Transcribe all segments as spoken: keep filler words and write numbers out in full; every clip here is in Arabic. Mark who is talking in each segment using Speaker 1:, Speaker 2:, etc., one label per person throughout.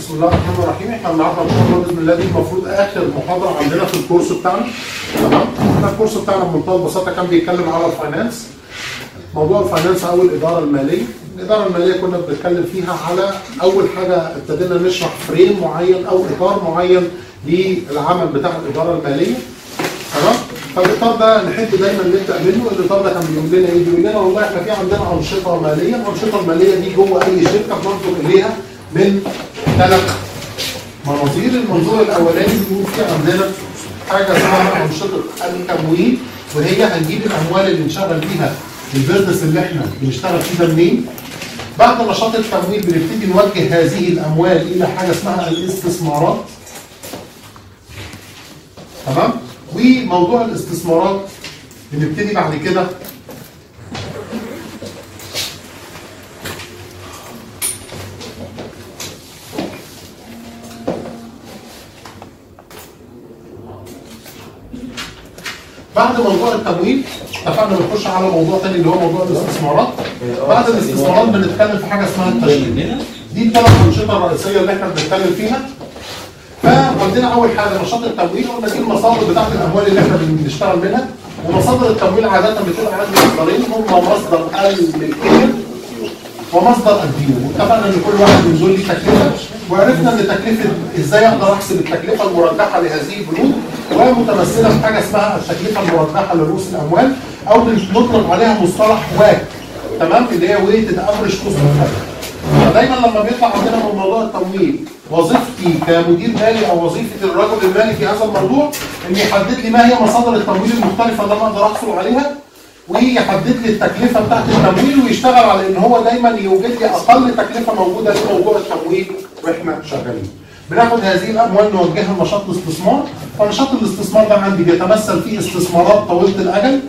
Speaker 1: بسم الله الرحمن الرحيم. احنا النهارده ان شاء الله باذن الله دي المفروض اخر محاضره عندنا في الكورس بتاعنا. تمام؟ احنا الكورس بتاعنا بمنتهى البساطه كان بيتكلم على الفاينانس. موضوع الفاينانس او الاداره الماليه. الاداره الماليه كنا بنتكلم فيها على اول حاجه ابتدينا نشرح فريم معين او اطار معين للعمل بتاع الاداره الماليه. تمام؟ فالاطار ده نحب دايما نبدا منه. الاطار ده كان بيقول لنا ايه؟ بيقول لنا والله احنا في عندنا انشطه ماليه، الانشطه الماليه دي جوه اي شركه بننظر اليها من ثلاث مناظير. المنظور الاولاني بيقول في عندنا حاجه اسمها انشطه التمويل، وهي هنجيب الاموال اللي نشغل بيها البيزنس اللي احنا بنشتغل فيه ده منين؟ بعد نشاط التمويل بنبتدي نوجه هذه الاموال الى حاجه اسمها الاستثمارات. تمام؟ وموضوع الاستثمارات بنبتدي بعد كده بعد موضوع التمويل اتفقنا بنخش على موضوع ثاني اللي هو موضوع الاستثمارات. بعد الاستثمارات بنتكلم في حاجه اسمها التشغيل. دي الثلاث انشطه الرئيسيه اللي احنا بنتكلم فيها. فعندنا اول حاجه نشاط التمويل، قلنا دي المصادر بتاعت الاموال اللي احنا بنشتغل منها. ومصادر التمويل عاده بتبقى عندي مصدرين، هم مصدر الملكيه ومصدر الديون. واتفقنا ان كل واحد من دول ليه تكلفه، وعرفنا ان تكلفه ازاي اقدر احسب التكلفه المرجحه لهذه البنود، ومتمثله في حاجه اسمها التكلفه المرجحه لرؤوس الاموال، او بنطلق عليها مصطلح واك. تمام؟ اللي هي ويتد افريج كوست اوف. فدايما لما بيطلع عندنا من موضوع التمويل وظيفتي كمدير مالي او وظيفه الرجل المالي في هذا الموضوع ان يحدد لي ما هي مصادر التمويل المختلفه اللي انا اقدر احصل عليها، ويحدد لي التكلفه بتاعت التمويل، ويشتغل على ان هو دايما يوجد لي اقل تكلفه موجوده لموضوع التمويل واحنا شغالين. بناخد هذه الاموال نوجهها لنشاط الاستثمار. فنشاط الاستثمار ده عندي بيتمثل في استثمارات طويله الاجل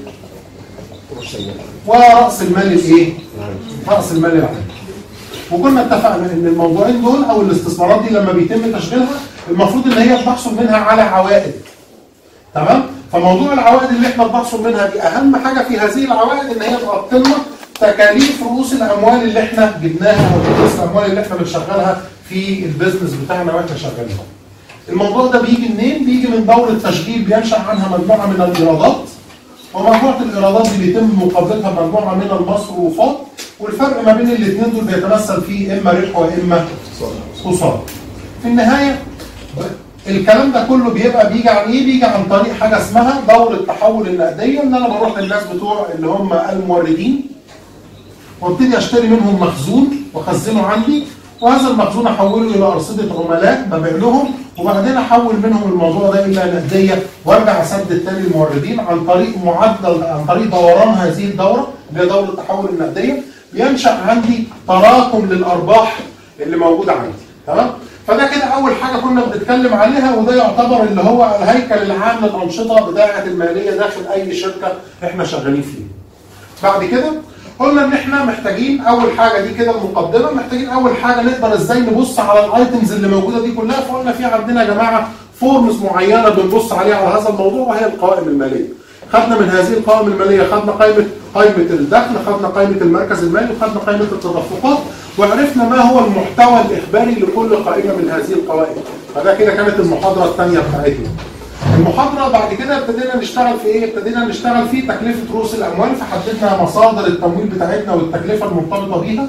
Speaker 1: وراس المال الايه؟ راس المال العام. وكنا اتفقنا ان الموضوعين دول او الاستثمارات دي لما بيتم تشغيلها المفروض ان هي بتحصل منها على عوائد. تمام؟ فموضوع العوائد اللي احنا بنحصل منها دي اهم حاجه في هذه العوائد ان هي تغطي لنا تكاليف رؤوس الاموال اللي احنا جبناها او رؤوس الاموال اللي احنا بنشغلها في البيزنس بتاعنا واحنا شغالين. الموضوع ده بيجي منين؟ بيجي من دورة تشغيل بينشأ عنها مجموعه من الايرادات، ومجموعه الايرادات دي بيتم مقابلتها بمجموعه من المصروفات، والفرق ما بين الاثنين دول بيتمثل في اما ربح واما خساره. في النهايه الكلام ده كله بيبقى بيجي عن ايه؟ بيجي عن طريق حاجه اسمها دوره التحول النقديه، ان انا بروح للناس بتوع اللي هم الموردين وابتدي اشتري منهم مخزون واخزنه عندي، وهذا المخزون احوله الى ارصده عملاء ببيع لهم، وبعدين احول منهم الموضوع ده الى نقديه وارجع اسدد تاني الموردين عن طريق معدل عن طريق دوران هذه الدوره اللي هي دوره التحول النقديه. بينشا عندي تراكم للارباح اللي موجوده عندي. تمام؟ فده كده اول حاجه كنا بنتكلم عليها، وده يعتبر اللي هو الهيكل العام للانشطه بتاعه الماليه داخل اي شركه احنا شغالين فيها. بعد كده قلنا ان احنا محتاجين اول حاجه دي كده المقدمه، محتاجين اول حاجه نقدر ازاي نبص على الايتمز اللي موجوده دي كلها. فقلنا في عندنا يا جماعه فورمز معينه بنبص عليها على هذا الموضوع، وهي القوائم الماليه. خدنا من هذه القوائم الماليه خدنا قائمه قائمه الدخل، خدنا قائمه المركز المالي، وخدنا قائمه التدفقات، وعرفنا ما هو المحتوى الاخباري لكل قائمه من هذه القوائم. فده كده كانت المحاضره الثانيه بتاعتنا. المحاضره بعد كده ابتدينا نشتغل في ايه؟ ابتدينا نشتغل في تكلفه رؤوس الاموال، فحددنا مصادر التمويل بتاعتنا والتكلفه المرتبطه بيها.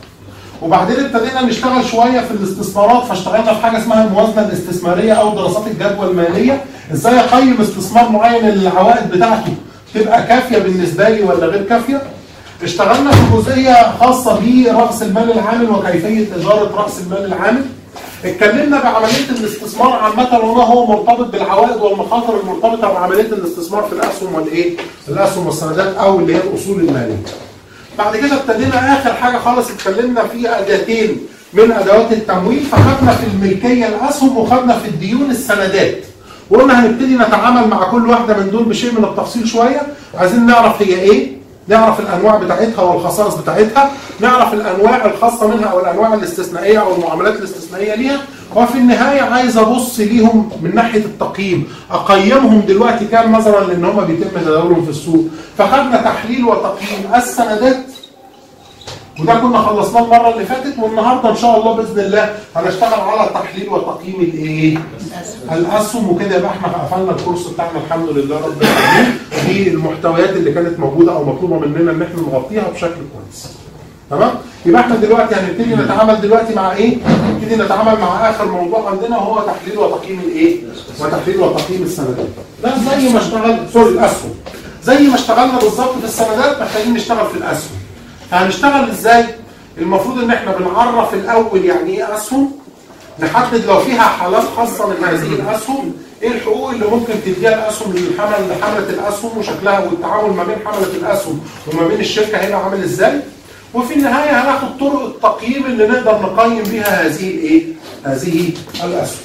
Speaker 1: وبعدين ابتدينا نشتغل شويه في الاستثمارات، فاشتغلنا في حاجه اسمها الموازنه الاستثماريه او دراسات الجدوى الماليه، ازاي اقيم استثمار معين اللي العوائد بتاعته تبقى كافيه بالنسبه لي ولا غير كافيه. اشتغلنا في جزئيه خاصه براس المال العامل وكيفيه اداره راس المال العامل. اتكلمنا بعمليه الاستثمار عامه وما هو مرتبط بالعوائد والمخاطر المرتبطه بعمليه الاستثمار في الاسهم والايه؟ الاسهم والسندات او اللي هي الاصول الماليه. بعد كده ابتدينا اخر حاجه خالص اتكلمنا في اداتين من ادوات التمويل، فخدنا في الملكيه الاسهم وخدنا في الديون السندات. وقلنا هنبتدي نتعامل مع كل واحده من دول بشيء من التفصيل شويه، عايزين نعرف هي ايه؟ نعرف الانواع بتاعتها والخصائص بتاعتها، نعرف الانواع الخاصه منها او الانواع الاستثنائيه او المعاملات الاستثنائيه ليها، وفي النهايه عايز ابص ليهم من ناحيه التقييم، اقيمهم دلوقتي كام نظرا لان هم بيتم تداولهم في السوق. فخدنا تحليل وتقييم السندات وده كنا خلصناه المره اللي فاتت، والنهارده ان شاء الله باذن الله هنشتغل على تحليل وتقييم الايه؟ الاسهم. وكده يبقى احنا قفلنا الكورس بتاعنا الحمد لله رب العالمين بالمحتويات اللي كانت موجوده او مطلوبه مننا ان احنا نغطيها بشكل كويس. تمام؟ يبقى احنا دلوقتي هنبتدي نتعامل دلوقتي مع ايه؟ نبتدي نتعامل مع اخر موضوع عندنا وهو تحليل وتقييم الايه؟ وتحليل وتقييم السندات. ده زي ما اشتغل سوري الاسهم. زي ما اشتغلنا بالظبط في السندات محتاجين نشتغل في الاسهم. هنشتغل ازاي؟ المفروض ان احنا بنعرف الاول يعني ايه اسهم، نحدد لو فيها حالات خاصه من هذه الاسهم، ايه الحقوق اللي ممكن تديها الاسهم للحمل لحمله الاسهم وشكلها والتعامل ما بين حمله الاسهم وما بين الشركه هيبقى عامل ازاي؟ وفي النهايه هناخد طرق التقييم اللي نقدر نقيم بيها هذه الايه؟ هذه الاسهم.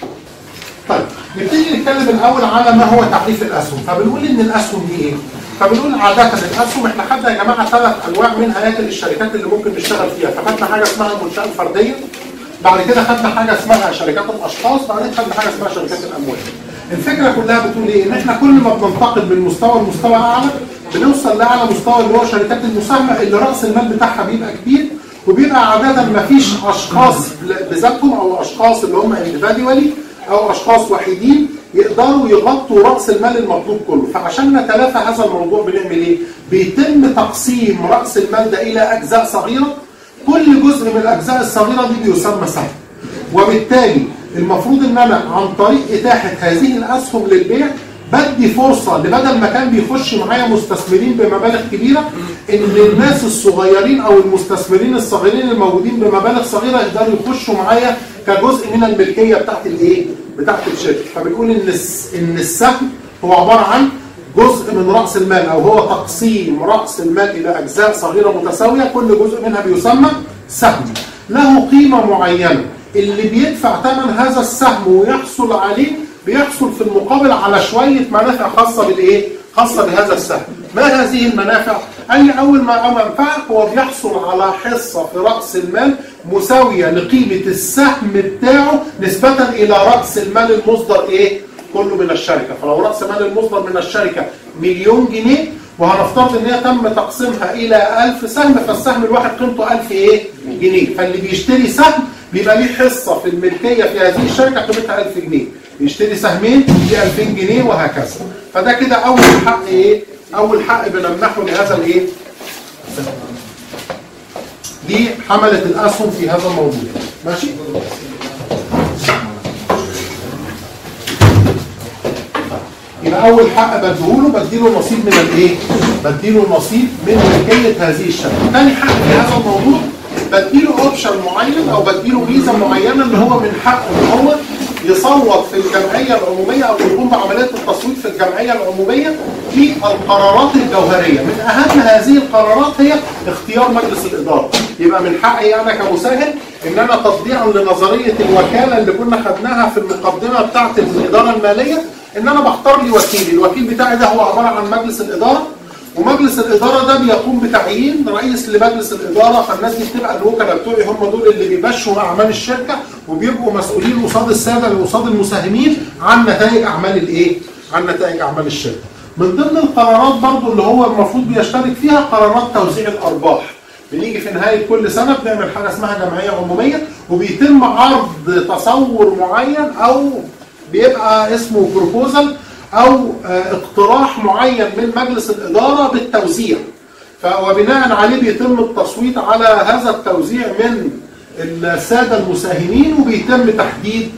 Speaker 1: طيب نبتدي نتكلم الاول على ما هو تعريف الاسهم، فبنقول ان الاسهم دي ايه؟ فبنقول عادة الأسهم احنا خدنا يا جماعة ثلاث أنواع من هياكل الشركات اللي ممكن نشتغل فيها، فخدنا حاجة اسمها المنشأة الفردية، بعد كده خدنا حاجة اسمها شركات الأشخاص، بعدين خدنا حاجة اسمها شركات الأموال. الفكرة كلها بتقول إيه؟ إن احنا كل ما بننتقل من مستوى لمستوى أعلى بنوصل لأعلى مستوى اللي هو شركات المساهمة اللي رأس المال بتاعها بيبقى كبير، وبيبقى عادة ما فيش أشخاص بذاتهم أو أشخاص اللي هم individually أو أشخاص وحيدين يقدروا يغطوا رأس المال المطلوب كله. فعشان نتلافى هذا الموضوع بنعمل ايه؟ بيتم تقسيم رأس المال ده إلى أجزاء صغيرة، كل جزء من الأجزاء الصغيرة دي بيسمى سهم. وبالتالي المفروض ان انا عن طريق إتاحة هذه الأسهم للبيع بدي فرصة لبدل ما كان بيخش معايا مستثمرين بمبالغ كبيرة، ان الناس الصغيرين او المستثمرين الصغيرين الموجودين بمبالغ صغيرة يقدروا يخشوا معايا كجزء من الملكية بتاعت الايه؟ بتاعت الشركة. فبنقول ان ان السهم هو عبارة عن جزء من رأس المال، او هو تقسيم رأس المال الى اجزاء صغيرة متساوية كل جزء منها بيسمى سهم له قيمة معينة. اللي بيدفع ثمن هذا السهم ويحصل عليه بيحصل في المقابل على شوية منافع خاصة بالايه؟ خاصة بهذا السهم. ما هذه المنافع؟ أي أول ما منفعة هو بيحصل على حصة في رأس المال مساوية لقيمة السهم بتاعه نسبة إلى رأس المال المصدر إيه؟ كله من الشركة. فلو رأس مال المصدر من الشركة مليون جنيه وهنفترض إن هي تم تقسيمها إلى ألف سهم، فالسهم الواحد قيمته ألف إيه؟ جنيه. فاللي بيشتري سهم بيبقى ليه حصة في الملكية في هذه الشركة قيمتها ألف جنيه. يشتري سهمين ب ألفين جنيه وهكذا. فده كده اول حق ايه؟ اول حق بنمنحه لهذا الايه؟ دي حملة الاسهم في هذا الموضوع. ماشي؟ يبقى اول حق بديهوله بديله نصيب من الايه؟ بديله نصيب من ملكية هذه الشركة. ثاني حق في هذا الموضوع بديله اوبشن معين او بديله ميزة معينة ان هو من حقه ان هو يصوت في الجمعية العمومية أو يقوم بعملية التصويت في الجمعية العمومية في القرارات الجوهرية. من أهم هذه القرارات هي اختيار مجلس الإدارة. يبقى من حقي أنا كمساهم إن أنا تطبيقا لنظرية الوكالة اللي كنا خدناها في المقدمة بتاعة الإدارة المالية، إن أنا بختار لي وكيل. الوكيل بتاعي ده هو عبارة عن مجلس الإدارة، ومجلس الإدارة ده بيقوم بتعيين رئيس لمجلس الإدارة. فالناس دي بتبقى الوكلاء بتوعي هم دول اللي بيمشوا أعمال الشركة وبيبقوا مسؤولين قصاد السادة قصاد المساهمين عن نتائج أعمال الإيه؟ عن نتائج أعمال الشركة. من ضمن القرارات برضو اللي هو المفروض بيشترك فيها قرارات توزيع الأرباح. بنيجي في نهاية كل سنة بنعمل حاجة اسمها جمعية عمومية، وبيتم عرض تصور معين أو بيبقى اسمه بروبوزل أو اقتراح معين من مجلس الإدارة بالتوزيع. وبناء عليه بيتم التصويت على هذا التوزيع من السادة المساهمين، وبيتم تحديد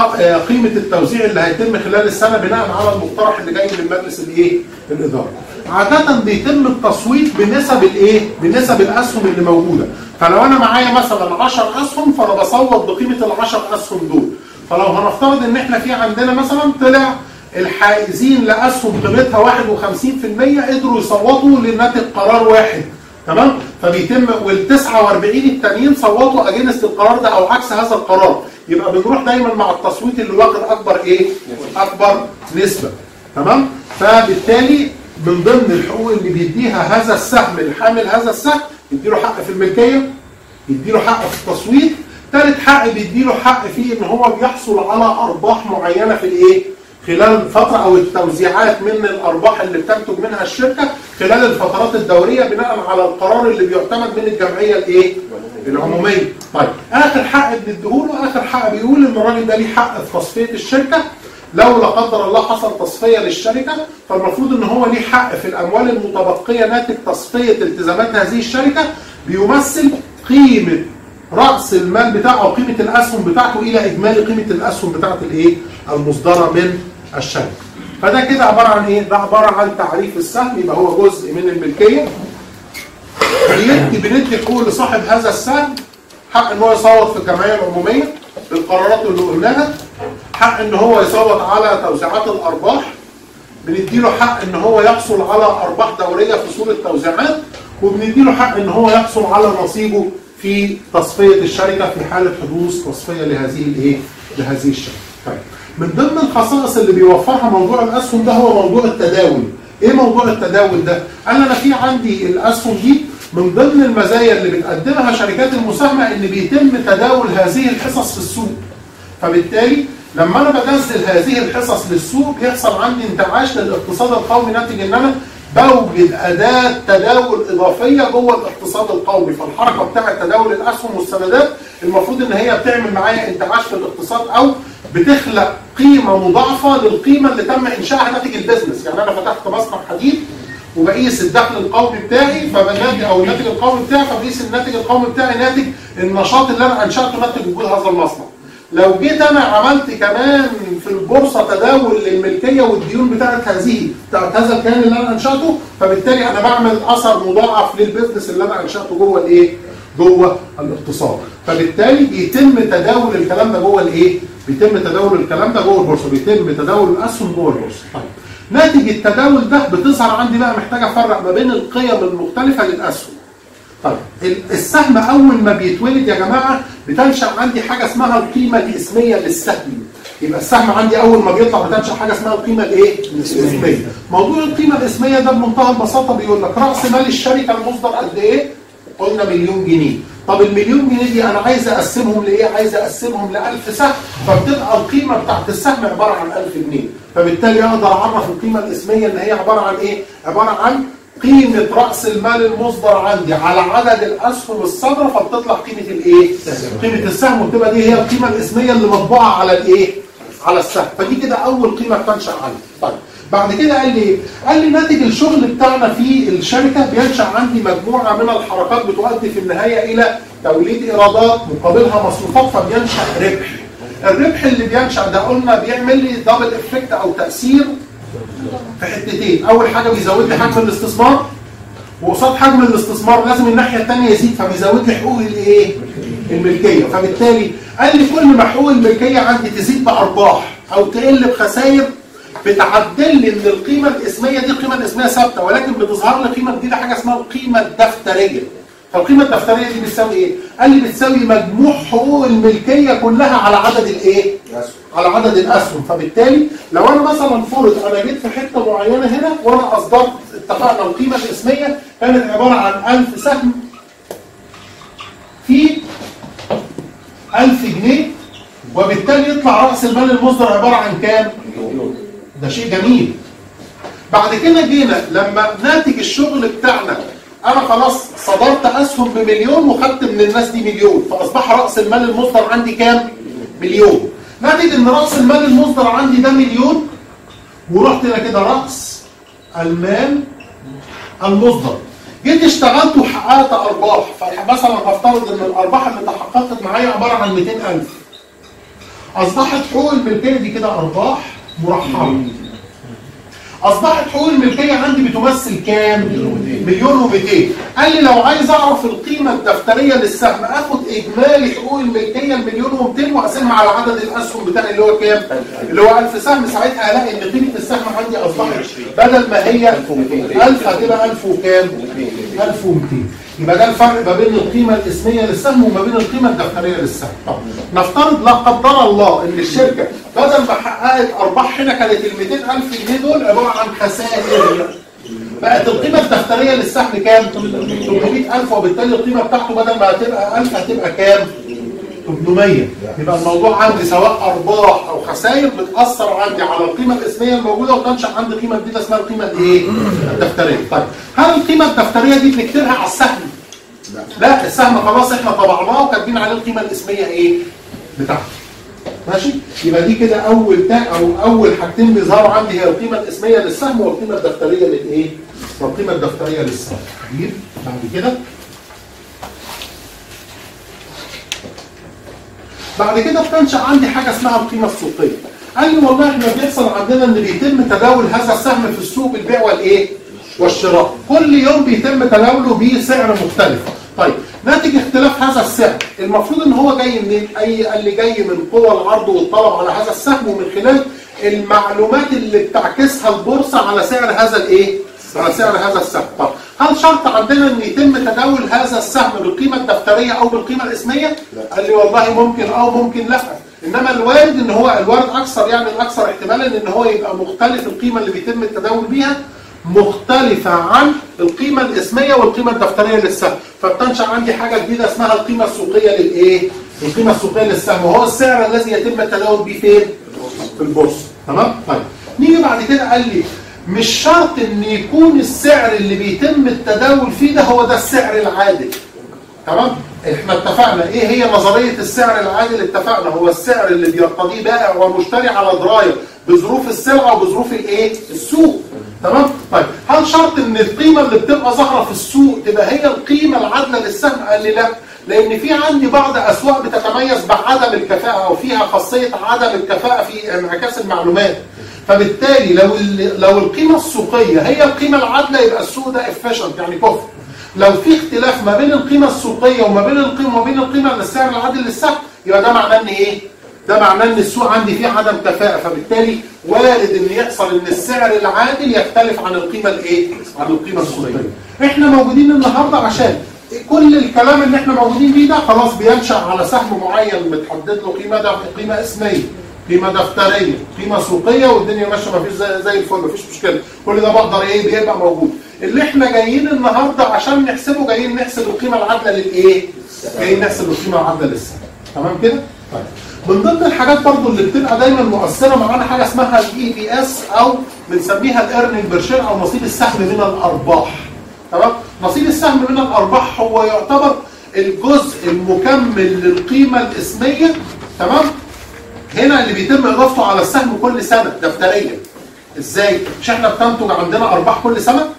Speaker 1: قيمة التوزيع اللي هيتم خلال السنة بناء على المقترح اللي جاي من مجلس الايه؟ الإدارة. عادة بيتم التصويت بنسب الايه؟ بنسب الأسهم اللي موجودة. فلو أنا معايا مثلا عشر أسهم فأنا بصوت بقيمة العشر أسهم دول. فلو هنفترض إن احنا في عندنا مثلا طلع الحائزين لأسهم قيمتها واحد وخمسين في المية قدروا يصوتوا لناتج قرار واحد، تمام؟ فبيتم والتسعة وأربعين التانيين صوتوا اجينست القرار ده او عكس هذا القرار. يبقى بنروح دايما مع التصويت اللي واخد اكبر ايه؟ اكبر نسبة، تمام؟ فبالتالي من ضمن الحقوق اللي بيديها هذا السهم الحامل هذا السهم يديله حق في الملكية، يديله حق في التصويت. ثالث حق بيديله حق فيه ان هو بيحصل على ارباح معينة في الايه؟ خلال فترة أو التوزيعات من الأرباح اللي بتنتج منها الشركة خلال الفترات الدورية بناء على القرار اللي بيعتمد من الجمعية الإيه؟ العمومية. طيب آخر حق بنديهوله، آخر حق بيقول إن الراجل ده ليه حق في تصفية الشركة. لو لا قدر الله حصل تصفية للشركة فالمفروض إن هو ليه حق في الأموال المتبقية ناتج تصفية التزامات هذه الشركة بيمثل قيمة رأس المال بتاعه أو قيمة الأسهم بتاعته إلى إجمالي قيمة الأسهم بتاعت الإيه؟ المصدرة من الشركة. فده كده عبارة عن إيه؟ ده عبارة عن تعريف السهم، يبقى هو جزء من الملكية. بندي بندي حقوق لصاحب هذا السهم حق إن هو يصوت في الجمعية العمومية بالقرارات اللي قلناها، حق إن هو يصوت على توزيعات الأرباح، بنديله حق إن هو يحصل على أرباح دورية في صورة توزيعات، وبنديله حق إن هو يحصل على نصيبه في تصفية الشركة في حالة حدوث تصفية لهذه الايه؟ لهذه الشركة. طيب من ضمن الخصائص اللي بيوفرها موضوع الأسهم ده هو موضوع التداول. ايه موضوع التداول ده؟ قال انا في عندي الأسهم دي من ضمن المزايا اللي بتقدمها شركات المساهمة ان بيتم تداول هذه الحصص في السوق. فبالتالي لما انا بنزل هذه الحصص للسوق بيحصل عندي انتعاش للاقتصاد القومي ناتج ان انا بوجد أداة تداول إضافية جوه الاقتصاد القومي. فالحركة بتاعت تداول الأسهم والسندات المفروض إن هي بتعمل معايا انتعاش في الاقتصاد أو بتخلق قيمة مضاعفة للقيمة اللي تم إنشائها ناتج البيزنس. يعني أنا فتحت مصنع حديد وبقيس الدخل القومي بتاعي فبناتج أو الناتج القومي بتاعي فبقيس الناتج القومي بتاعي ناتج النشاط اللي أنا أنشأته ناتج وجود هذا المصنع. لو جيت انا عملت كمان في البورصه تداول للملكيه والديون بتاعت هذه بتاعت هذا الكيان اللي انا انشاته، فبالتالي انا بعمل اثر مضاعف للبيزنس اللي انا انشاته جوه الايه؟ جوه الاقتصاد. فبالتالي بيتم تداول الكلام ده جوه الايه؟ بيتم تداول الكلام ده جوه البورصه، بيتم تداول الاسهم جوه البورصه. طيب ناتج التداول ده بتظهر عندي بقى محتاج افرق ما بين القيم المختلفه للاسهم. طيب السهم اول ما بيتولد يا جماعه بتنشا عندي حاجه اسمها القيمه الاسميه للسهم. يبقى السهم عندي اول ما بيطلع بتنشا حاجه اسمها القيمه الايه؟ الاسميه. موضوع القيمه الاسميه ده بمنتهى البساطه بيقول لك راس مال الشركه المصدر قد ايه؟ قلنا مليون جنيه. طب المليون جنيه دي انا عايز اقسمهم لايه؟ عايز اقسمهم ل ألف سهم، فبتبقى القيمه بتاعت السهم عباره عن ألف جنيه. فبالتالي اقدر اعرف القيمه الاسميه ان هي عباره عن ايه؟ عباره عن قيمة رأس المال المصدر عندي على عدد الأسهم الصادرة، فبتطلع قيمة الإيه؟ قيمة السهم، وبتبقى دي هي القيمة الاسمية اللي مطبوعة على الإيه؟ على السهم. فدي كده أول قيمة بتنشأ عندي. طيب بعد كده قال لي إيه؟ قال لي ناتج الشغل بتاعنا في الشركة بينشأ عندي مجموعة من الحركات بتؤدي في النهاية إلى توليد إيرادات مقابلها مصروفات، فبينشأ ربح. الربح اللي بينشأ ده قلنا بيعمل لي دبل إفكت أو تأثير في حتتين. اول حاجه بيزود لي حجم الاستثمار، وقصاد حجم الاستثمار لازم الناحيه الثانيه يزيد، فبيزود لي حقوق الايه؟ الملكيه. فبالتالي قال لي كل ما حقوق الملكيه عندي تزيد بارباح او تقل بخسائر بتعدل لي ان القيمه الاسميه دي القيمه الاسميه ثابته، ولكن بتظهر لي قيمه جديده حاجه اسمها القيمه الدفتريه. فالقيمه الدفتريه دي بتساوي ايه؟ قال لي بتساوي مجموع حقوق الملكيه كلها على عدد الايه؟ على عدد الاسهم. فبالتالي لو انا مثلا فرض انا جيت في حته معينه هنا وانا اصدرت اتفقنا القيمه الاسميه كانت عباره عن ألف سهم في ألف جنيه، وبالتالي يطلع راس المال المصدر عباره عن كام؟ ده شيء جميل. بعد كده جينا لما ناتج الشغل بتاعنا انا خلاص صدرت اسهم بمليون وخدت من الناس دي مليون، فاصبح راس المال المصدر عندي كام؟ مليون. ناتج ان راس المال المصدر عندي ده مليون، ورحت هنا كده راس المال المصدر، جيت اشتغلت وحققت ارباح. فمثلا هفترض ان الارباح اللي تحققت معايا عباره عن مئتين ألف، اصبحت حقوق الملكيه دي كده ارباح مرحله. اصبحت حقوق الملكيه عندي بتمثل كام؟ مليون ومئتين. قال لي لو عايز اعرف القيمه الدفتريه للسهم اخد اجمالي حقوق الملكيه المليون ومئتين واقسمها على عدد الاسهم بتاعي اللي هو كام؟ اللي هو ألف سهم. ساعتها هلاقي ان قيمه السهم عندي اصبحت بدل ما هي ألف هتبقى ألف وكام؟ ألف ومئتين. يبقى ده الفرق ما بين القيمه الاسميه للسهم وما بين القيمه الدفتريه للسهم. طب نفترض لا قدر الله ان الشركه بدل ما حققت ارباح هنا كانت ال مئتين ألف جنيه دول عباره عن خسائر، بقت القيمه الدفتريه للسهم كام؟ ثمانمئة ألف، وبالتالي القيمه بتاعته بدل ما هتبقى ألف هتبقى كام؟ ثمانمية. يبقى الموضوع عندي سواء ارباح او خسائر بتاثر عندي على القيمه الاسميه الموجوده وتنشا عندي قيمه جديده اسمها القيمه الايه؟ الدفتريه. طيب هل القيمه الدفتريه دي بنكتبها على السهم؟ لا، السهم خلاص احنا طبعناه وكاتبين عليه القيمه الاسميه ايه؟ بتاعته. ماشي؟ يبقى دي كده اول تا او اول حاجتين بيظهروا عندي هي القيمه الاسميه للسهم والقيمه الدفتريه للايه؟ والقيمه الدفتريه للسهم. جميل؟ بعد كده بعد كده بتنشأ عندي حاجه اسمها القيمه السوقيه. قال لي والله احنا بيحصل عندنا ان بيتم تداول هذا السهم في السوق بالبيع والايه؟ والشراء. كل يوم بيتم تداوله بسعر مختلف. طيب ناتج اختلاف هذا السعر المفروض ان هو جاي منين؟ اي اللي جاي من قوى العرض والطلب على هذا السهم ومن خلال المعلومات اللي بتعكسها البورصه على سعر هذا الايه؟ على سعر هذا السهم. طب هل شرط عندنا ان يتم تداول هذا السهم بالقيمه الدفتريه او بالقيمه الاسميه؟ قال لي والله ممكن او ممكن لا. انما الوارد ان هو الوارد اكثر يعني الاكثر احتمالا ان هو يبقى مختلف القيمه اللي بيتم التداول بيها مختلفة عن القيمة الاسمية والقيمة الدفترية للسهم، فبتنشأ عندي حاجة جديدة اسمها القيمة السوقية للايه؟ القيمة السوقية للسهم، وهو السعر الذي يتم التداول به فين؟ في البورصة. تمام؟ طيب نيجي بعد كده قال لي مش شرط ان يكون السعر اللي بيتم التداول فيه ده هو ده السعر العادل. تمام؟ احنا اتفقنا ايه هي نظرية السعر العادل؟ اتفقنا هو السعر اللي بيرتضيه بائع ومشتري على دراية بظروف السلعة وبظروف الايه؟ السوق. تمام؟ طيب هل شرط ان القيمة اللي بتبقى ظاهرة في السوق تبقى هي القيمة العادلة للسهم؟ قال لي لا، لان في عندي بعض اسواق بتتميز بعدم الكفاءة او فيها خاصية عدم الكفاءة في انعكاس المعلومات. فبالتالي لو لو القيمة السوقية هي القيمة العادلة يبقى السوق ده efficient يعني كفء. لو في اختلاف ما بين القيمة السوقية وما بين القيمة وما بين القيمة للسعر العادل للسهم يبقى ده معناه ان ايه؟ ده معناه ان السوق عندي فيه عدم كفاءة، فبالتالي وارد ان يحصل ان السعر العادل يختلف عن القيمة الايه؟ عن القيمة السوقية. احنا موجودين النهارده عشان كل الكلام اللي احنا موجودين بيه ده خلاص بينشأ على سهم معين متحدد له قيمة ده قيمة اسمية، قيمة دفترية، قيمة سوقية، والدنيا ماشية مفيش زي, زي الفل، مفيش مشكلة، كل ده بقدر ايه بيبقى موجود. اللي احنا جايين النهارده عشان نحسبه جايين نحسب القيمة العادلة للايه؟ جايين نحسب القيمة العادلة للسهم. تمام كده؟ طيب من ضمن الحاجات برضو اللي بتبقى دايما مؤثرة معانا حاجة اسمها الاي بي اس او بنسميها الايرنينج بير شير او نصيب السهم من الارباح. تمام؟ نصيب السهم من الارباح هو يعتبر الجزء المكمل للقيمة الاسمية. تمام؟ هنا اللي بيتم اضافته على السهم كل سنة دفتريا. ازاي؟ مش احنا بتنتج عندنا ارباح كل سنة؟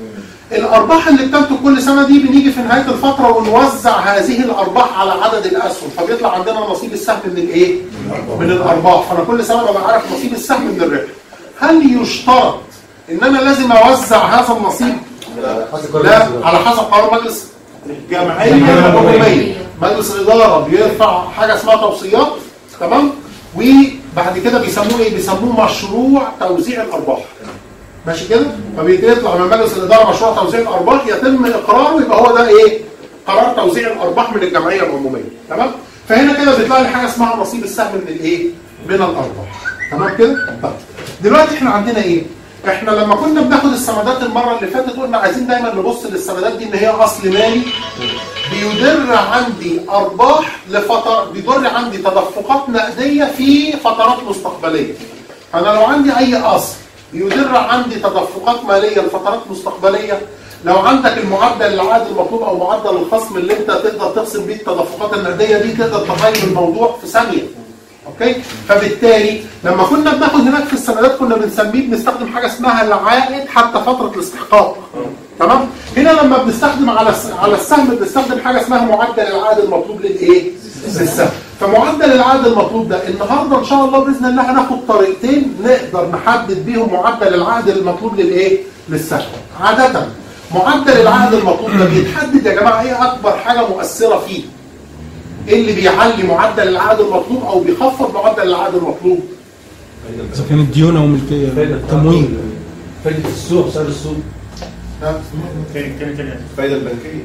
Speaker 1: الارباح اللي بتنتج كل سنة دي بنيجي في نهاية الفترة ونوزع هذه الارباح على عدد الاسهم، فبيطلع عندنا نصيب السهم من الايه؟ من الارباح. فانا كل سنة ببقى عارف نصيب السهم من الربح. هل يشترط ان انا لازم اوزع هذا النصيب؟ لا، على حسب قرار مجلس الجمعية العمومية. مجلس الإدارة بيرفع حاجة اسمها توصيات. تمام؟ وبعد كده بيسموه ايه؟ بيسموه مشروع توزيع الارباح. ماشي كده؟ فبيطلع من مجلس الاداره مشروع توزيع الارباح يتم اقراره، يبقى هو ده ايه؟ قرار توزيع الارباح من الجمعيه العموميه. تمام؟ فهنا كده بيطلع لي حاجه اسمها نصيب السهم من الايه؟ من الارباح. تمام كده؟ طيب دلوقتي احنا عندنا ايه؟ احنا لما كنا بناخد السندات المره اللي فاتت قلنا عايزين دايما نبص للسندات دي ان هي اصل مالي بيدر عندي ارباح لفتره، بيدر عندي تدفقات نقديه في فترات مستقبليه. فانا لو عندي اي اصل بيدر عندي تدفقات ماليه لفترات مستقبليه، لو عندك المعدل العائد المطلوب او معدل الخصم اللي انت تقدر تقسم بيه التدفقات النقديه دي تقدر تغير الموضوع في ثانيه. اوكي؟ فبالتالي لما كنا بناخد هناك في السندات كنا بنسميه بنستخدم حاجه اسمها العائد حتى فتره الاستحقاق. تمام؟ هنا لما بنستخدم على على السهم بنستخدم حاجه اسمها معدل العائد المطلوب للايه؟ للسهم. فمعدل العائد المطلوب ده النهارده ان شاء الله باذن الله هناخد طريقتين نقدر نحدد بيهم معدل العائد المطلوب للايه؟ للسهم. عاده معدل العائد المطلوب ده بيتحدد يا جماعه ايه اكبر حاجه مؤثره فيه؟ ايه اللي بيعلي معدل العائد المطلوب او بيخفض معدل العائد المطلوب؟
Speaker 2: اذا كانت ديون او ملكيه تمويل،
Speaker 3: فايده السوق، سعر السوق،
Speaker 4: كان كان كان
Speaker 3: الفايده البنكيه.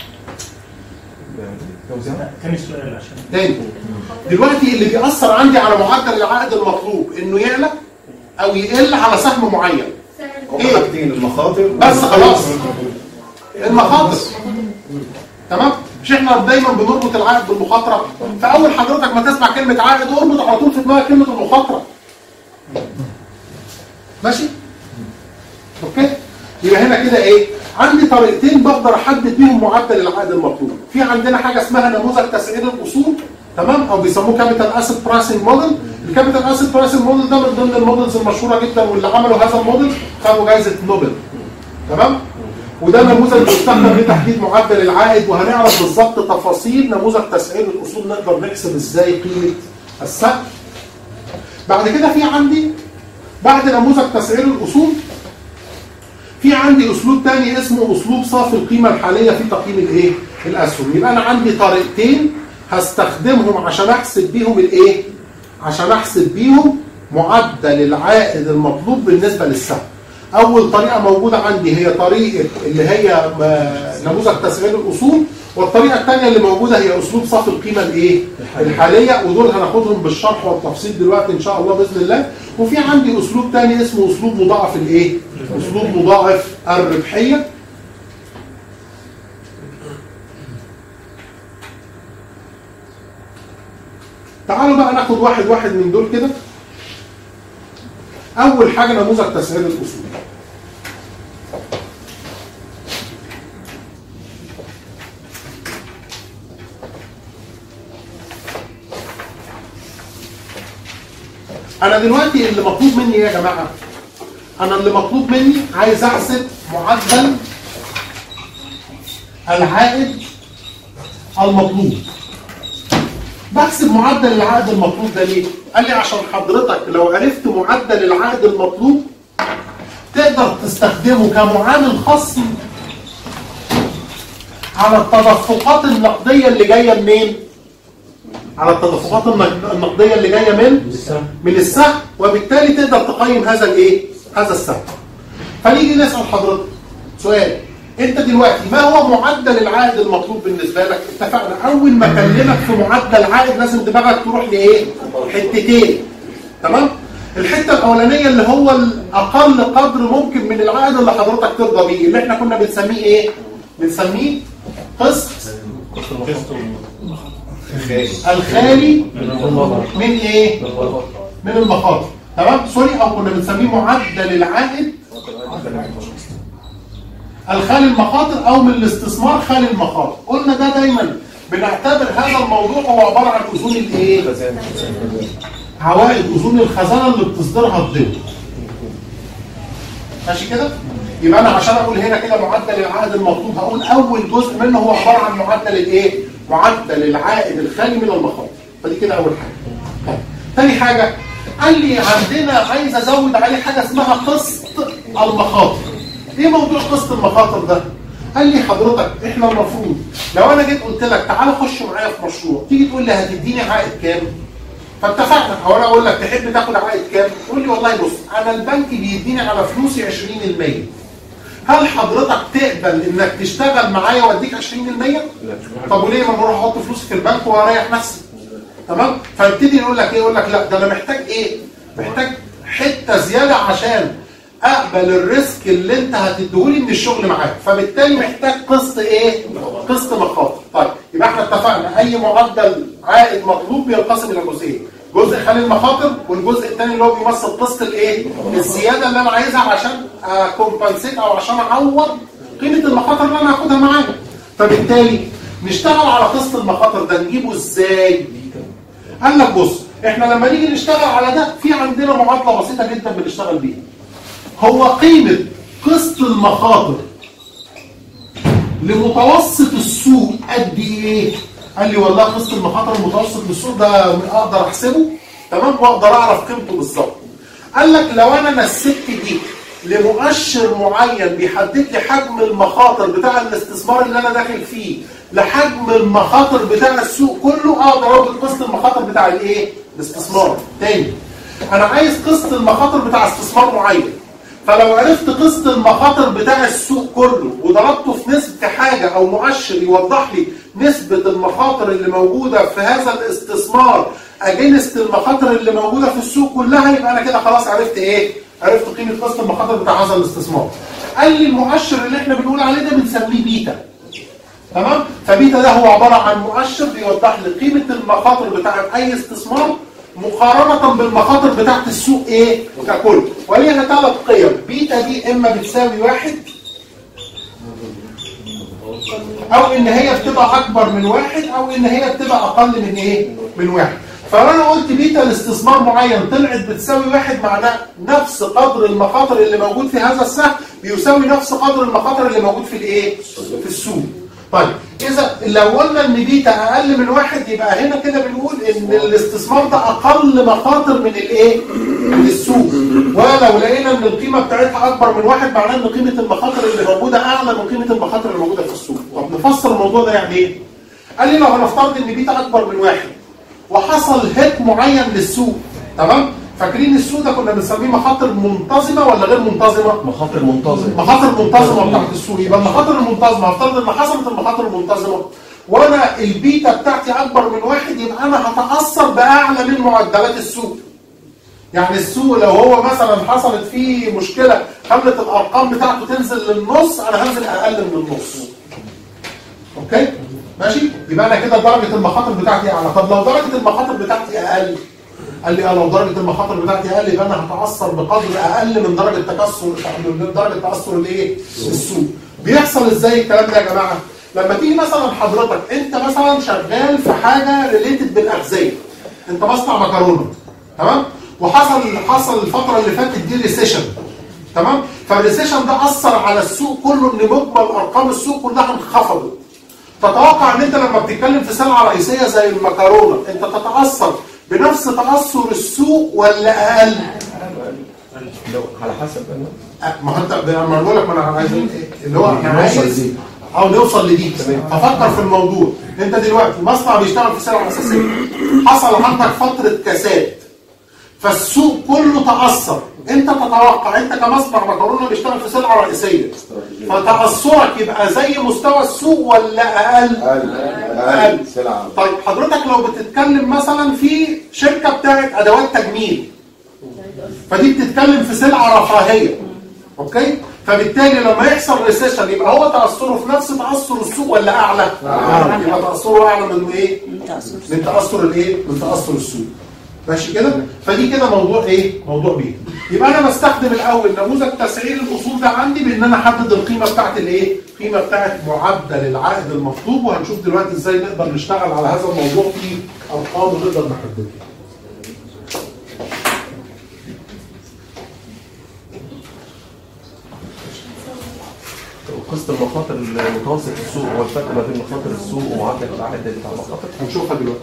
Speaker 4: كان السؤال عشان
Speaker 1: تاني دلوقتي اللي بيأثر عندي على معدل العائد المطلوب انه يعلى او يقل على سهم معين.
Speaker 3: ايه حاجتين؟ المخاطر
Speaker 1: بس خلاص المخاطر. تمام؟ مش احنا دايما بنربط العائد بالمخاطره؟ فاول حضرتك ما تسمع كلمه عائد اربط على طول في دماغك كلمه المخاطره. ماشي؟ اوكي؟ يبقى هنا كده ايه؟ عندي طريقتين بقدر احدد بيهم معدل العائد المطلوب. في عندنا حاجه اسمها نموذج تسعير الاصول، تمام؟ او بيسموه كابيتال اسيت برايسنج موديل. الكابيتال اسيت برايسنج موديل ده من ضمن المودلز المشهوره جدا، واللي عملوا هذا الموديل خدوا جائزه نوبل. تمام؟ وده نموذج بيستخدم لتحديد معدل العائد، وهنعرف بالظبط تفاصيل نموذج تسعير الاصول نقدر نحسب ازاي قيمه السهم. بعد كده في عندي بعد نموذج تسعير الاصول في عندي اسلوب تاني اسمه اسلوب صافي القيمه الحاليه في تقييم الايه؟ الاسهم. يبقى انا عندي طريقتين هستخدمهم عشان احسب بيهم الايه؟ عشان احسب بيهم معدل العائد المطلوب بالنسبه للسهم. اول طريقه موجوده عندي هي طريقه اللي هي نموذج تسعير الاصول، والطريقه الثانيه اللي موجوده هي اسلوب صافي القيمه الايه؟ الحاليه، ودول هناخدهم بالشرح والتفصيل دلوقتي ان شاء الله باذن الله. وفي عندي اسلوب ثاني اسمه اسلوب مضاعف الايه؟ اسلوب مضاعف الربحيه. تعالوا بقى ناخد واحد واحد من دول كده. اول حاجه نموذج تسعير الاصول. انا دلوقتي اللي مطلوب مني ايه يا جماعه؟ انا اللي مطلوب مني عايز احسب معدل العائد المطلوب. بحسب معدل العائد المطلوب ده ليه؟ قال لي عشان حضرتك لو عرفت معدل العائد المطلوب تقدر تستخدمه كمعامل خصم على التدفقات النقديه اللي جايه منين؟ على التدفقات النقديه اللي جايه من من السهم، وبالتالي تقدر تقيم هذا الايه؟ هذا السهم. فنيجي نسال حضرتك سؤال، انت دلوقتي ما هو معدل العائد المطلوب بالنسبه لك؟ اتفقنا اول ما اكلمك في معدل عائد لازم دماغك تروح لايه؟ حتتين. تمام؟ الحته الاولانيه اللي هو الاقل قدر ممكن من العائد اللي حضرتك ترضى بيه، اللي احنا كنا بنسميه ايه؟ بنسميه قسط الخالي من ايه؟ من المخاطر. تمام؟ سوري، او كنا بنسميه معدل العائد الخالي المخاطر، او من الاستثمار خالي المخاطر. قلنا ده دايما بنعتبر هذا الموضوع هو عباره عن اذون الايه؟ عوائد اذون الخزانه اللي بتصدرها الدول. ماشي كده؟ يبقى انا عشان اقول هنا كده معدل العائد المطلوب هقول اول جزء منه هو عباره عن معدل الايه؟ معدل العائد الخالي من المخاطر. فدي كده اول حاجه. طيب. تاني حاجه قال لي عندنا عايز ازود عليه حاجه اسمها قسط المخاطر. ايه موضوع قسط المخاطر ده؟ قال لي حضرتك احنا المفروض لو انا جيت قلت لك تعالى خش معايا في مشروع، تيجي تقول لي هتديني عائد كام؟ فاتفقنا، او انا اقول لك تحب تاخد عائد كام؟ تقول لي والله بص انا البنك بيديني على فلوسي عشرين بالمية. هل حضرتك تقبل انك تشتغل معايا واديك عشرين بالمية؟ طب وليه ما اروح احط فلوسي في البنك واريح نفسي؟ تمام؟ فيبتدي يقول لك ايه؟ يقول لك لا ده انا محتاج ايه؟ محتاج حته زياده عشان اقبل الريسك اللي انت هتديهولي من الشغل معاك، فبالتالي محتاج قسط ايه؟ قسط مخاطر. طيب يبقى احنا اتفقنا اي معدل عائد مطلوب بينقسم الى جزئين، جزء خالي المخاطر والجزء الثاني اللي هو بيمثل قسط الايه؟ الزياده اللي انا عايزها عشان اكومبنسيت او عشان اعوض قيمه المخاطر اللي انا هاخدها معايا. فبالتالي نشتغل على قسط المخاطر ده نجيبه ازاي؟ قال لك بص احنا لما نيجي نشتغل على ده في عندنا معادله بسيطه جدا بنشتغل بيها. هو قيمة قسط المخاطر لمتوسط السوق قد ايه؟ قال لي والله قسط المخاطر المتوسط للسوق ده اقدر احسبه، تمام؟ واقدر اعرف قيمته بالظبط. قال لك لو انا نسبت دي لمؤشر معين بيحدد لي حجم المخاطر بتاع الاستثمار اللي انا داخل فيه لحجم المخاطر بتاع السوق كله، اقدر اوجد قسط المخاطر بتاع الايه؟ الاستثمار. تاني انا عايز قسط المخاطر بتاع استثمار معين، فلو عرفت قسط المخاطر بتاع السوق كله وضربته في نسبة حاجة أو مؤشر يوضح لي نسبة المخاطر اللي موجودة في هذا الاستثمار أجنست المخاطر اللي موجودة في السوق كلها، يبقى أنا كده خلاص عرفت إيه؟ عرفت قيمة قسط المخاطر بتاع هذا الاستثمار. قال لي المؤشر اللي إحنا بنقول عليه ده بنسميه بيتا. تمام؟ فبيتا ده هو عباره عن مؤشر بيوضح لي قيمه المخاطر بتاعه اي استثمار مقارنه بالمخاطر بتاعه السوق ايه ككل، وليها ثلاث قيم. بيتا دي اما بتساوي واحد او ان هي بتبقى اكبر من واحد او ان هي بتبقى اقل من ايه؟ من واحد. فلو انا قلت بيتا لاستثمار معين طلعت بتساوي واحد، معناه نفس قدر المخاطر اللي موجود في هذا السهم بيساوي نفس قدر المخاطر اللي موجود في الايه؟ في السوق. طيب اذا لو قلنا ان بيتا اقل من واحد يبقى هنا كده بنقول ان الاستثمار ده اقل مخاطر من الايه؟ من السوق. ولو لقينا ان القيمه بتاعتها اكبر من واحد معناه ان قيمه المخاطر اللي موجوده اعلى من قيمه المخاطر اللي موجوده في السوق. طب نفسر الموضوع ده يعني ايه؟ قال لي لو هنفترض ان بيتا اكبر من واحد وحصل هيت معين للسوق، تمام؟ فاكرين السوق ده كنا بنسميه مخاطر منتظمه ولا غير منتظمه؟
Speaker 3: مخاطر منتظمه.
Speaker 1: مخاطر منتظمه بتاعت السوق. يبقى المخاطر المنتظمه افترض ان حصلت المخاطر المنتظمه وانا البيتا بتاعتي اكبر من واحد، يبقى انا هتاثر باعلى من معدلات السوق. يعني السوق لو هو مثلا حصلت فيه مشكله خلت الارقام بتاعته تنزل للنص، انا هنزل اقل من النص. اوكي؟ ماشي؟ يبقى انا كده درجه المخاطر بتاعتي اعلى. طب لو درجه المخاطر بتاعتي اقل، قال لي اه لو درجه المخاطر بتاعتي اقل يبقى انا هتاثر بقدر اقل من درجه تكسر من درجه تاثر الايه؟ السوق. بيحصل ازاي الكلام ده يا جماعه؟ لما تيجي مثلا حضرتك انت مثلا شغال في حاجه ريليتد بالاغذيه، انت مصنع مكرونه، تمام؟ وحصل حصل الفتره اللي فاتت دي ريسيشن، تمام؟ فالريسيشن ده اثر على السوق كله، ان مجمل ارقام السوق كلها انخفضت. تتوقع ان انت لما بتتكلم في سلعه رئيسيه زي المكرونه انت تتاثر بنفس تاثر السوق ولا اقل؟
Speaker 3: لو على حسب انا
Speaker 1: ما انت ما بقول لك ما انا عايز اللي هو انا عايز او نوصل لدي. ففكر في الموضوع. انت دلوقتي مصنع بيشتغل في سلعه اساسيه، حصل عندك فتره كساد فالسوق كله تاثر، انت تتوقع انت كمصنع مكرونه بيشتغل في سلعه رئيسيه فتاثرك يبقى زي مستوى السوق ولا اقل؟
Speaker 5: اقل اقل سلعه.
Speaker 1: طيب حضرتك لو بتتكلم مثلا في شركه بتاعت ادوات تجميل، فدي بتتكلم في سلعه رفاهيه، اوكي؟ فبالتالي لما يحصل ريسيشن يبقى هو تاثره في نفس تاثر السوق ولا اعلى؟ اعلى. يبقى تاثره اعلى من ايه؟ من تاثر الايه؟ من تاثر السوق. ماشي كده؟ فدي كده موضوع ايه؟ موضوع بيه. يبقى انا بستخدم الاول نموذج تسعير الاصول ده عندي بان انا احدد القيمه بتاعت الايه؟ القيمه بتاعت معدل العائد المطلوب، وهنشوف دلوقتي ازاي نقدر نشتغل على هذا الموضوع في ارقام ونقدر نحددها.
Speaker 3: قسط المخاطر المتوسط السوق هو الفرق ما بين مخاطر السوق ومعدل العائد بتاع المخاطر.
Speaker 1: هنشوفها دلوقتي.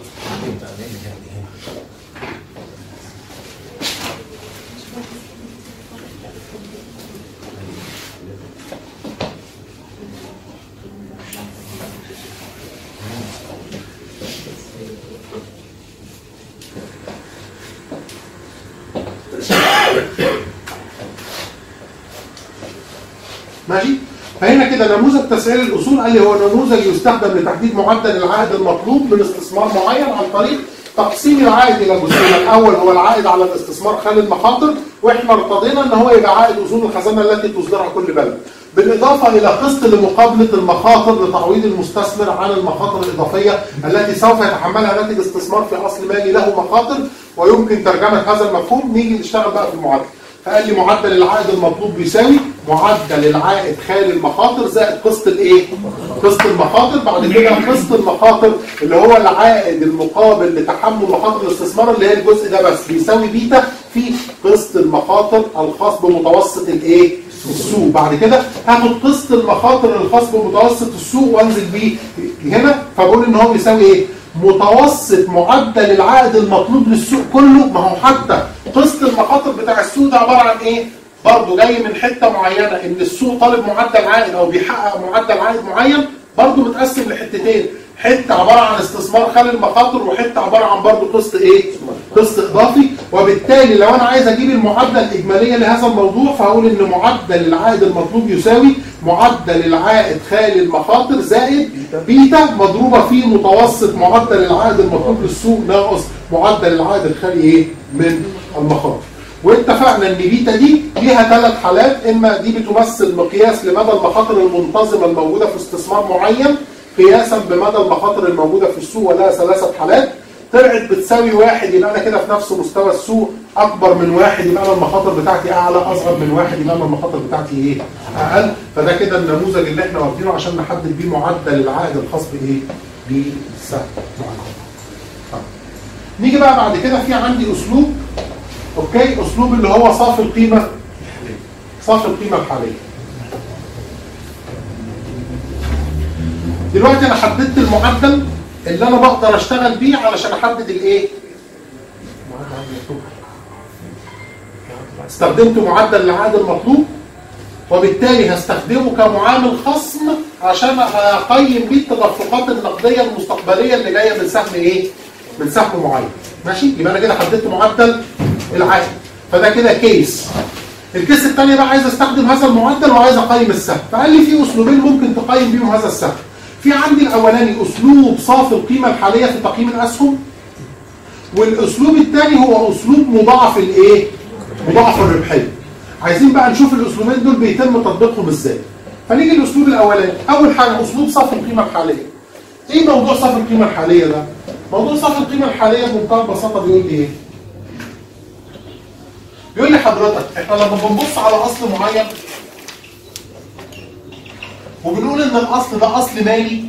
Speaker 1: ماشي؟ فهنا كده نموذج تسعير الاصول قال لي هو نموذج يستخدم لتحديد معدل العائد المطلوب من استثمار معين عن طريق تقسيم العائد الى جزئين. الاول هو العائد على الاستثمار خالي المخاطر، واحنا ارتضينا ان هو يبقى عائد اصول الخزانه التي تصدرها كل بلد، بالاضافه الى قسط لمقابله المخاطر لتعويض المستثمر عن المخاطر الاضافيه التي سوف يتحملها ناتج استثمار في اصل مالي له مخاطر. ويمكن ترجمه هذا المفهوم. نيجي نشتغل بقى في المعادله. فقال لي معدل العائد المطلوب بيساوي معدل العائد خالي المخاطر زائد قسط الايه؟ قسط المخاطر. بعد كده قسط المخاطر اللي هو العائد المقابل لتحمل مخاطر الاستثمار اللي هي الجزء ده بس بيساوي بيتا في قسط المخاطر الخاص بمتوسط الايه؟ السوق. بعد كده هاخد قسط المخاطر الخاص بمتوسط السوق وانزل بيه هنا، فبقول ان هو بيساوي ايه؟ متوسط معدل العائد المطلوب للسوق كله. ما هو حتى قسط المخاطر بتاع السوق ده عباره عن ايه؟ برضه جاي من حته معينه، ان السوق طالب معدل عائد او بيحقق معدل عائد معين، برضه متقسم لحتتين، حته عباره عن استثمار خالي المخاطر وحته عباره عن برضه قسط ايه؟ قسط اضافي. وبالتالي لو انا عايز اجيب المعدل الاجماليه لهذا الموضوع فهقول ان معدل العائد المطلوب يساوي معدل العائد خالي المخاطر زائد بيتا مضروبه في متوسط معدل العائد المطلوب للسوق ناقص معدل العائد الخالي ايه؟ من المخاطر. واتفقنا ان بيتا دي ليها ثلاث حالات، اما دي بتمثل مقياس لمدى المخاطر المنتظمه الموجوده في استثمار معين، قياسا بمدى المخاطر الموجوده في السوق ولها ثلاثه حالات، طلعت بتساوي واحد يبقى انا كده في نفس مستوى السوق، اكبر من واحد يبقى انا المخاطر بتاعتي اعلى، اصغر من واحد يبقى انا المخاطر بتاعتي ايه؟ اقل. فده كده النموذج اللي احنا واخدينه عشان نحدد بيه معدل العائد الخاص بايه؟ بالسهم. نيجي بقى بعد كده في عندي اسلوب، اوكي، اسلوب اللي هو صافي القيمه، صافي القيمه الحاليه. دلوقتي انا حددت المعدل اللي انا بقدر اشتغل بيه علشان احدد الايه؟ استخدمت معدل العائد المطلوب، وبالتالي هستخدمه كمعامل خصم عشان اقيم بيه التدفقات النقديه المستقبليه اللي جايه من سهم ايه؟ من سهم معين. ماشي؟ يبقى انا كده حددت معدل العائد. فده كده كيس. الكيس الثاني بقى عايز استخدم هذا المعدل وعايز اقيم السهم، فقال لي في اسلوبين ممكن تقيم بيهم هذا السهم. في عندي الاولاني اسلوب صافي القيمه الحاليه في تقييم الاسهم، والاسلوب الثاني هو اسلوب مضاعف الايه؟ مضاعف الربحيه. عايزين بقى نشوف الاسلوبين دول بيتم تطبيقهم ازاي. فنيجي للاسلوب الاولاني، اول حاجه اسلوب صافي القيمه الحاليه. ايه موضوع صافي القيمه الحاليه ده؟ موضوع صافي القيمه الحاليه بمنتهى البساطه بيقول لي ايه؟ بيقول لي حضرتك احنا لما بنبص على اصل معين وبنقول ان الاصل ده اصل مالي،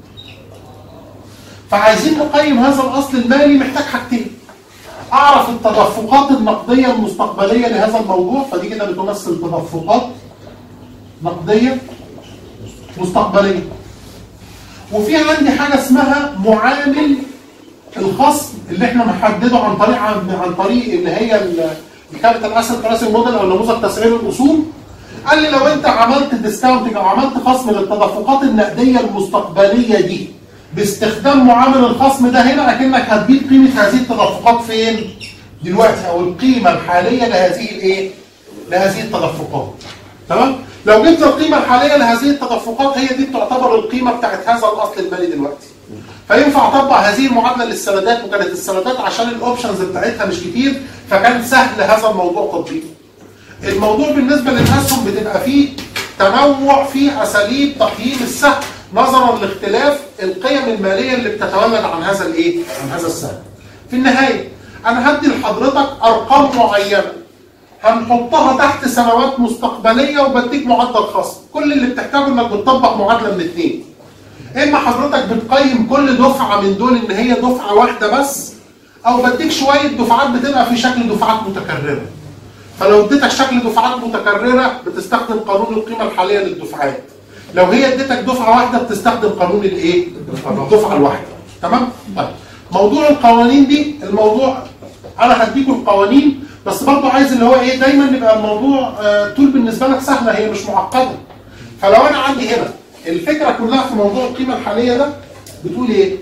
Speaker 1: فعايزين نقيم هذا الاصل المالي محتاج حاجتين. اعرف التدفقات النقديه المستقبليه لهذا الموضوع، فدي كده بتمثل تدفقات نقديه مستقبليه. وفي عندي حاجه اسمها معامل الخصم اللي احنا محدده عن طريق عن طريق اللي هي الكابيتال اسيت برايسنج موديل او نموذج تسعير الاصول. قال لي لو انت عملت ديسكاونتنج او عملت خصم للتدفقات النقديه المستقبليه دي باستخدام معامل الخصم ده هنا، اكنك هتجيب قيمه هذه التدفقات فين؟ دلوقتي، او القيمه الحاليه لهذه الايه؟ لهذه التدفقات. تمام؟ لو جبت القيمه الحاليه لهذه التدفقات، هي دي تعتبر القيمه بتاعت هذا الاصل المالي دلوقتي. فينفع اطبق هذه المعادله للسندات، وكانت السندات عشان الاوبشنز بتاعتها مش كتير فكان سهل هذا الموضوع تطبيقه. الموضوع بالنسبه للاسهم بتبقى فيه تنوع في اساليب تقييم السهم نظرا لاختلاف القيم الماليه اللي بتتولد عن هذا الايه؟ عن هذا السهم. في النهايه انا هدي لحضرتك ارقام معينه هنحطها تحت سنوات مستقبليه وبديك معدل خصم، كل اللي بتحتاجه انك بتطبق معادله من اثنين. اما حضرتك بتقيم كل دفعه من دول ان هي دفعه واحده بس، او بديك شويه دفعات بتبقى في شكل دفعات متكرره. فلو اديتك شكل دفعات متكرره بتستخدم قانون القيمه الحاليه للدفعات. لو هي اديتك دفعه واحده بتستخدم قانون الايه؟ الدفعه الواحده. تمام؟ طيب موضوع القوانين دي، الموضوع انا هديكم القوانين بس برضه عايز اللي هو ايه، دايما يبقى الموضوع آه طول بالنسبه لك سهله، هي مش معقده. فلو انا عندي هنا الفكره كلها في موضوع القيمه الحاليه ده بتقول ايه؟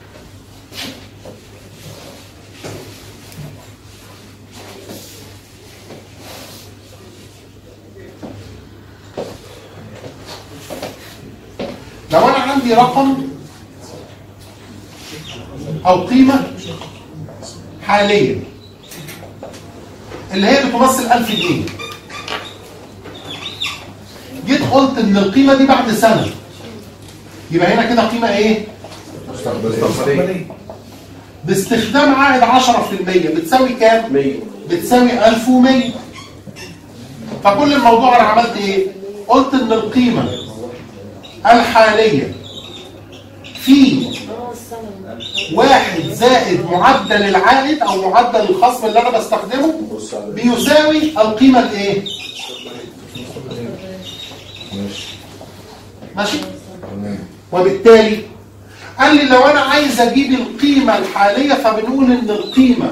Speaker 1: لو انا عندي رقم او قيمه حاليه اللي هي بتمثل ألف جنيه، جيت قلت ان القيمه دي بعد سنه، يبقى هنا كده قيمه ايه؟ مستقبليه. باستخدام عائد عشرة في المية بتساوي كام؟ مية. بتساوي ألف ومية. فكل الموضوع انا عملت ايه؟ قلت ان القيمه الحاليه في واحد زائد معدل العائد او معدل الخصم اللي انا بستخدمه بيساوي القيمه الايه؟ ماشي؟ وبالتالي قال لي لو انا عايز اجيب القيمه الحاليه فبنقول ان القيمه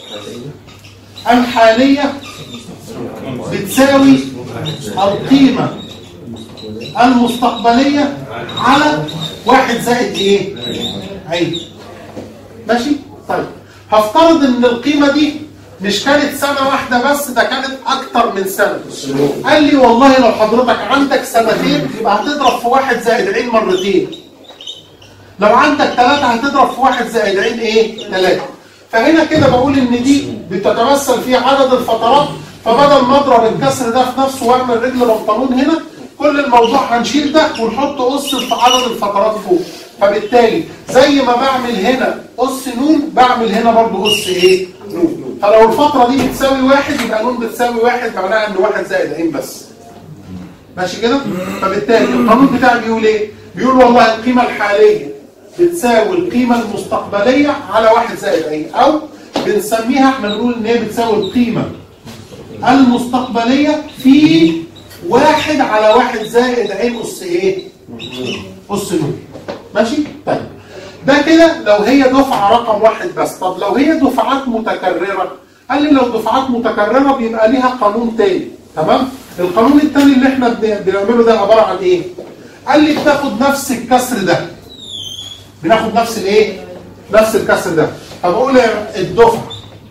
Speaker 1: الحاليه بتساوي القيمه المستقبليه على واحد زائد ايه؟ عين. ماشي؟ طيب هفترض ان القيمه دي مش كانت سنه واحده بس، ده كانت اكتر من سنه. قال لي والله لو حضرتك عندك سنتين يبقى هتضرب في واحد زائد عين مرتين. لو عندك ثلاثه هتضرب في واحد زائد عين ايه؟ ثلاثه. فهنا كده بقول ان دي بتتمثل في عدد الفترات، فبدل ما اضرب الكسر ده في نفسه واعمل رجل بنطلون هنا، كل الموضوع هنشيل ده ونحط أس في عدد الفترات فوق. فبالتالي زي ما بعمل هنا أس نون بعمل هنا برضو أس إيه؟ نون. فلو الفترة دي بتساوي واحد يبقى نون بتساوي واحد، معناها إن واحد زائد عين بس. ماشي كده؟ فبالتالي القانون بتاعي بيقول إيه؟ بيقول والله القيمة الحالية بتساوي القيمة المستقبلية على واحد زائد عين، أو بنسميها احنا بنقول إن هي بتساوي القيمة المستقبلية في واحد على واحد زائد عين أس إيه؟ أس نون. ماشي؟ طيب ده كده لو هي دفعة رقم واحد بس. طب لو هي دفعات متكررة، قال لي لو دفعات متكررة بيبقى ليها قانون تاني. تمام؟ القانون التاني اللي احنا بنعمله ده عبارة عن ايه؟ قال لي بتاخد نفس الكسر ده. بناخد نفس الايه؟ نفس الكسر ده. طب اقول الدفعة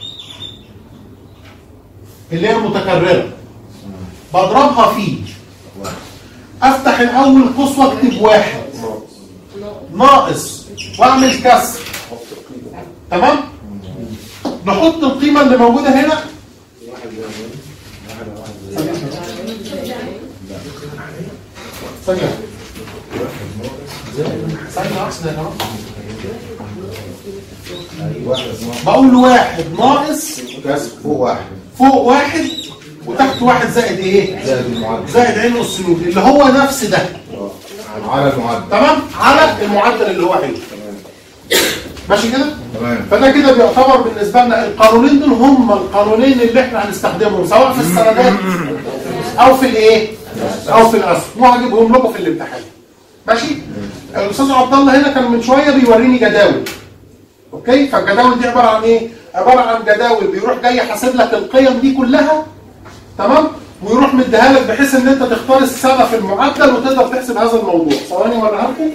Speaker 1: اللي هي متكررة بضربها فيه، افتح الاول قوس واكتب واحد ناقص واعمل كسر. تمام؟ نحط القيمة اللي موجودة هنا ثانية ثانية أحسن يا جماعة. بقول له واحد ناقص
Speaker 5: فوق واحد
Speaker 1: فوق واحد وتحت واحد زائد ايه؟ زائد عين أس نون اللي هو نفس ده
Speaker 5: على المعدل.
Speaker 1: تمام؟ على المعدل اللي هو عين. ماشي كده؟
Speaker 5: تمام.
Speaker 1: فده كده بيعتبر بالنسبه لنا القانونين دول هم القانونين اللي احنا هنستخدمهم سواء في السندات او في الايه؟ او في الاسهم، وهجيبهم لكم في الامتحان. ماشي؟ الاستاذ عبد الله هنا كان من شويه بيوريني جداول. اوكي؟ فالجداول دي عباره عن ايه؟ عباره عن جداول بيروح جاي حاسب لك القيم دي كلها. تمام؟ ويروح مديها لك بحيث ان انت تختار السنه في المعدل وتقدر تحسب هذا الموضوع. ثواني اوريها لكم.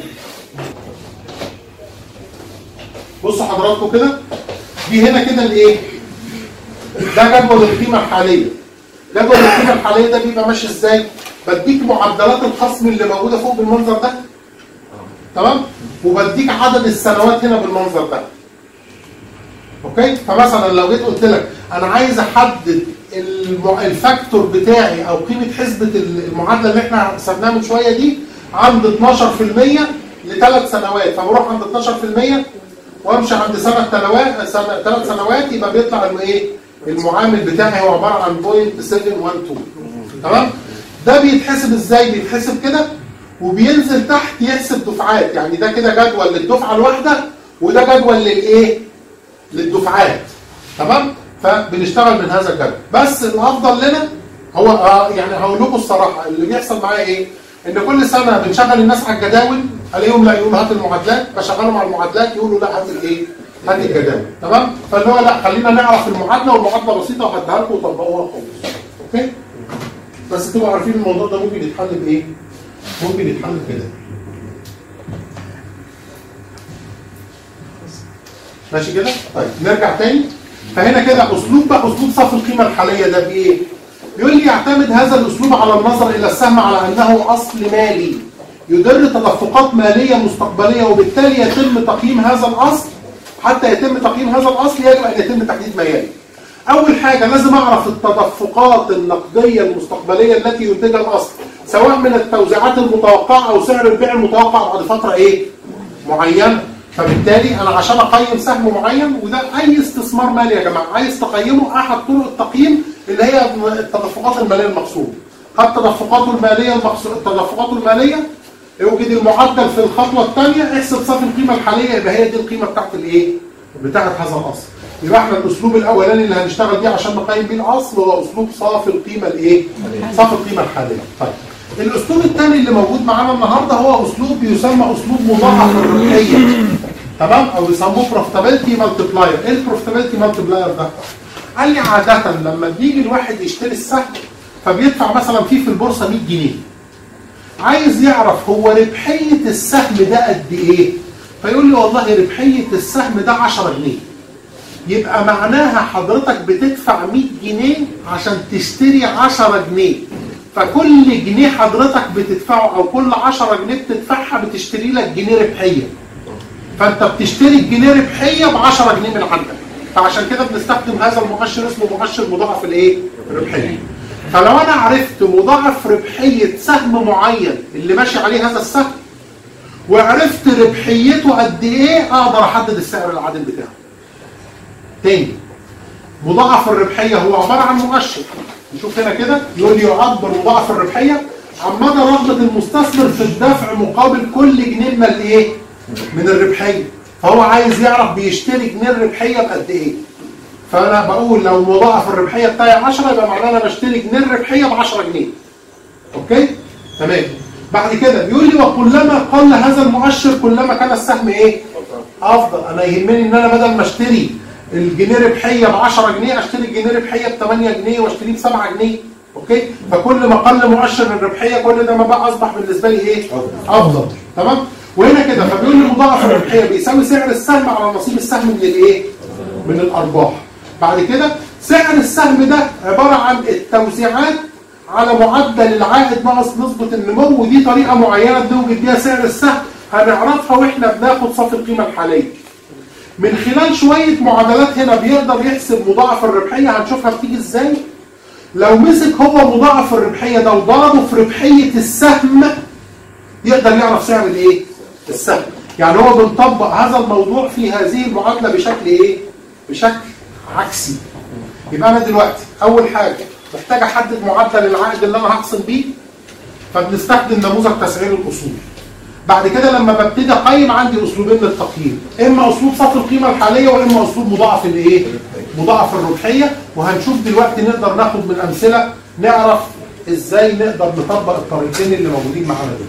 Speaker 1: بصوا حضراتكم كده، دي هنا كده الايه؟ ده جدول القيمه الحاليه. جدول القيمه الحاليه ده بيبقى ماشي ازاي؟ بديك معدلات الخصم اللي موجوده فوق بالمنظر ده. تمام؟ وبديك عدد السنوات هنا بالمنظر ده. اوكي؟ فمثلا لو جيت قلت لك انا عايز احدد الفاكتور بتاعي او قيمه حسبه المعادله اللي احنا حسبناها من شويه دي عند اتناشر في المية لثلاث سنوات، فبروح عند اتناشر في المية وامشي عند سنه سنوات سنه ثلاث سنوات، يبقى بيطلع الايه؟ المعامل بتاعي هو عباره عن صفر فاصلة سبعة واحد اتنين. تمام؟ ده بيتحسب ازاي؟ بيتحسب كده وبينزل تحت يحسب دفعات، يعني ده كده جدول للدفعه الواحده وده جدول للايه؟ للدفعات. تمام؟ فبنشتغل من هذا الجدول. بس الافضل لنا هو آه يعني هقول لكم الصراحه اللي بيحصل معايا ايه؟ ان كل سنه بنشغل الناس على الجداول، الاقيهم لا يقولوا هات المعادلات، بشغلهم على المعادلات يقولوا لا هات الايه؟ هات الجداول. تمام؟ فاللي هو لا خلينا نعرف المعادله، والمعادله بسيطه وهديها لكم وطبقوها خالص. اوكي؟ بس تبقوا عارفين الموضوع ده ممكن يتحل بايه؟ ممكن يتحل كده. ماشي كده؟ طيب نرجع تاني. فهنا كده اسلوب بقى اسلوب صف القيمه الحاليه ده بايه؟ بيقول لي يعتمد هذا الاسلوب على النظر الى السهم على انه اصل مالي يدر تدفقات ماليه مستقبليه، وبالتالي يتم تقييم هذا الاصل. حتى يتم تقييم هذا الاصل يجب ان يتم تحديد مياله. اول حاجه لازم اعرف التدفقات النقديه المستقبليه التي ينتجها الاصل، سواء من التوزيعات المتوقعه او سعر البيع المتوقع بعد فتره ايه؟ معينه. فبالتالي انا عشان اقيم سهم معين، وده اي استثمار مالي يا جماعه عايز تقيمه، احد طرق التقييم اللي هي التدفقات الماليه المقسومه. حتى التدفقات الماليه المقسومه التدفقات الماليه يوجد المعدل في الخطوه الثانيه، احسب صافي القيمه الحاليه، يبقى هي دي القيمه بتاعت الايه؟ بتاعت هذا الاصل. يبقى احنا الاسلوب الاولاني اللي هنشتغل بيه عشان نقيم بيه الاصل هو اسلوب صافي القيمه الايه؟ صافي القيمه الحاليه. طيب الاسلوب الثاني اللي موجود معانا النهارده هو اسلوب بيسمى اسلوب مضاعف الربحيه. تمام؟ او بيسموه بروفيتابيلتي مالتيبلاير. ايه البروفيتابيلتي مالتيبلاير ده؟ قال لي عاده لما بيجي الواحد يشتري السهم فبيدفع مثلا فيه في البورصه مية جنيه. عايز يعرف هو ربحيه السهم ده قد ايه؟ فيقول لي والله ربحيه السهم ده عشرة جنيه. يبقى معناها حضرتك بتدفع مية جنيه عشان تشتري عشرة جنيه. فكل جنيه حضرتك بتدفعه او كل عشرة جنيه بتدفعها بتشتري لك جنيه ربحيه. فانت بتشتري الجنيه ربحيه ب عشرة جنيه من عندك. فعشان كده بنستخدم هذا المؤشر اسمه مؤشر مضاعف الايه؟ الربحيه. فلو انا عرفت مضاعف ربحيه سهم معين اللي ماشي عليه هذا السهم وعرفت ربحيته قد ايه اقدر احدد السعر العادل بتاعه. تاني، مضاعف الربحيه هو عباره عن مؤشر. نشوف هنا كده يقول لي يعبر مضاعف الربحيه عن مدى رغبه المستثمر في الدفع مقابل كل جنيه من الايه؟ من الربحيه. فهو عايز يعرف بيشتري جنيه الربحيه بقد ايه. فانا بقول لو مضاعف الربحيه بتاعي عشرة يبقى معناه انا بشتري جنيه الربحيه ب عشرة جنيه. اوكي؟ تمام. بعد كده بيقول لي وكلما قل هذا المؤشر كلما كان السهم ايه؟ افضل. انا يهمني ان انا بدل ما اشتري الجنيه ربحيه ب عشرة جنيه اشتري الجنيه ربحيه ب ثمانية جنيه واشتريه ب سبعة جنيه. اوكي؟ فكل ما قل مؤشر الربحيه كل ده ما بقى اصبح بالنسبه لي ايه؟ افضل. تمام؟ وهنا كده فبيقول لي مضاعف الربحيه بيساوي سعر السهم على نصيب السهم من الايه؟ من الارباح. بعد كده سعر السهم ده عباره عن التوزيعات على معدل العائد ناقص نسبه النمو، ودي طريقه معينه بنوجد بيها سعر السهم هنعرفها واحنا بناخد صافي القيمه الحاليه. من خلال شويه معادلات هنا بيقدر يحسب مضاعف الربحيه، هنشوفها بتيجي ازاي. لو مسك هو مضاعف الربحيه ده وضربه في ربحيه السهم يقدر يعرف سعر الايه؟ السهم. يعني هو بنطبق هذا الموضوع في هذه المعادله بشكل ايه؟ بشكل عكسي. يبقى انا دلوقتي اول حاجه محتاج احدد معدل العائد اللي انا هقسم بيه، فبنستخدم نموذج تسعير الاصول. بعد كده لما ببتدي اقيم عندي اسلوبين للتقييم، اما اسلوب صافي القيمه الحاليه واما اسلوب مضاعف الايه؟ مضاعف الربحيه. وهنشوف دلوقتي نقدر ناخد من امثله نعرف ازاي نقدر نطبق الطريقتين اللي موجودين معانا دول.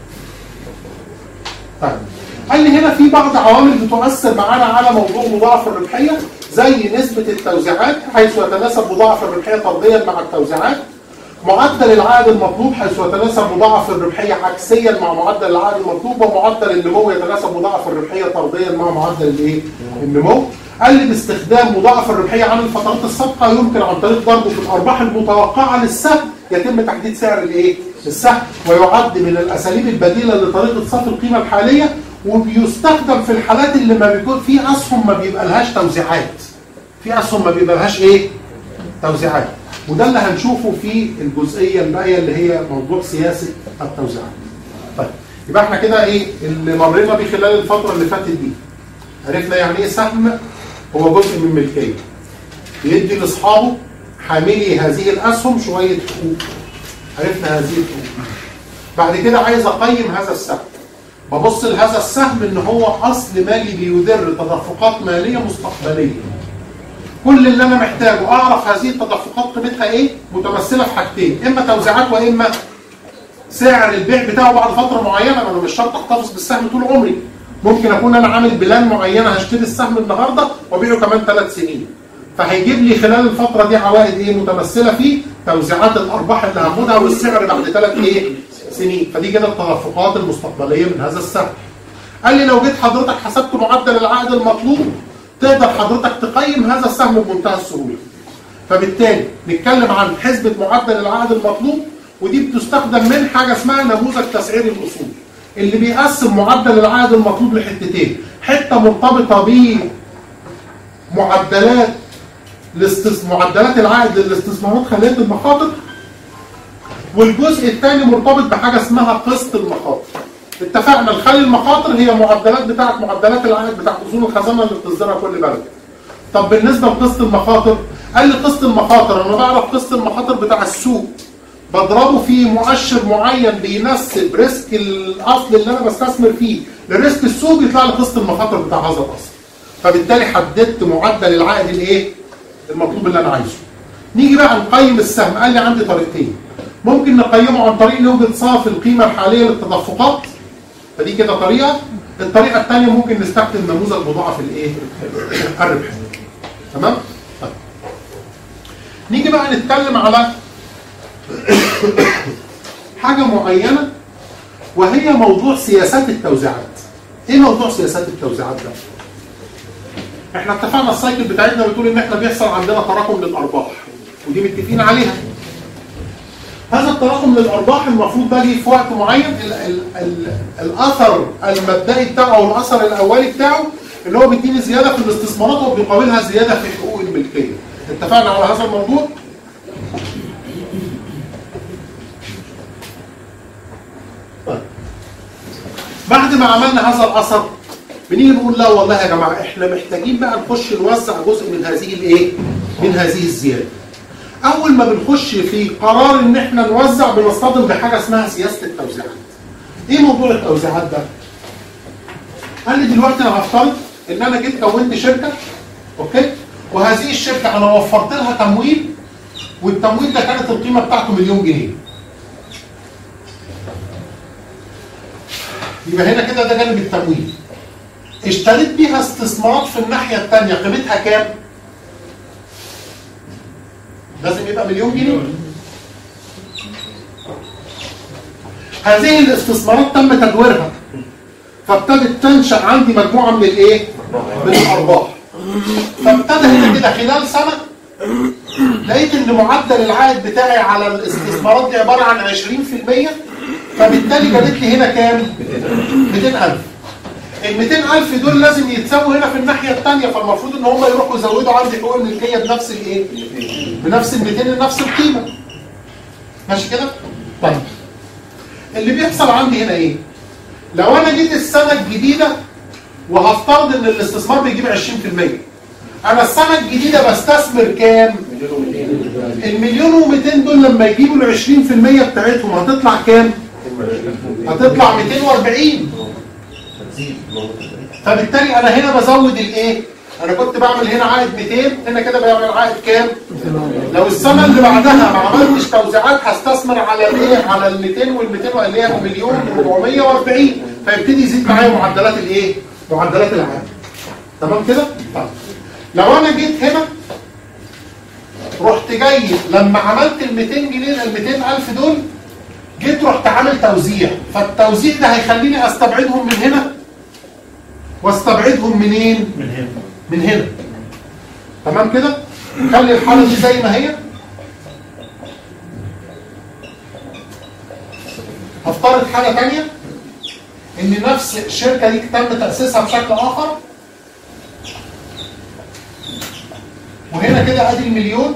Speaker 1: طيب قال لي هنا في بعض عوامل بتؤثر معانا على موضوع مضاعف الربحيه زي نسبه التوزيعات حيث يتناسب مضاعف الربحيه طرديا مع التوزيعات، معدل العائد المطلوب حيث يتناسب مضاعف الربحيه عكسيا مع معدل العائد المطلوب، ومعدل النمو يتناسب مضاعف الربحيه طرديا مع معدل الايه؟ النمو. قال لي باستخدام مضاعف الربحيه عن الفترات السابقه يمكن عن طريق ضربه في الارباح المتوقعه للسهم يتم تحديد سعر الايه؟ السهم، ويعد من الاساليب البديله لطريقه صافي القيمه الحاليه، وبيستخدم في الحالات اللي ما بيكون في اسهم ما بيبقى لهاش توزيعات. في اسهم ما بيبقى لهاش ايه؟ توزيعات. وده اللي هنشوفه في الجزئيه الباقيه اللي هي موضوع سياسه التوزيعات. طيب يبقى احنا كده ايه اللي مرينا بيه خلال الفتره اللي فاتت دي. عرفنا يعني ايه سهم هو جزء من ملكيه بيدي لاصحابه حاملي هذه الاسهم شويه حقوق. عرفنا هذه الحقوق. بعد كده عايز اقيم هذا السهم. ببص لهذا السهم ان هو اصل مالي بيدر تدفقات ماليه مستقبليه. كل اللي انا محتاجه اعرف هذه التدفقات قيمتها ايه؟ متمثله في حاجتين، اما توزيعات واما سعر البيع بتاعه بعد فتره معينه. انا مش شرط احتفظ بالسهم طول عمري. ممكن اكون انا عامل بلان معينه هشتري السهم النهارده وابيعه كمان ثلاث سنين. فهيجيب لي خلال الفتره دي عوائد ايه؟ متمثله في توزيعات الارباح اللي هاخدها والسعر بعد ثلاث ايه؟ سنين. فدي كده التدفقات المستقبليه من هذا السهم. قال لي لو جيت حضرتك حسبت معدل العائد المطلوب تقدر حضرتك تقيم هذا السهم بمنتهى السهوله. فبالتالي نتكلم عن حسبه معدل العائد المطلوب، ودي بتستخدم من حاجه اسمها نموذج تسعير الاصول اللي بيقسم معدل العائد المطلوب لحتتين، حته مرتبطه بمعدلات الاستث... معدلات العائد للاستثمارات خليه المخاطر، والجزء الثاني مرتبط بحاجه اسمها قسط المخاطر. اتفقنا الخلي المخاطر هي معدلات بتاعت معدلات العائد بتاعت اصول الخزانه اللي بتصدرها كل بلد. طب بالنسبه لقسط المخاطر، قال لي قسط المخاطر انا بعرف قسط المخاطر بتاع السوق بضربه في مؤشر معين بينسب ريسك الاصل اللي انا بستثمر فيه لريسك السوق، يطلع لي قسط المخاطر بتاع هذا الاصل. فبالتالي حددت معدل العائد الايه؟ المطلوب اللي انا عايزه. نيجي بقى نقيم السهم. قال لي عندي طريقتين. ممكن نقيمه عن طريق نوجد صافي القيمه الحاليه للتدفقات، فدي كده طريقه. الطريقه الثانيه ممكن نستخدم نموذج مضاعف الايه؟ الربح. تمام؟ طيب. نيجي بقى نتكلم على حاجه معينه وهي موضوع سياسات التوزيعات. ايه موضوع سياسات التوزيعات ده؟ احنا اتفقنا السايكل بتاعتنا بتقول ان احنا بيحصل عندنا تراكم للارباح، ودي متفقين عليها. هذا التراكم للارباح المفروض ده ليه في وقت معين ال ال ال الاثر المبدئي بتاعه او الاثر الاولي بتاعه اللي هو بيديني زياده في الاستثمارات وبيقابلها زياده في حقوق الملكيه. اتفقنا على هذا الموضوع؟ بعد ما عملنا هذا الاثر بنيجي نقول لا والله يا جماعه احنا محتاجين بقى نخش نوزع جزء من هذه الايه؟ من هذه الزياده. اول ما بنخش في قرار ان احنا نوزع بنصطدم بحاجه اسمها سياسه التوزيعات. ايه موضوع التوزيعات ده؟ قال لي دلوقتي انا هفترض ان انا جيت كونت شركه، اوكي؟ وهذه الشركه انا وفرت لها تمويل، والتمويل ده كانت القيمه بتاعته مليون جنيه. يبقى هنا كده ده جانب التمويل. اشتريت بيها استثمارات في الناحيه الثانيه قيمتها كام؟ لازم يبقى مليون جنيه. هذه الاستثمارات تم تدويرها، فابتدت تنشأ عندي مجموعه من الايه؟ من الارباح. فابتدى هنا كده خلال سنه لقيت ان معدل العائد بتاعي على الاستثمارات دي عباره عن عشرين في المية، فبالتالي جابت لي هنا كام؟ مئتين ألف. ال مئتين ألف دول لازم يتساووا هنا في الناحيه الثانيه، فالمفروض ان هم يروحوا يزودوا عندي حقوق الملكيه بنفس الايه؟ بنفس ال مئتين لنفس القيمه. ماشي كده؟ طيب. اللي بيحصل عندي هنا ايه؟ لو انا جيت السنه الجديده وهفترض ان الاستثمار بيجيب عشرين في المية، انا السنه الجديده بستثمر كام؟ المليون ومئتين دول لما يجيبوا ال عشرين في المية بتاعتهم هتطلع كام؟ هتطلع مئتين وأربعين. فبالتالي انا هنا بزود الايه؟ انا كنت بعمل هنا عائد مئتين، هنا كده بعمل عائد كام؟ لو السنه اللي بعدها ما عملتش توزيعات هستثمر على الايه؟ على ال مئتين وال مئتين اللي هي مليون وأربعمية وأربعين، فيبتدي يزيد معايا معدلات الايه؟ معدلات العائد. تمام كده؟ طيب. لو انا جيت هنا رحت جاي لما عملت ال مئتين جنيه ال مئتين ألف دول جيت رحت عامل توزيع، فالتوزيع ده هيخليني استبعدهم من هنا واستبعدهم منين؟
Speaker 4: من هنا.
Speaker 1: من هنا. تمام كده؟ خلي الحالة دي زي ما هي. هفترض حاجة تانية ان نفس الشركة دي تم تأسيسها بشكل آخر، وهنا كده ادي المليون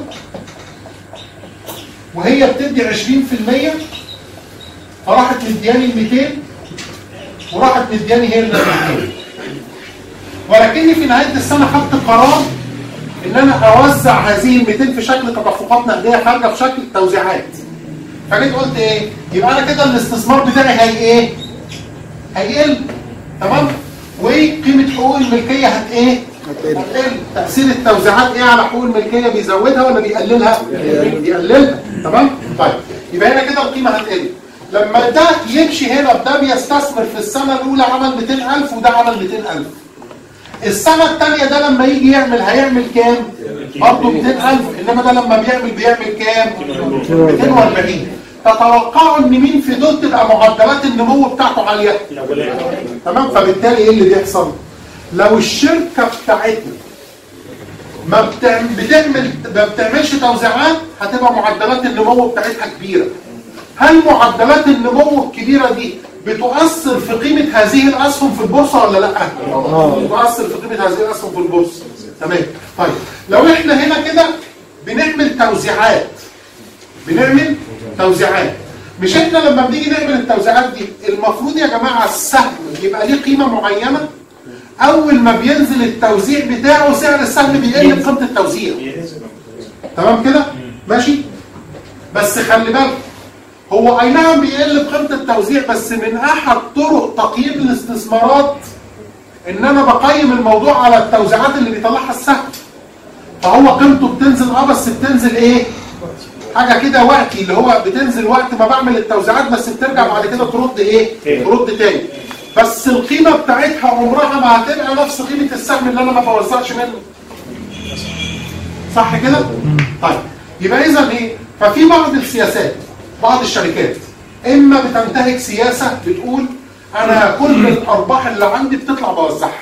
Speaker 1: وهي بتدي عشرين في المية، فراحت مدياني ال مئتين وراحت مدياني هي ال مئتين، ولكني في نهايه السنه خدت قرار ان انا اوزع هذه ال مئتين في شكل تدفقات نقديه خارجه في شكل توزيعات. فجيت قلت ايه؟ يبقى انا كده الاستثمار بتاعي هي ايه؟ هيقل. تمام؟ وقيمه حقوق الملكيه هت ايه؟ هتقل. تاثير التوزيعات ايه على حقوق الملكيه؟ بيزودها ولا بيقللها؟ بيقللها. تمام؟ طيب يبقى هنا كده القيمه هتقل. لما ده يمشي هنا ده بيستثمر في السنه الاولى عمل مئتين ألف وده عمل مئتين ألف. السنه الثانيه ده لما يجي يعمل هيعمل كام؟ برضه مئتين ألف، انما ده لما بيعمل بيعمل كام؟ مئتين وأربعين. تتوقعوا ان مين في دول تبقى معدلات النمو بتاعته عاليه؟ تمام؟ فبالتالي ايه اللي بيحصل؟ لو الشركه بتاعتنا ما بتعمل ما بتعملش توزيعات هتبقى معدلات النمو بتاعتها كبيره. هل معدلات النمو الكبيره دي بتؤثر في قيمه هذه الاسهم في البورصه ولا لا؟ بتؤثر في قيمه هذه الاسهم في البورصه. تمام. طيب لو احنا هنا كده بنعمل توزيعات بنعمل توزيعات مش احنا لما بنيجي نعمل التوزيعات دي المفروض يا جماعه السهم يبقى ليه قيمه معينه، اول ما بينزل التوزيع بتاعه سعر السهم بيقل بقيمه التوزيع. تمام كده؟ ماشي؟ بس خلي بالك هو اي نعم بيقل بقيمه التوزيع، بس من احد طرق تقييم الاستثمارات ان انا بقيم الموضوع على التوزيعات اللي بيطلعها السهم. فهو قيمته بتنزل اه بس بتنزل ايه؟ حاجه كده وقتي، اللي هو بتنزل وقت ما بعمل التوزيعات بس بترجع بعد كده ترد ايه؟ ترد تاني. بس القيمه بتاعتها عمرها ما هتبقى نفس قيمه السهم اللي انا ما بوزعش منه. صح كده؟ طيب يبقى اذا ايه؟ ففي بعض السياسات بعض الشركات اما بتنتهج سياسه بتقول انا كل الارباح اللي عندي بتطلع بوزعها،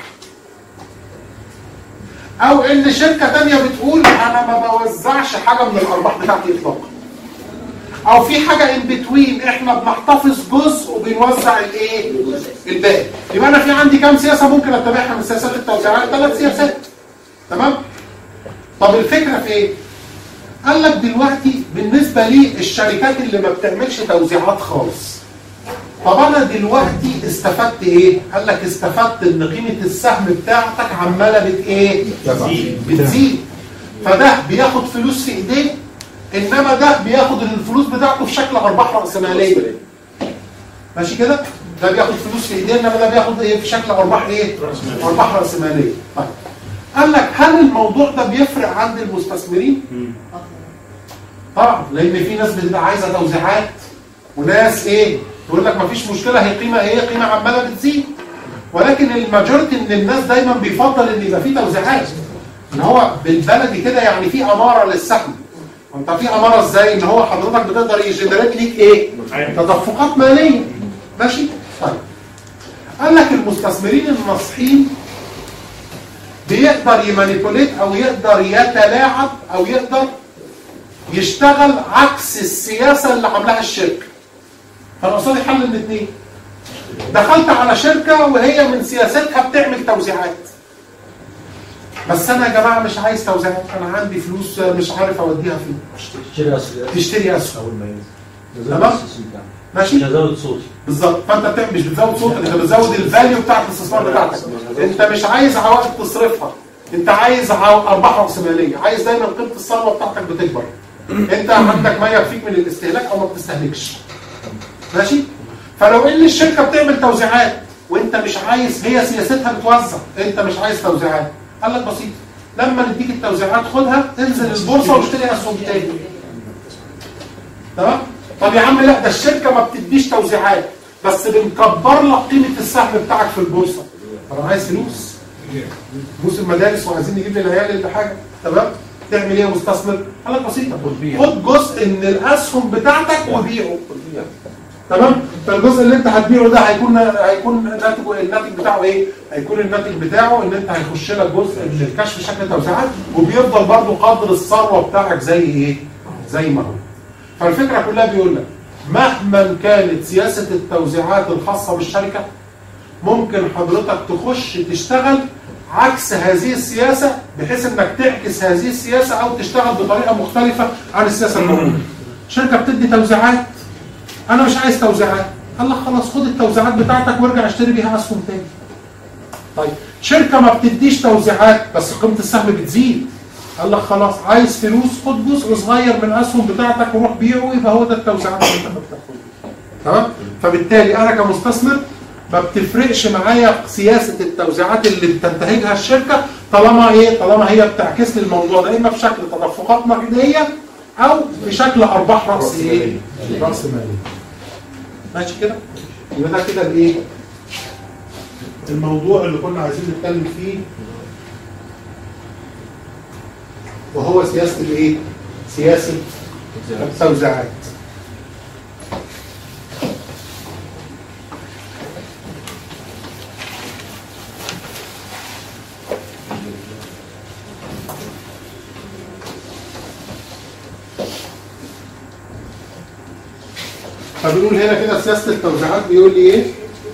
Speaker 1: او ان شركه ثانيه بتقول انا ما بوزعش حاجه من الارباح بتاعتي اطلاقا، او في حاجه ان بتوين احنا بنحتفظ جزء وبنوزع الايه؟ الباقي. يبقى انا في عندي كام سياسه ممكن اتبعها من سياسات التوزيعات؟ ثلاث سياسات. تمام؟ طب الفكره في ايه؟ قال لك دلوقتي بالنسبه لي الشركات اللي ما بتعملش توزيعات خالص طب انا دلوقتي استفدت ايه؟ قال لك استفدت ان قيمه السهم بتاعتك عماله بت ايه؟ بتزيد. فده بياخد فلوس في ايديه، انما ده بياخد الفلوس بتاعته في شكل ارباح راسماليه. ماشي كده؟ ده بياخد فلوس في ايديه، انما ده بياخد ايه؟ في شكل ارباح ايه؟ ارباح راسماليه. طيب قال لك هل الموضوع ده بيفرق عند المستثمرين؟ طبعا، لان في ناس بتبقى عايزه توزيعات، وناس ايه؟ تقول لك مفيش مشكله، هي قيمه ايه؟ قيمه عماله بتزيد. ولكن الماجورتي من الناس دايما بيفضل ان يبقى في توزيعات. ان هو بالبلدي كده يعني في اماره للسهم. انت في اماره ازاي؟ ان هو حضرتك بتقدر يجنريت ليك ايه؟ تدفقات ماليه. ماشي؟ طيب. قال لك المستثمرين الناصحين بيقدر يمانيبوليت او يقدر يتلاعب او يقدر يشتغل عكس السياسه اللي عاملاها الشركه. فانا قصدي حل من الاثنين. دخلت على شركه وهي من سياستها بتعمل توزيعات. بس انا يا جماعه مش عايز توزيعات، انا عندي فلوس مش عارف اوديها فين.
Speaker 6: تشتري اسهم.
Speaker 1: تشتري اسهم.
Speaker 6: اول ما ينزل.
Speaker 1: تمام؟ ماشي؟
Speaker 6: مش هزود صوتي.
Speaker 1: بالظبط، فانت بتعمل مش بتزود صوتك، انت بتزود الفاليو بتاع الاستثمار بتاعتك. انت مش عايز عوائد تصرفها، انت عايز ارباح راسماليه، عايز دايما قيمه الثروه بتاعتك بتكبر. انت عندك ما يكفيك من الاستهلاك او ما بتستهلكش. ماشي؟ فلو ان الشركه بتعمل توزيعات وانت مش عايز، هي سياستها بتوزع، انت مش عايز توزيعات، قال لك بسيط، لما نديك التوزيعات خدها انزل البورصه واشتري اسهم تاني. تمام؟ طب يا عم لا، ده الشركه ما بتديش توزيعات بس بنكبر لك قيمه السهم بتاعك في البورصه. طب انا عايز فلوس. فلوس المدارس وعايزين نجيب للعيال اللي حاجه. تمام؟ تعمل ايه يا مستثمر؟ قال لك بسيطه، خد جزء من الاسهم بتاعتك وبيعه. تمام؟ فالجزء اللي انت هتبيعه ده هيكون هيكون ناتج الناتج بتاعه ايه؟ هيكون الناتج بتاعه ان انت هيخش لك جزء من الكاش في شكل توزيعات، وبيفضل برضه قدر الثروه بتاعك زي ايه؟ زي ما هو. فالفكره كلها بيقول لك مهما كانت سياسه التوزيعات الخاصه بالشركه، ممكن حضرتك تخش تشتغل عكس هذه السياسه بحيث انك تعكس هذه السياسه او تشتغل بطريقه مختلفه عن السياسه الموجوده. شركه بتدي توزيعات، انا مش عايز توزيعات، قال لك خلاص خد التوزيعات بتاعتك وارجع اشتري بيها اسهم تاني. طيب شركه ما بتديش توزيعات بس قيمه السهم بتزيد، قال لك خلاص عايز فلوس، خد جزء صغير من الاسهم بتاعتك وروح بيعه، يبقى هو ده التوزيعات اللي انت بتاخدها. تمام؟ فبالتالي انا كمستثمر ما بتفرقش معايا سياسه التوزيعات اللي بتنتهجها الشركه، طالما ايه؟ طالما هي بتعكس لي الموضوع ده اما في شكل تدفقات نقديه او في شكل ارباح راس ايه؟ راس ماليه. ماشي كده؟ يبقى ده كده الايه؟ الموضوع اللي كنا عايزين نتكلم فيه، وهو سياسه الايه؟ سياسه التوزيعات. فبنقول هنا كده سياسه التوزيعات بيقول لي ايه؟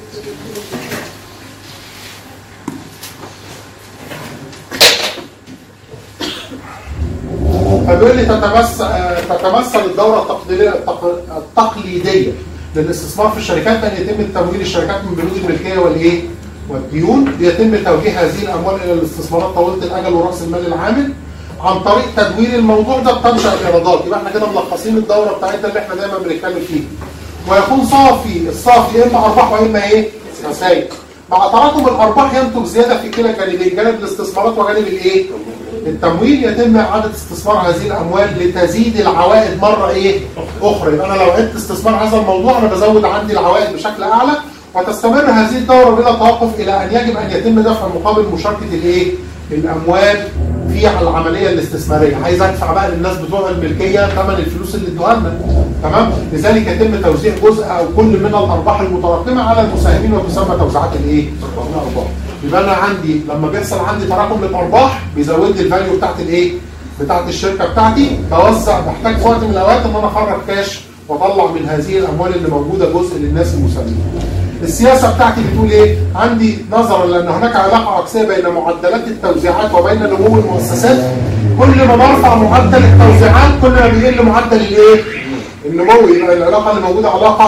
Speaker 1: فبيقول لي تتمثل تتمثل الدوره التقليديه التقليديه للاستثمار في الشركات ان يتم تمويل الشركات من بنود الملكيه والايه؟ والديون، يتم توجيه هذه الاموال الى الاستثمارات طويله الاجل وراس المال العامل عن طريق تدوير الموضوع ده بتنشأ الايرادات. يبقى احنا كده ملخصين الدوره بتاعتنا اللي احنا دايما بنتكلم فيها. ويكون صافي الصافي يا اما ارباح واما ايه؟ خسائر. مع تراكم الارباح ينتج زياده في كلا الجانبين، جانب الاستثمارات وجانب الايه؟ التمويل. يتم اعاده استثمار هذه الاموال لتزيد العوائد مره ايه؟ اخرى. يبقى انا لو عدت استثمار هذا الموضوع انا بزود عندي العوائد بشكل اعلى، وتستمر هذه الدوره بلا توقف الى ان يجب ان يتم دفع مقابل مشاركه الايه؟ الاموال في العمليه الاستثماريه. عايز ادفع بقى للناس بتوع الملكيه ثمن الفلوس اللي ادوها لنا. تمام؟ لذلك يتم توزيع جزء او كل من الارباح المتراكمه على المساهمين وتسمى توزيعات الايه؟ الارباح. يبقى انا عندي لما بيحصل عندي تراكم للارباح بيزود لي الفاليو بتاعت الايه؟ بتاعت الشركه بتاعتي، بوزع، بحتاج في وقت من الاوقات ان انا اخرج كاش واطلع من هذه الاموال اللي موجوده جزء للناس المساهمين. السياسه بتاعتي بتقول ايه؟ عندي نظرا لان هناك علاقه عكسيه بين معدلات التوزيعات وبين نمو المؤسسات. كل ما برفع معدل التوزيعات كل ما بيقل معدل الايه؟ النمو. يبقى العلاقه اللي موجوده علاقه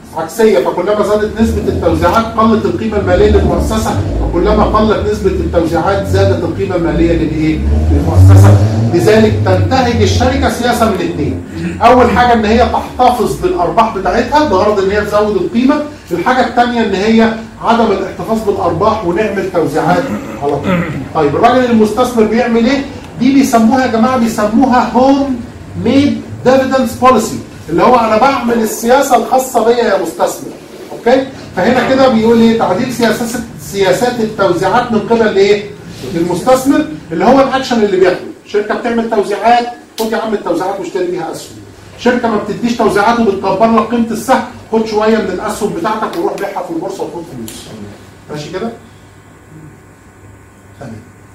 Speaker 1: عكسيه، فكلما زادت نسبه التوزيعات قلت القيمه الماليه للمؤسسه، وكلما قلت نسبه التوزيعات زادت القيمه الماليه للايه؟ للمؤسسه. لذلك تنتهج الشركه سياسه من اثنين. اول حاجه ان هي تحتفظ بالارباح بتاعتها بغرض ان هي تزود القيمه، الحاجه الثانيه ان هي عدم الاحتفاظ بالارباح ونعمل توزيعات على طول. طيب الراجل المستثمر بيعمل ايه؟ دي بيسموها يا جماعه بيسموها هوم ميد ديفيدنس بوليسي، اللي هو انا بعمل السياسه الخاصه بيا يا مستثمر. اوكي؟ فهنا كده بيقول ايه؟ تعديل سياسات سياسات التوزيعات من قبل ايه؟ للمستثمر، اللي هو الاكشن اللي بياخده. شركه بتعمل توزيعات، خد يا عم التوزيعات واشتري بيها اسهم. شركه ما بتديش توزيعات وبتكبر لك قيمه السهم، خد شويه من الاسهم بتاعتك وروح بيعها في البورصه وخد فلوس. ماشي كده؟ تمام.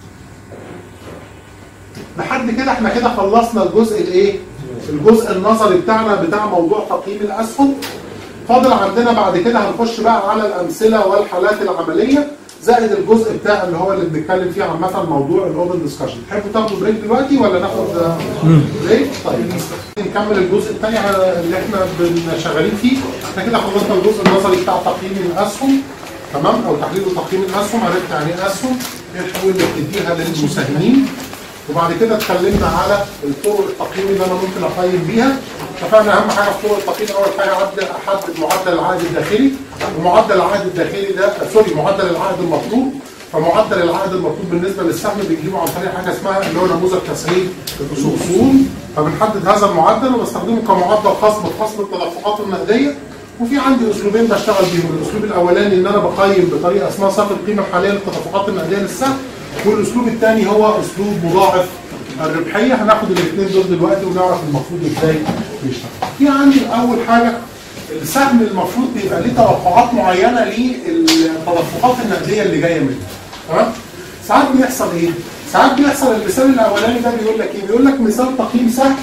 Speaker 1: لحد كده احنا كده خلصنا الجزء الايه؟ الجزء النظري بتاعنا بتاع موضوع تقييم الاسهم. فاضل عندنا بعد كده هنخش بقى على الامثله والحالات العمليه زائد الجزء بتاع اللي هو اللي بنتكلم فيه عامه موضوع الاوبن ديسكشن. تحبوا تاخدوا بريك دلوقتي ولا ناخد بريك؟ طيب نكمل الجزء الثاني اللي احنا شغالين فيه. احنا كده خلصنا الجزء النظري بتاع تقييم الاسهم، تمام؟ او تحليل وتقييم الاسهم، عرفت يعني ايه اسهم، ايه الحقوق اللي بتديها للمساهمين. وبعد كده اتكلمنا على الطرق التقييم اللي انا ممكن اقيم بيها. اتفقنا اهم حاجه في طرق التقييم، اول حاجه ابدا احدد معدل العائد الداخلي، ومعدل العائد الداخلي ده سوري معدل العائد المطلوب. فمعدل العائد المطلوب بالنسبه للسهم بنجيبه عن طريق حاجه اسمها اللي هو نموذج تسعير الاصول. فبنحدد هذا المعدل وبستخدمه كمعدل خاص بخصم التدفقات النقديه. وفي عندي اسلوبين بشتغل بيهم، الاسلوب الاولاني ان انا بقيم بطريقه اسمها صافي القيمه الحاليه للتدفقات النقديه للسهم، والاسلوب الثاني هو اسلوب مضاعف الربحيه. هناخد الاثنين دول دلوقتي ونعرف المفروض ازاي يشتغل. في عندي اول حاجه السهم المفروض بيبقى ليه توقعات معينه للتدفقات النقديه اللي جايه منه، تمام؟ ساعات بيحصل ايه؟ ساعات بيحصل المثال الاولاني ده بيقول لك ايه؟ بيقول لك مثال تقييم سهم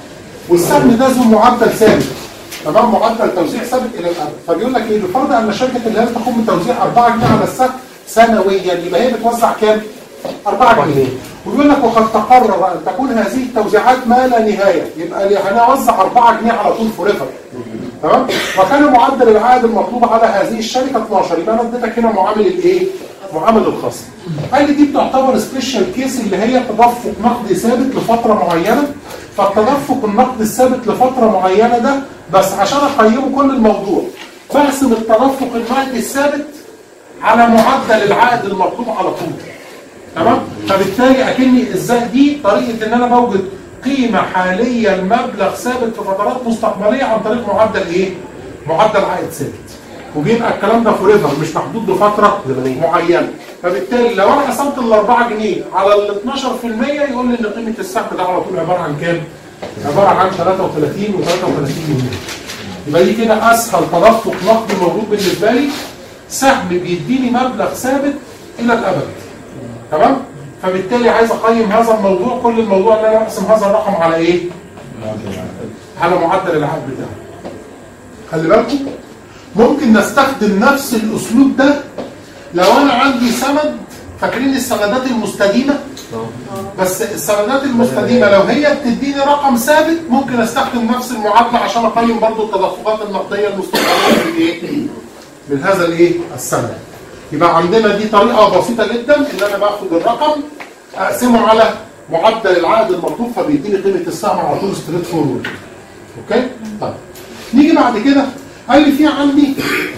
Speaker 1: والسهم ده ذو معدل ثابت، تمام؟ معدل توزيع ثابت الى الابد. فبيقول لك ايه؟ بفرض ان شركه اللي هي تقوم بتوزيع أربعة جنيه على السهم سنويا، يبقى هي بتوزع كام؟ أربعة جنيه. ويقول لك وقد تقرر ان تكون هذه التوزيعات ما لا نهايه، يبقى هنوزع أربعة جنيه على طول فور ايفر، تمام؟ وكان معدل العائد المطلوب على هذه الشركه اثناشر، يبقى انا اديتك هنا معامل الايه؟ معامل الخصم. قال لي دي بتعتبر سبيشال كيس اللي هي تدفق نقدي ثابت لفتره معينه. فالتدفق النقدي الثابت لفتره معينه ده بس عشان اقيمه كل الموضوع بقسم التدفق النقدي الثابت على معدل العائد المطلوب على طول، تمام؟ فبالتالي اكني ازاي دي طريقه ان انا بوجد قيمه حاليه لمبلغ ثابت في فترات مستقبليه عن طريق معدل ايه؟ معدل عائد ثابت. وبيبقى الكلام ده فور ايفر مش محدود لفتره معينه. فبالتالي لو انا قسمت ال أربعة جنيه على ال اثناشر بالمية يقول لي ان قيمه السهم ده على طول عباره عن كام؟ عباره عن ثلاثة وثلاثين وثلاثة وثلاثين جنيه. يبقى دي كده اسهل تدفق نقدي موجود بالنسبه لي، سهم بيديني مبلغ ثابت الى الابد، تمام؟ فبالتالي عايز اقيم هذا الموضوع، كل الموضوع ان انا اقسم هذا الرقم على ايه؟ على معدل العائد بتاعه. خلي بالكم ممكن نستخدم نفس الاسلوب ده لو انا عندي سند، فاكرين السندات المستديمه؟ بس السندات المستديمه لو هي بتديني رقم ثابت ممكن استخدم نفس المعادله عشان اقيم برضو التدفقات النقديه المستقبليه من ايه؟ من هذا الايه؟ السند. يبقى عندنا دي طريقه بسيطه جدا ان انا باخد الرقم اقسمه على معدل العائد المطلوب فبيديني قيمه السهم على طول ستريت فورورد. اوكي؟ طيب نيجي بعد كده قال لي في عندي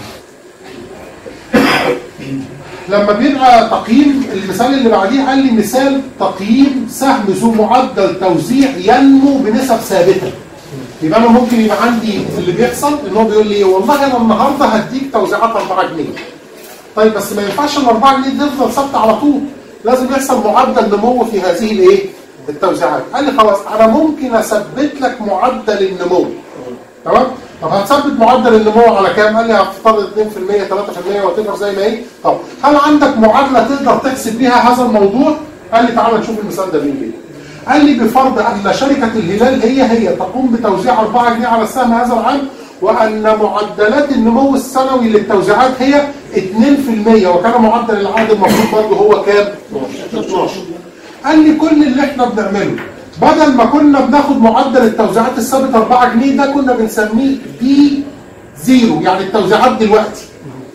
Speaker 1: لما بيبقى تقييم المثال اللي بعديه قال لي مثال تقييم سهم ذو معدل توزيع ينمو بنسب ثابته. يبقى انا ممكن يبقى عندي اللي بيحصل ان هو بيقول لي والله انا النهارده هديك توزيعات أربعة جنيه. طيب بس ما ينفعش ال أربعة جنيه دي تفضل ثابته على طول، لازم يحصل معدل نمو في هذه الايه؟ التوزيعات. قال لي خلاص انا ممكن اثبت لك معدل النمو. تمام؟ طب هتثبت معدل النمو على كام؟ قال لي هفترض اثنين بالمية ثلاثة بالمية وتقدر زي ما هي. طب هل عندك معادله تقدر تحسب بيها هذا الموضوع؟ قال لي تعالى نشوف المثال ده بيقول ايه. قال لي بفرض ان شركه الهلال هي هي تقوم بتوزيع أربعة جنيه على السهم هذا العام، وان معدلات النمو السنوي للتوزيعات هي اثنين بالمية، وكان معدل العائد المفروض برضه هو كام؟ اثناشر. قال لي كل اللي احنا بنعمله بدل ما كنا بناخد معدل التوزيعات الثابت أربعة جنيه ده كنا بنسميه دي زيرو، يعني التوزيعات دلوقتي.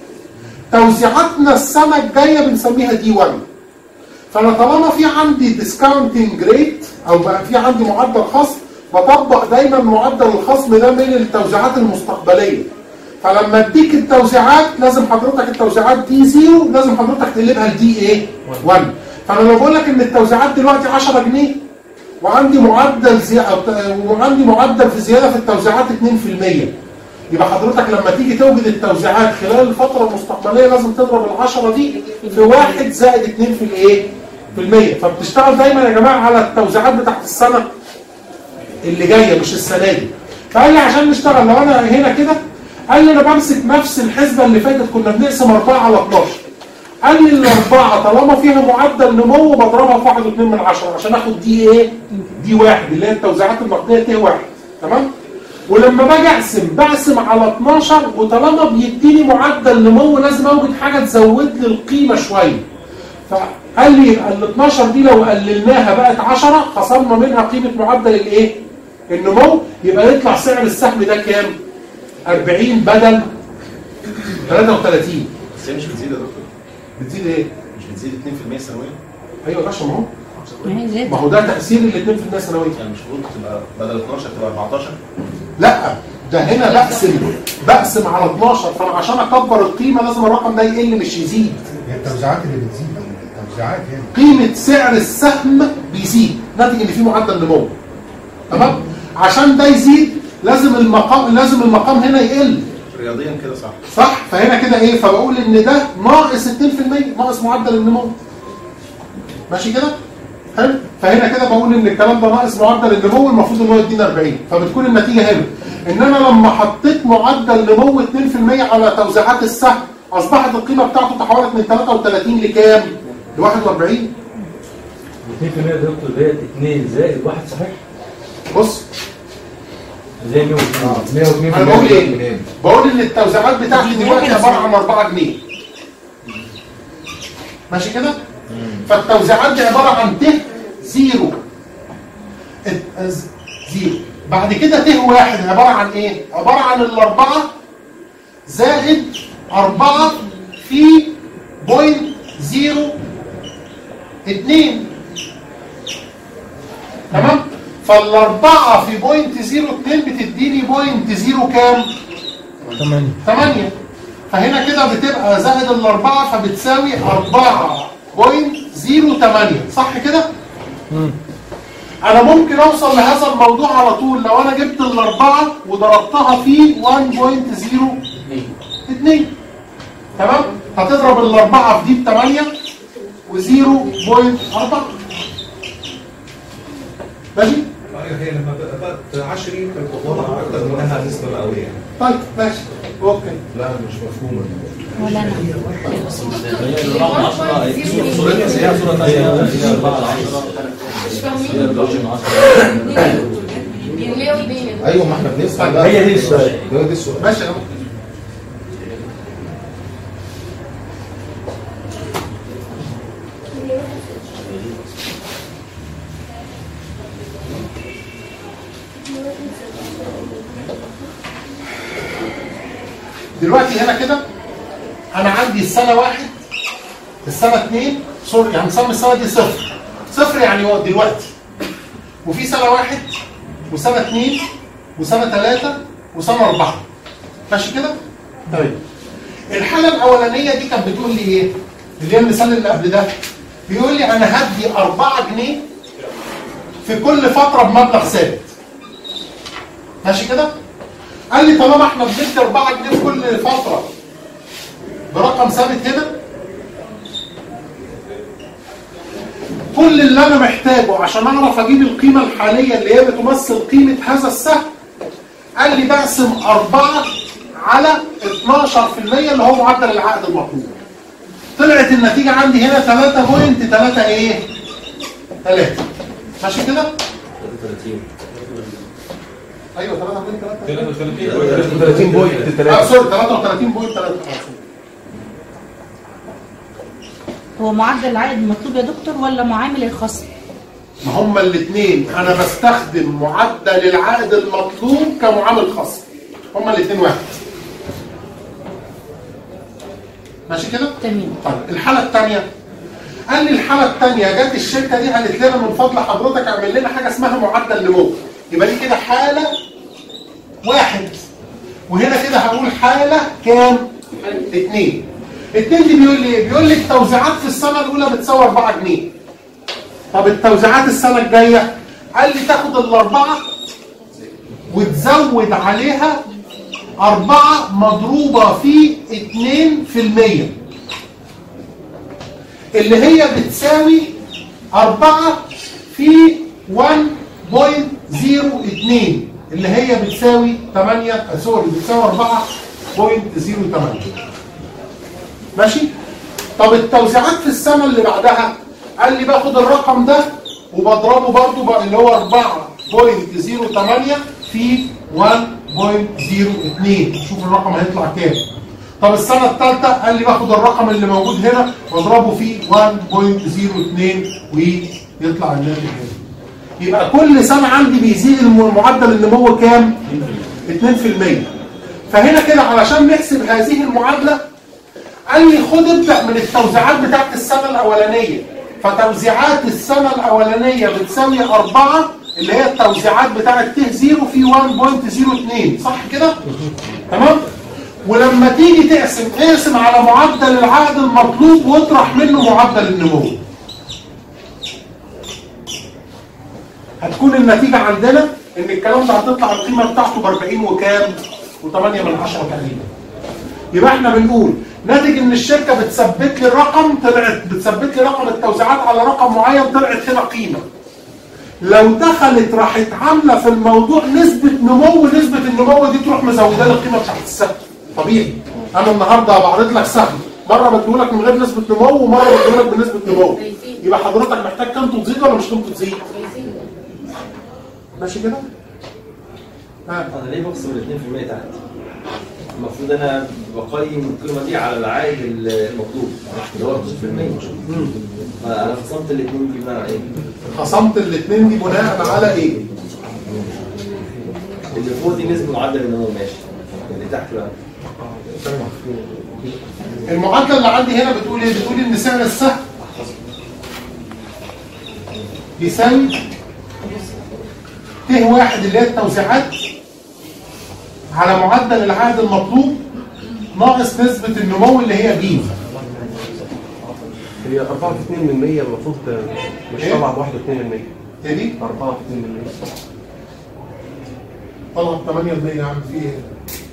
Speaker 1: توزيعاتنا السنه الجايه بنسميها دي واحد. فانا طالما في عندي ديسكاونتنج ريت او بقى في عندي معدل خصم، بطبق دايما معدل الخصم ده من التوزيعات المستقبليه. فلما اديك التوزيعات لازم حضرتك التوزيعات دي زيرو، لازم حضرتك تقلبها لدي ايه؟ واحد. فانا لو بقول لك ان التوزيعات دلوقتي عشرة جنيه وعندي معدل زياده وعندي معدل في زياده في التوزيعات اتنين في المية، يبقى حضرتك لما تيجي توجد التوزيعات خلال الفتره المستقبليه لازم تضرب العشرة دي في واحد زائد اتنين في الايه؟ في المية. فبتشتغل دايما يا جماعه على التوزيعات بتاعت السنه اللي جايه مش السنه دي. فقال لي عشان نشتغل لو انا هنا كده، قال لي انا بمسك نفس الحسبه اللي فاتت كنا بنقسم أربعة على اتناشر. قال لي الاربعه طالما فيها معدل نمو بضربها في واحد واتنين من عشرة عشان اخد دي ايه؟ دي واحد اللي هي التوزيعات النقديه تي واحد. تمام؟ ولما باجي اقسم بقسم على اتناشر، وطالما بيديني معدل نمو لازم اوجد حاجه تزود لي القيمه شويه. فقال لي ال اتناشر دي لو قللناها بقت عشرة خصمنا منها قيمه معدل الايه؟ النمو، يبقى يطلع سعر السهم ده كام؟ أربعين بدل تلاتة وتلاتين.
Speaker 5: بس هي مش بتزيد يا دكتور.
Speaker 1: بتزيد ايه؟
Speaker 5: مش بتزيد اتنين في المية سنويا؟
Speaker 1: ايوه يا باشا، ما هو ما هو ده تاثير ال اتنين في المية سنويا.
Speaker 5: يعني مش المفروض تبقى بدل اتناشر تبقى أربعتاشر؟
Speaker 1: لا، ده هنا بقسم بقسم على اتناشر، فانا عشان اكبر القيمه لازم الرقم ده يقل مش يزيد.
Speaker 7: هي التوزيعات اللي بتزيد، التوزيعات يعني
Speaker 1: قيمه سعر السهم بيزيد ناتج ان في معدل نمو. تمام؟ عشان ده يزيد لازم المقام لازم المقام هنا يقل.
Speaker 5: رياضيا كده صح.
Speaker 1: صح؟ فهنا كده ايه؟ فبقول ان ده ناقص اتنين في المية، ناقص معدل النمو. ماشي كده؟ حلو؟ فهنا كده بقول ان الكلام ده ناقص معدل النمو، المفروض ان هو يدينا أربعين، فبتكون النتيجه هنا ان انا لما حطيت معدل نمو اتنين في المية على توزيعات السهم اصبحت القيمه بتاعته تحولت من تلاتة وتلاتين لكام؟ ل واحد وأربعين.
Speaker 6: اتنين في المية يا دكتور ديت اتنين زائد واحد صحيح؟
Speaker 1: بص
Speaker 6: زي مية واتنين.
Speaker 7: مية واتنين.
Speaker 1: انا بقول ايه؟ بقول ان التوزيعات بتاعتي دلوقتي عباره عن أربعة جنيه. ماشي كده؟ فالتوزيعات دي عباره عن ت زيرو زيرو، بعد كده ت واحد عباره عن ايه؟ عباره عن الاربعه زائد أربعة في بوينت زيرو اتنين. تمام؟ فالاربعه في بوينت زيرو اتنين بتديني بوينت زيرو كام؟
Speaker 2: تمانية.
Speaker 1: تمانية. فهنا كده بتبقى زائد الاربعه فبتساوي أربعة بوينت زيرو تمانية. صح كده؟
Speaker 2: مم.
Speaker 1: انا ممكن اوصل لهذا الموضوع على طول لو انا جبت الاربعه وضربتها في واحد بوينت زيرو اتنين. تمام؟ هتضرب الاربعه في دي ب تمانية وزيرو بوينت أربعة. ماشي؟
Speaker 5: هي لما بقت عشرين كانت تعتبر اكتر منها نسبه مئويه.
Speaker 1: طيب ماشي اوكي.
Speaker 5: لا مش مفهومه.
Speaker 8: ولا انا
Speaker 6: هي الرقم عشرة هي صورة ثانية هي أربعة على عشرة.
Speaker 8: مش
Speaker 6: هي أربعة على عشرة.
Speaker 5: ايوه ما احنا بنسال بقى.
Speaker 6: هي دي السؤال.
Speaker 5: هي دي السؤال.
Speaker 1: ماشي يا دلوقتي هنا كده انا عندي السنه واحد، السنه اتنين، سوري يعني نسمي السنه دي صفر. صفر يعني هو دلوقتي. وفي سنه واحد وسنه اتنين وسنه تلاته وسنه اربعه. ماشي كده؟ طيب. الحاله الاولانيه دي كانت بتقول لي ايه؟ اللي هي المثال اللي قبل ده. بيقول لي انا هدي أربعة جنيه في كل فتره بمبلغ ثابت. ماشي كده؟ قال لي طالما احنا بندي أربعة جنيه في كل فتره برقم ثابت هنا، كل اللي انا محتاجه عشان اعرف اجيب القيمه الحاليه اللي هي بتمثل قيمه هذا السهم، قال لي بقسم أربعة على اتناشر في المية اللي هو معدل العائد المطلوب. طلعت النتيجه عندي هنا تلاتة فاصلة تلاتة ايه؟ تلاتة. ماشي كده؟ ايوه تلاتة فاصلة تلاتة.
Speaker 3: تلاتين بوينت
Speaker 1: اه سوري تلاتة وتلاتين فاصلة تلاتة.
Speaker 8: هو معدل العائد المطلوب يا دكتور ولا معامل الخصم؟
Speaker 1: ما هما الاثنين انا بستخدم معدل العائد المطلوب كمعامل خصم. هما الاثنين واحد. ماشي كده؟
Speaker 8: تمام.
Speaker 1: طيب الحاله الثانيه قال لي الحاله الثانيه جت الشركه دي قالت لنا من فضل حضرتك اعمل لنا حاجه اسمها معدل نمو. يبقى دي كده حاله واحد، وهنا كده هقول حاله كام؟ اثنين. اثنين دي بيقول لي ايه؟ بيقول لي التوزيعات في السنه الاولى بتساوي أربعة جنيه. طب التوزيعات السنه الجايه قال لي تاخد الاربعه وتزود عليها أربعة مضروبه في اتنين في المية اللي هي بتساوي أربعة في واحد فاصلة صفر اثنين اللي هي بتساوي ثمانية سوري بتساوي أربعة فاصلة صفر ثمانية. ماشي؟ طب التوزيعات في السنة اللي بعدها قال لي باخد الرقم ده وبضربه برضه بقى اللي هو أربعة فاصلة صفر ثمانية في واحد فاصلة صفر اثنين. شوف الرقم هيطلع كام. طب السنة الثالثة قال لي باخد الرقم اللي موجود هنا واضربه في واحد فاصلة صفر اثنين ويطلع الناتج هنا. يبقى كل سنة عندي بيزيد معدل النمو كام؟ اثنين في المية. فهنا كده علشان نحسب هذه المعادلة قال لي خد ابدأ من التوزيعات بتاعت السنة الأولانية. فتوزيعات السنة الأولانية بتساوي أربعة اللي هي التوزيعات بتاعت ت صفر في واحد فاصلة صفر اثنين. صح كده؟ تمام؟ ولما تيجي تقسم اقسم على معدل العائد المطلوب واطرح منه معدل النمو. هتكون النتيجة عندنا ان الكلام ده هتطلع القيمة بتاعته ب أربعين وكام؟ وثمانية من عشرة تقريبا. يبقى احنا بنقول ناتج ان الشركة بتثبت لي الرقم طلعت بتثبت لي رقم التوزيعات على رقم معين طلعت هنا قيمة. لو دخلت راحت عاملة في الموضوع نسبة نمو، نسبة النمو دي تروح مزودة لي القيمة بتاعت السهم. طبيعي. انا النهارده بعرض لك سهم، مرة بديهولك من غير نسبة نمو ومرة بديهولك بنسبة نمو. يبقى حضرتك محتاج قيمته تزيد ولا مش قيمته تزيد؟ ماشي كده؟
Speaker 6: انا ليه بقسم ال اثنين في المية تحت؟ المفروض انا بقيم القيمه دي على العائد المطلوب اللي هو اثنين في المية. فانا خصمت الاثنين دي بناء على ايه؟
Speaker 1: خصمت الاثنين دي بناء على ايه؟
Speaker 6: اللي فوق دي نسبه معدل النمو ماشي. اللي تحت بقى
Speaker 1: المعادله اللي عندي هنا بتقول ايه؟ بتقول ان سعر السهم بيساوي ت واحد اللي هي التوزيعات على معدل العائد المطلوب ناقص نسبة النمو اللي هي ج.
Speaker 3: هي أربعة في اثنين من مية المفروض مش
Speaker 1: إيه؟
Speaker 3: طالعة ب واحد واتنين من مية.
Speaker 1: ايه دي؟
Speaker 3: أربعة في اثنين من مية.
Speaker 1: طلع ثمانية بالمية يا عم في ايه؟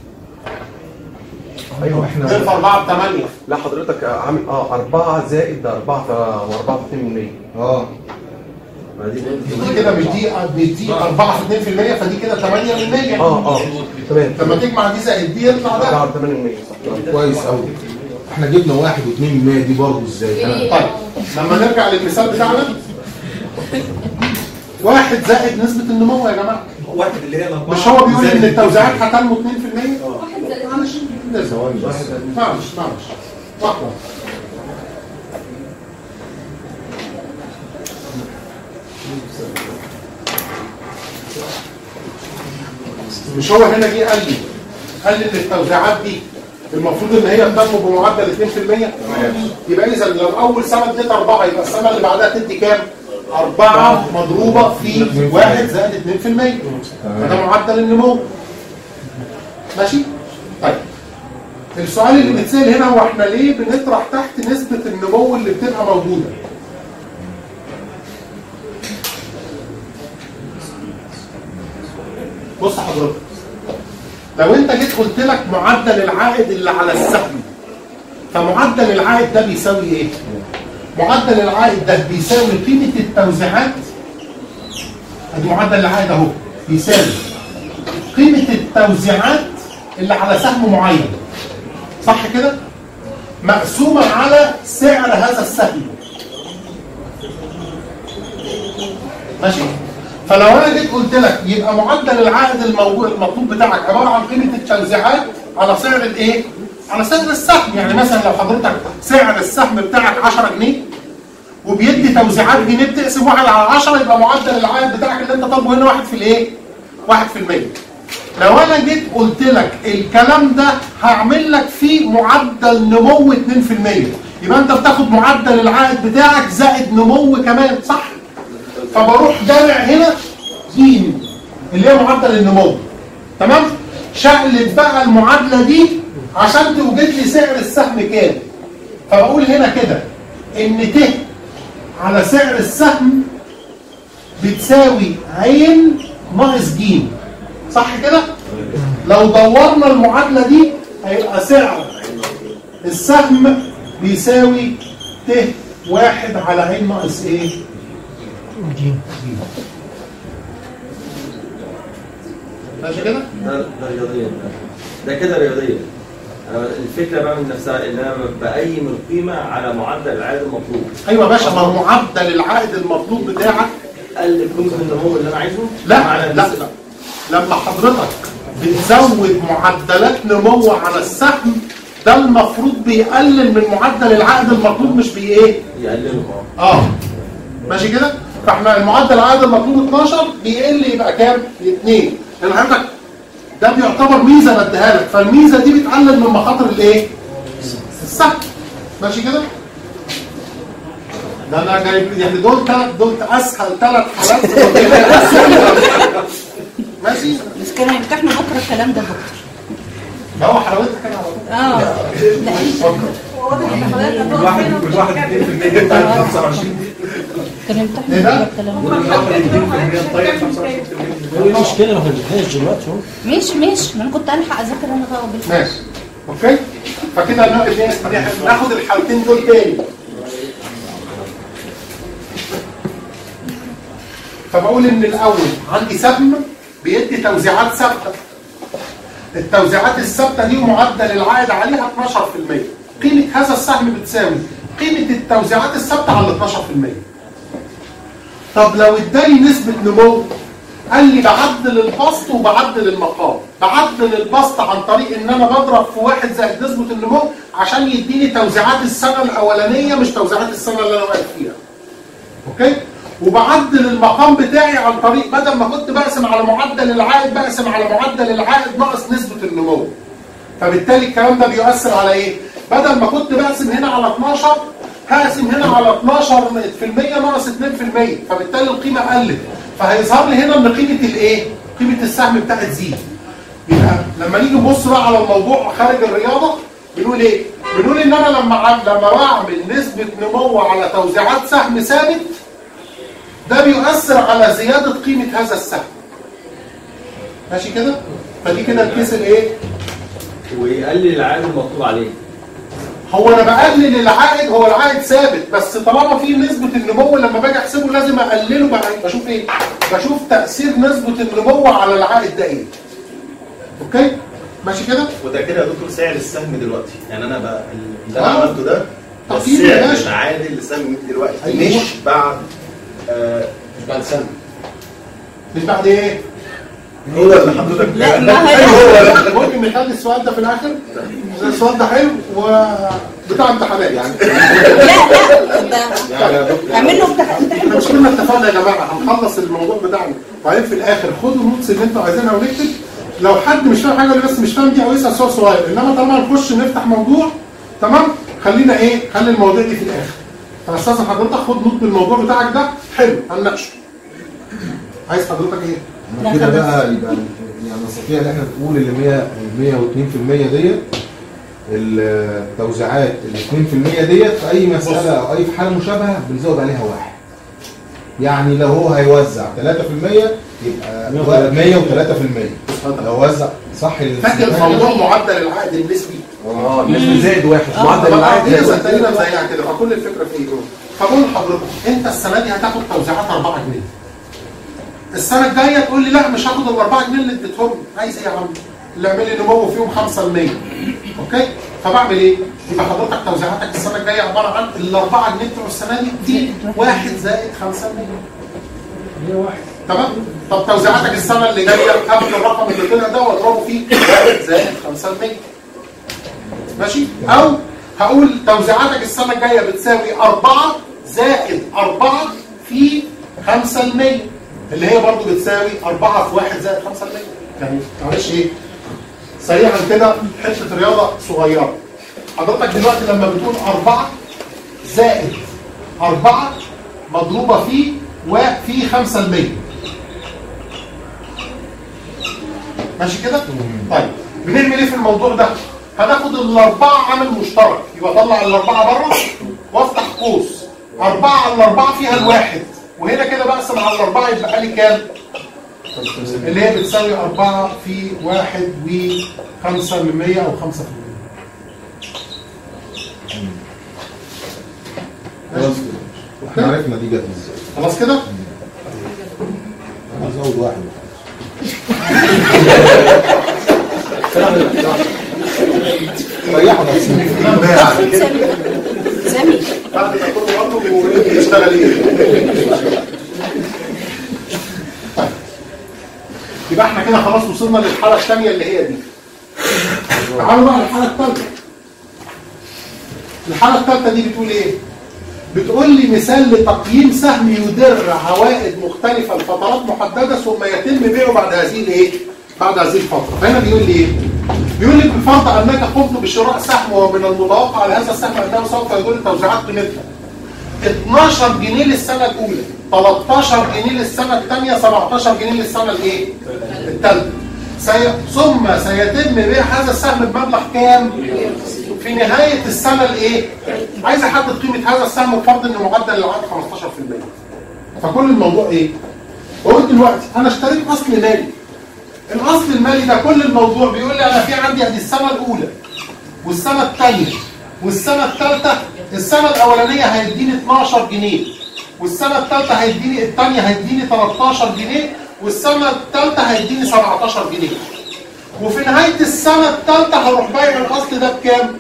Speaker 5: ايوه احنا
Speaker 1: ضرب أربعة ب ثمانية.
Speaker 3: لا حضرتك عامل اه أربعة زائد أربعة وأربعة في اثنين من مية.
Speaker 5: اه
Speaker 1: دي كده مش دي مش دي أربعة في اثنين في المية فدي كده ثمانية بالمية.
Speaker 3: اه اه تمام.
Speaker 1: لما تجمع دي زائد دي يطلع ده
Speaker 3: أربعة ثمانية من مية.
Speaker 5: كويس قوي. احنا جبنا واحد واثنين من مية دي برضه ازاي؟
Speaker 1: طيب لما نرجع للمثال بتاعنا واحد زائد نسبة النمو يا جماعة.
Speaker 5: واحد اللي هي الاربعه
Speaker 1: مش هو بيقول ان التوزيعات هتنمو اثنين في المية؟
Speaker 9: واحد زائد
Speaker 5: ثواني بس.
Speaker 1: معلش معلش واحدة. مش هو هنا جه قال لي قال لي ان التوزيعات دي المفروض ان هي تنمو بمعدل اثنين في المية. يبقى اذا لو اول سنه اديت أربعة يبقى السنه اللي بعدها تدي كام؟ أربعة مضروبه في واحد زائد اثنين في المية. فده معدل النمو. ماشي؟ طيب السؤال اللي بيتسال هنا هو احنا ليه بنطرح تحت نسبه النمو اللي بتبقى موجوده؟ بص حضرتك لو انت جيت قلت لك معدل العائد اللي على السهم فمعدل العائد ده بيساوي ايه؟ معدل العائد ده بيساوي قيمة التوزيعات. ادي معدل العائد اهو بيساوي قيمة التوزيعات اللي على سهم معين. صح كده؟ مقسومة على سعر هذا السهم. ماشي؟ فلو انا جيت قلت لك يبقى معدل العائد الموجود المطلوب بتاعك عباره عن قيمه التوزيعات على سعر الايه؟ على سعر السهم. يعني مثلا لو حضرتك سعر السهم بتاعك عشرة جنيه وبيدي توزيعات جنيه بتقسم واحد على عشرة يبقى معدل العائد بتاعك اللي انت طالبه هنا واحد في الايه؟ واحد في المية. لو انا جيت قلت لك الكلام ده هعمل لك فيه معدل نمو اتنين في المية، يبقى انت بتاخد معدل العائد بتاعك زائد نمو كمان، صح؟ فبروح جامع هنا جيم اللي هي معدل النمو، تمام؟ شقلب بقى المعادله دي عشان توجد لي سعر السهم كام. فبقول هنا كده ان ت على سعر السهم بتساوي عين ناقص ج، صح كده؟ لو دورنا المعادله دي هيبقى سعر السهم بيساوي ت واحد على عين ناقص ايه؟ ج. ماشي كده؟
Speaker 6: ده ده رياضيا، ده كده رياضيا. الفكره بقى من نفسها ان انا بقيم القيمه على معدل العائد المطلوب.
Speaker 1: ايوه يا باشا، ما هو معدل العائد المطلوب بتاعك
Speaker 6: قلل قيمه النمو اللي انا عايزه.
Speaker 1: لا لا لا لما حضرتك بتزود معدلات نمو على السهم ده المفروض بيقلل من معدل العائد المطلوب، مش بي ايه؟
Speaker 6: يقلله.
Speaker 1: اه ماشي كده؟ فاحنا المعدل العائد المطلوب اتناشر بيقل يبقى كام؟ اتنين. لان حضرتك ده بيعتبر ميزه بديها لك، فالميزه دي بتقلل من مخاطر الايه؟ السهم. ماشي كده؟ ده انا جايب يعني دول ثلاث دول اسهل ثلاث حالات ماشي؟
Speaker 8: مش كانوا يمتحنوا بكره الكلام ده بكره.
Speaker 1: ما هو حلاوتها كان على طول.
Speaker 8: اه لا
Speaker 5: كل واحد كل واحد اتنين في المية بتاع خمسة وعشرين
Speaker 8: كانوا يمتحنوا بكره الكلام ده.
Speaker 5: كل واحد اتنين في المية طيب خمسة وعشرين في المية.
Speaker 2: ايه المشكله ما هنجيبهاش دلوقتي اهو.
Speaker 8: ماشي ماشي، ما انا كنت الحق اذاكر انا بقى قبل.
Speaker 1: ماشي اوكي. فكده ناخد الحالتين دول تاني. فبقول ان الاول عندي سهم بيدي توزيعات ثابته. التوزيعات الثابته دي معدل العائد عليها اتناشر في المية. قيمه هذا السهم بتساوي قيمه التوزيعات الثابته على اتناشر في المية. طب لو اداني نسبه نمو قال لي بعدل البسط وبعدل المقام. بعدل البسط عن طريق ان انا بضرب في واحد زائد نسبه النمو عشان يديني توزيعات السنه الاولانيه مش توزيعات السنه اللي انا واقف فيها. اوكي؟ وبعدل المقام بتاعي عن طريق بدل ما كنت بقسم على معدل العائد بقسم على معدل العائد ناقص نسبة النمو. فبالتالي الكلام ده بيؤثر على ايه؟ بدل ما كنت بقسم هنا على اتناشر هقسم هنا على اتناشر في المية ناقص اتنين في المية، فبالتالي القيمة قلت. فهيظهر لي هنا ان قيمة الايه؟ قيمة السهم بتاعت زيرو. يبقى لما نيجي نبص بقى على الموضوع خارج الرياضة بنقول ايه؟ بنقول ان انا لما لما بعمل نسبة نمو على توزيعات سهم ثابت ده بيؤثر على زيادة قيمة هذا السهم. ماشي كده؟ فدي كده الكيس الايه؟
Speaker 6: ويقلل العائد المطلوب عليه.
Speaker 1: هو انا بقلل العائد، هو العائد ثابت بس طالما في نسبة النمو لما باجي احسبه لازم اقلله. بقى بشوف ايه؟ بشوف تأثير نسبة النمو على العائد ده ايه؟ اوكي؟ ماشي كده؟
Speaker 9: وده كده يا دكتور سعر السهم دلوقتي، يعني انا بقى اللي انا
Speaker 1: آه.
Speaker 9: عملته ده ده
Speaker 1: تقييم
Speaker 9: السعر
Speaker 1: يا باشا.
Speaker 9: العادل لسهم دلوقتي.
Speaker 1: أيوة.
Speaker 9: مش بعد آه مش بعد سنه.
Speaker 1: مش بعد ايه؟
Speaker 9: هو اللي حضرتك
Speaker 8: لا ما هي
Speaker 1: ايوه ممكن نخلي السؤال ده في الاخر. السؤال ده حلو وبتاع امتحانات يعني.
Speaker 8: لا لا ده
Speaker 9: يعني يا دكتور
Speaker 8: اعمل له امتحان.
Speaker 1: احنا مش كنا اتفقنا يا جماعه هنخلص الموضوع بتاعنا وبعدين في الاخر خدوا النوتس اللي انتوا عايزينها ونكتب. لو حد مش فاهم حاجه اللي بس مش فاهم دي او يسال سؤال صغير، انما طالما نخش نفتح موضوع تمام خلينا ايه؟ خلي المواضيع دي في الاخر. فاستاذن حضرتك خد نوت بالموضوع بتاعك ده حلو هنناقشه. عايز حضرتك ايه؟
Speaker 10: كده بقى يبقى يعني نستطيع ان احنا نقول اللي مية واتنين في المية ديت التوزيعات ال اتنين في المية ديت في اي مساله او اي حاله مشابهه بنزود عليها واحد. يعني لو هو هيوزع تلاتة في المية يبقى مية وتلاتة في المية. لو وزع صح.
Speaker 1: فاكر موضوع معدل العائد النسبي؟
Speaker 3: اه النسبة زائد واحد معدل العائد
Speaker 1: زائد واحد تقريبا زيها كده. فكل الفكره في ايه؟ فبقول لحضرتك انت السنه دي هتاخد توزيعات أربعة جنيه. السنه الجايه تقول لي لا مش هاخد ال أربعة جنيه اللي اديتهم. عايز ايه يا عم؟ اللي اعمل لي نمو فيهم خمسة بالمية. اوكي؟ فبعمل ايه؟ يبقى حضرتك توزيعاتك السنه الجايه عباره عن ال أربعة جنيه بتوع السنه دي دي واحد زائد خمسة بالمية. واحد. تمام؟ طب توزيعاتك السنه اللي جايه هاخد الرقم اللي طلع ده واضربه فيه واحد زائد خمسة بالمية. ماشي؟ او هقول توزيعاتك السنه الجايه بتساوي أربعة زائد أربعة في خمسة بالمية اللي هي برضو بتساوي أربعة في واحد زائد خمسة بالمية. يعني معلش ايه سريعا كده حته رياضه صغيره. حضرتك دلوقتي لما بتقول أربعة زائد أربعة مضروبة في وفي خمسة المية ماشي كده؟ طيب بنعمل ايه في الموضوع ده؟ هناخد الأربعة عامل مشترك، يبقى اطلع الأربعة بره وافتح قوس أربعة على الأربعة فيها الواحد، وهنا كده بقسم على الأربعة يبقى لي كام؟ اللي هي بتساوي أربعة في واحد وخمسة من مية أو خمسة في المية.
Speaker 10: احنا عرفنا دي جت ازاي.
Speaker 1: خلاص كده؟
Speaker 7: انا ازود واحد
Speaker 10: ريحوا نفسنا
Speaker 8: سامي
Speaker 1: بعد ما كل برضه يشتغل ايه؟ يبقى احنا كده خلاص وصلنا للحاله الثانيه اللي هي دي. تعالوا بقى للحاله الثالثه. الحاله الثالثه دي بتقول ايه؟ بتقول لي مثال لتقييم سهم يدر عوائد مختلفه لفترات محدده ثم يتم بيعه بعد هذه الايه؟ بعد هذه الفتره. فهنا بيقول لي ايه؟ بيقول لي بالفرض انك قمت بشراء سهم ومن المتوقع على هذا السهم انه سوف يدر توزيعات قيمتها اتناشر جنيه للسنه الاولى، تلتاشر جنيه للسنه الثانيه، سبعتاشر جنيه للسنه الايه؟ الثالثه. سي... ثم سيتم بيع هذا السهم بمبلغ كام؟ في نهايه السنه الايه؟ عايز احدد قيمه هذا السهم بفرض ان معدل العائد خمستاشر في المية. فكل الموضوع ايه؟ قلت دلوقتي انا اشتريت اصل مالي. الاصل المالي ده كل الموضوع بيقول لي انا في عندي ادي السنه الاولى والسنه الثانيه والسنه الثالثه. السنه الاولانيه هيديني اتناشر جنيه، والسنه الثالثه هيديني الثانيه هيديني تلتاشر جنيه، والسنه الثالثه هيديني سبعتاشر جنيه. وفي نهايه السنه الثالثه هروح بايع الاصل ده بكام؟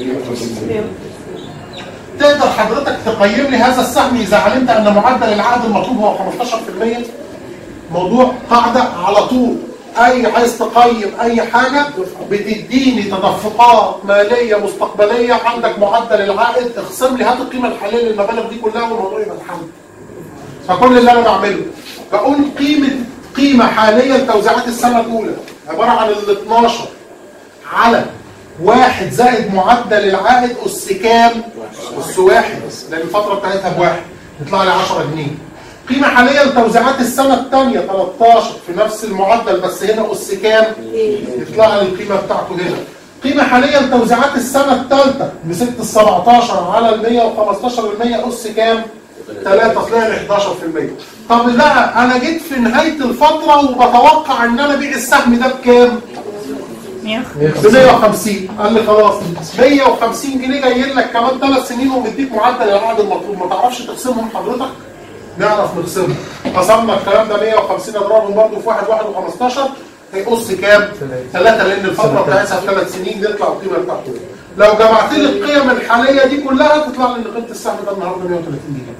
Speaker 1: تقدر حضرتك تقيم لي هذا السهم اذا علمت ان معدل العائد المطلوب هو خمستاشر في المية؟ موضوع قاعده على طول. اي عايز تقيم اي حاجه بتديني تدفقات ماليه مستقبليه، عندك معدل العائد، اخصم لي هات القيمه الحاليه للمبالغ دي كلها والموضوع يبقى اتحل. فكل اللي انا بعمله بقول قيمه قيمه حاليه لتوزيعات السنه الاولى عباره عن ال اتناشر على واحد زائد معدل العائد اس كام؟ اس واحد، لان الفتره بتاعتها بواحد يطلع لي عشرة جنيه. قيمة حالية لتوزيعات السنة الثانية تلتاشر في نفس المعدل بس هنا أس كام؟ يطلع لي القيمة بتاعته هنا. قيمة حالية لتوزيعات السنة الثالثة مسكت ال سبعتاشر على ال مية وخمستاشر بالمية أس كام؟ ثلاثة طلع لي حداشر في المية. طب لا أنا جيت في نهاية الفترة وبتوقع إن أنا أبيع السهم ده بكام؟ ب مية وخمسين. قال لي خلاص مية وخمسين جنيه جايين لك كمان ثلاث سنين ومديك معدل العائد المطلوب، ما تعرفش تقسمهم حضرتك؟ نعرف نقسمهم. قسمنا الكلام ده مية وخمسين اضربهم برضه في واحد واحد وخمستاشر هيقص كام؟ ثلاثة، لان الفتره بتاعتها في ثلاث سنين بيطلع القيمه بتاعته. لو جمعت لي القيم الحاليه دي كلها تطلع لي ان قيمه السهم ده النهارده مية وتلاتين جنيه.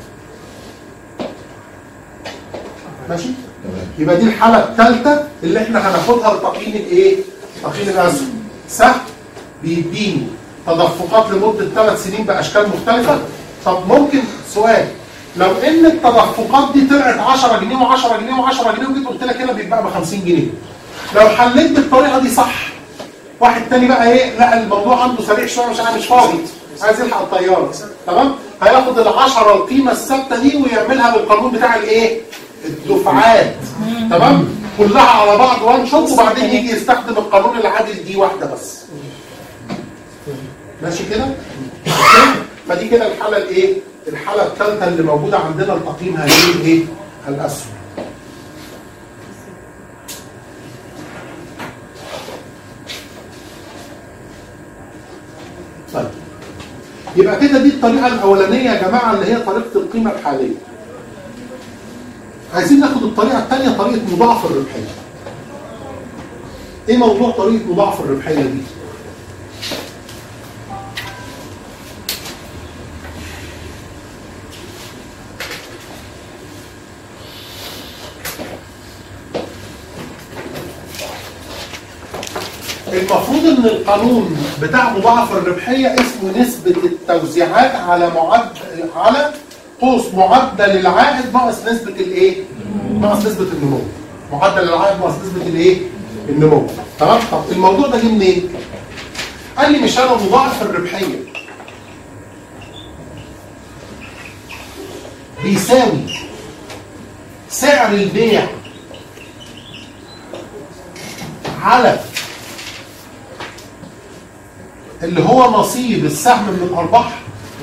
Speaker 1: ماشي؟ يبقى دي الحاله الثالثه اللي احنا هناخدها لتقييم الايه؟ تقييم الاسهم. سهم بيديني تدفقات لمده ثلاث سنين باشكال مختلفه. طب ممكن سؤال، لو ان التدفقات دي طلعت عشرة جنيه و10 جنيه و10 جنيه وجيت قلت لك هنا بيتباع ب خمسين جنيه، لو حليت بالطريقه دي صح، واحد تاني بقى ايه لا الموضوع عنده سريع شويه مش مش فاضي عايز يلحق الطياره، تمام؟ هياخد العشرة القيمه الثابته دي ويعملها بالقانون بتاع الايه؟ الدفعات، تمام؟ كلها على بعض وان شوت وبعدين يجي يستخدم القانون العادل دي واحده بس. ماشي كده؟ فدي كده الحاله الايه؟ الحالة الثالثة اللي موجودة عندنا لتقييم هذه الايه؟ الأسهم. طيب يبقى كده دي الطريقة الأولانية يا جماعة اللي هي طريقة القيمة الحالية. عايزين ناخد الطريقة الثانية طريقة مضاعف الربحية. ايه موضوع طريقة مضاعف الربحية دي؟ المفروض ان القانون بتاع مضاعف الربحيه اسمه نسبه التوزيعات على معدل على قوس معدل العائد ناقص نسبه الايه؟ ناقص نسبه النمو. معدل العائد ناقص نسبه الايه؟ النمو. تمام؟ طب الموضوع ده جه منين؟ قال لي مش انا مضاعف الربحيه بيساوي سعر البيع على اللي هو نصيب السهم من الارباح.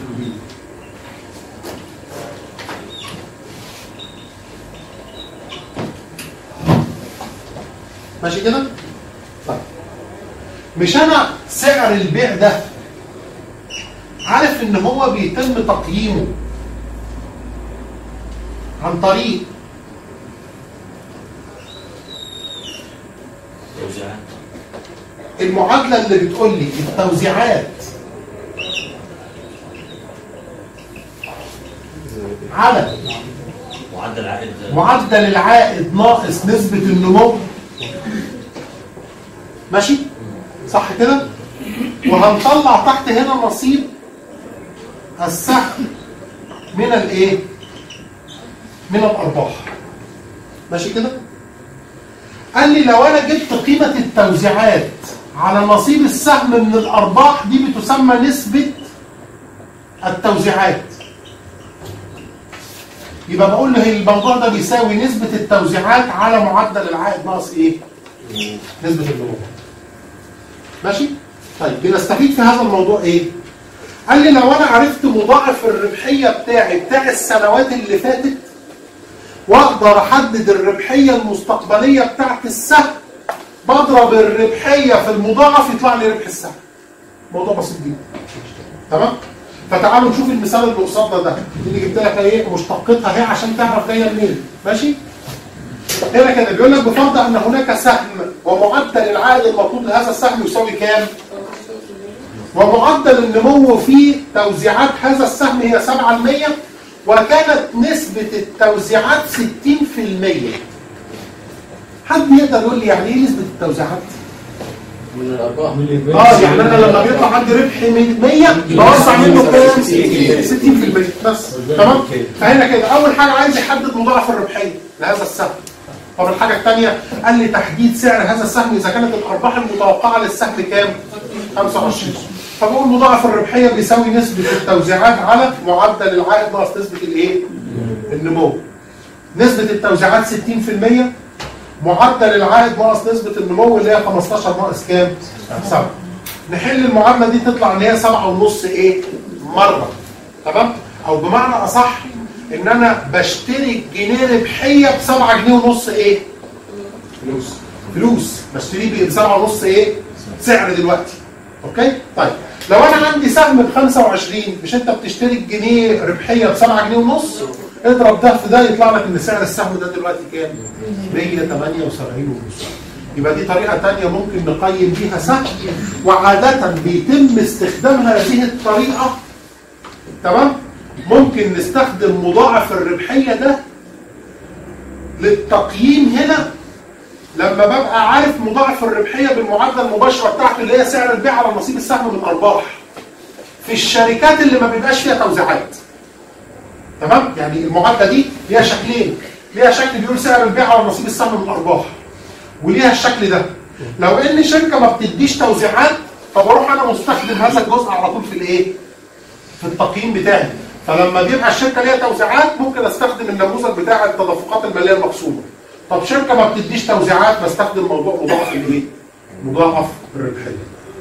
Speaker 1: ماشي كده؟ طيب مش انا سعر البيع ده عارف ان هو بيتم تقييمه عن طريق المعادلة اللي بتقول لي التوزيعات على
Speaker 11: معدل العائد
Speaker 1: معدل العائد ناقص نسبة النمو. ماشي؟ صح كده؟ وهنطلع تحت هنا نصيب السهم من الايه؟ من الارباح. ماشي كده؟ قال لي لو انا جبت قيمة التوزيعات على نصيب السهم من الارباح دي بتسمى نسبة التوزيعات. يبقى بقول له الموضوع ده بيساوي نسبة التوزيعات على معدل العائد ناقص ايه؟ نسبة النمو. ماشي؟ طيب بنستفيد في هذا الموضوع ايه؟ قال لي لو انا عرفت مضاعف الربحية بتاعي بتاع السنوات اللي فاتت واقدر احدد الربحية المستقبلية بتاعت السهم، بضرب الربحية في المضاعف يطلع لي ربح السهم. موضوع بسيط جدا. تمام؟ فتعالوا نشوف المثال اللي قصادنا ده اللي جبت لك ايه مشتقتها اهي عشان تعرف جايه منين. ماشي؟ هنا كده بيقول لك بفرض ان هناك سهم ومعدل العائد المطلوب لهذا السهم يساوي كام؟ ومعدل النمو في توزيعات هذا السهم هي سبعة بالمية وكانت نسبة التوزيعات ستين بالمية. حد يقدر يقول لي يعني ايه نسبة التوزيعات؟
Speaker 6: من الارباح.
Speaker 1: اه يعني انا لما بيطلع عندي ربح مية بوزع منه كام؟ ستين بالمية بس. تمام؟ فهنا كده اول حاجه عايز يحدد مضاعف الربحيه لهذا السهم. طب الحاجه الثانيه قال لي تحديد سعر هذا السهم اذا كانت الارباح المتوقعه للسهم كام؟ خمسة وعشرين. فبقول مضاعف الربحيه بيساوي نسبه التوزيعات على معدل العائد ناقص نسبه الايه؟ النمو. نسبه التوزيعات ستين بالمية، معدل العائد ناقص نسبة النمو اللي هي خمستاشر ناقص كام؟ سبعة. نحل المعادلة دي تطلع ان هي سبعة ونص ايه؟ مرة. تمام؟ او بمعنى اصح ان انا بشتري جنيه ربحية بسبعة جنيه ونص ايه؟ فلوس. فلوس بشتريه بسبعة ونص ايه؟ سعر دلوقتي. اوكي؟ طيب لو انا عندي سهم ب خمسة وعشرين مش انت بتشتري الجنيه ربحية بسبعة جنيه ونص؟ اضرب ده في ده يطلع لك ان سعر السهم ده دلوقتي كام؟ مية وتمانية وسبعين ونص. يبقى دي طريقه ثانيه ممكن نقيم بيها سهم، وعاده بيتم استخدام هذه الطريقه. تمام؟ ممكن نستخدم مضاعف الربحيه ده للتقييم هنا لما ببقى عارف مضاعف الربحيه بالمعادله المباشره بتاعته اللي هي سعر البيع على نصيب السهم من الارباح في الشركات اللي ما بيبقاش فيها توزيعات. تمام؟ يعني المعادله دي ليها شكلين، ليها شكل بيقول سعر البيع على نصيب السهم من الارباح، وليها الشكل ده. لو ان شركه ما بتديش توزيعات فبروح انا مستخدم هذا الجزء على طول في الايه؟ في التقييم بتاعي. فلما بيبقى الشركه ليها توزيعات ممكن استخدم النموذج بتاع التدفقات الماليه المقسومه. طب شركه ما بتديش توزيعات بستخدم موضوع مضاعف الايه؟ مضاعف الربحيه.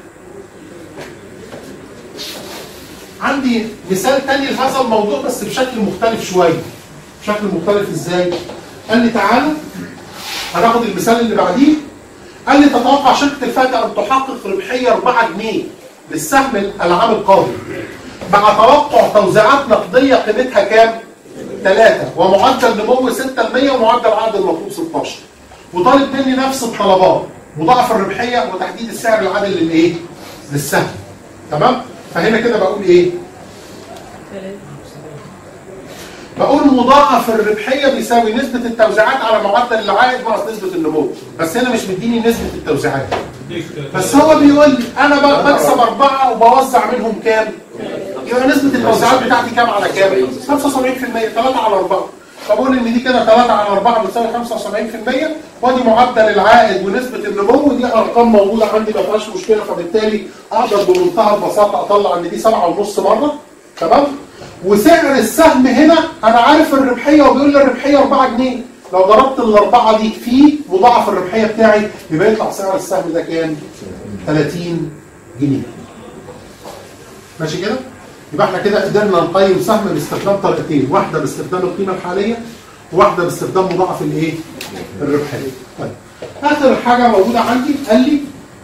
Speaker 1: عندي مثال تاني لهذا الموضوع بس بشكل مختلف شويه. بشكل مختلف ازاي؟ قال لي تعالى هناخد المثال اللي بعديه. قال لي تتوقع شركه الفاكهه ان تحقق ربحيه أربعة جنيه للسهم العام القادم مع توقع توزيعات نقديه قيمتها كام؟ ثلاثة ومعدل نمو ستة بالمية ومعدل عائد المطلوب ستاشر. وطالب مني نفس الطلبات، مضاعف الربحيه وتحديد السعر العادل للايه؟ للسهم. تمام؟ فهنا كده بقول ايه؟ بقول مضاعف الربحيه بيساوي نسبه التوزيعات على معدل العائد ناقص نسبه النمو. بس هنا مش مديني نسبه التوزيعات، بس هو بيقول لي انا بكسب اربعه وبوزع منهم كام؟ يبقى نسبه التوزيعات بتاعتي كام على كام؟ خمسة وسبعين بالمية. ثلاثة على أربعة فبقول ان دي كده ثلاثة على أربعة بتساوي خمسة وسبعين في المية، وادي معدل العائد ونسبه النمو، دي ارقام موجوده عندي ما فيهاش مشكله، فبالتالي اقدر بمنتهى البساطه اطلع ان دي سبعة ونص مره. تمام؟ وسعر السهم هنا انا عارف الربحيه وبيقول لي الربحيه أربعة جنيه، لو ضربت الاربعه دي في مضاعف الربحيه بتاعي يبقى يطلع سعر السهم ده كام؟ ثلاثين جنيه. ماشي كده؟ يبقى احنا كده قدرنا نقيم سهم باستخدام طريقتين، واحده باستخدام القيمه الحاليه وواحده باستخدام مضاعف الايه؟ الربحيه. طيب اخر حاجه موجوده عندي قال لي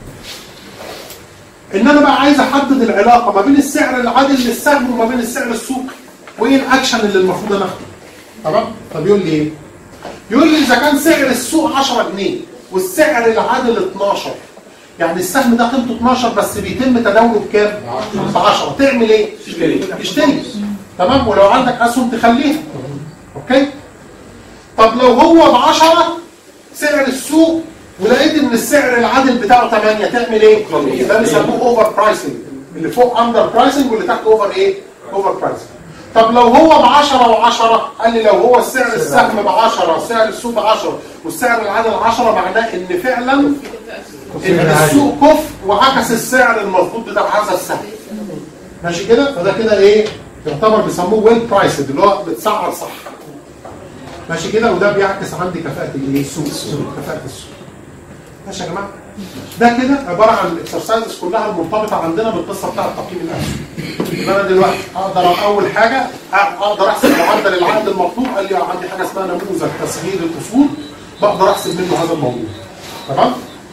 Speaker 1: ان انا بقى عايز احدد العلاقه ما بين السعر العادل للسهم وما بين السعر السوقي، وايه الاكشن اللي المفروض انا اخده. تمام؟ فبيقول لي ايه؟ يقول لي اذا كان سعر السوق عشرة جنيه والسعر العادل اتناشر، يعني السهم ده قيمته اتناشر بس بيتم تداوله بكام؟ ب عشرة، تعمل ايه؟ تشتري. تشتري. تمام؟ ولو عندك اسهم تخليها. اوكي؟ طب لو هو ب عشرة سعر السوق ولقيت ان السعر العادل بتاعه ثمانية، تعمل ايه؟ ده بيسموه اوفر برايسنج، اللي فوق اندر برايسنج واللي تحت اوفر ايه؟ اوفر برايسنج. طب لو هو ب عشرة وعشرة، قال لي لو هو السعر السهم ب عشرة وسعر السوق ب عشرة والسعر العادل عشرة، معناه ان فعلا ان السوق كفء وعكس السعر المظبوط بتاع هذا السهم. ماشي كده؟ فده كده ايه؟ يعتبر بيسموه ويل برايسد، اللي هو بتسعر صح. ماشي كده؟ وده بيعكس عندي كفاءة الايه؟ السوق. كفاءة السوق. ماشي يا جماعه؟ ده كده عباره عن الاكسرسايزز كلها المرتبطه عندنا بالقصه بتاعه تقييم الاسهم. يبقى انا دلوقتي اقدر اول حاجه اقدر احسب معدل العائد المطلوب، قال لي عندي حاجه اسمها نموذج تسعير الاصول بقدر احسب منه هذا الموضوع. تمام؟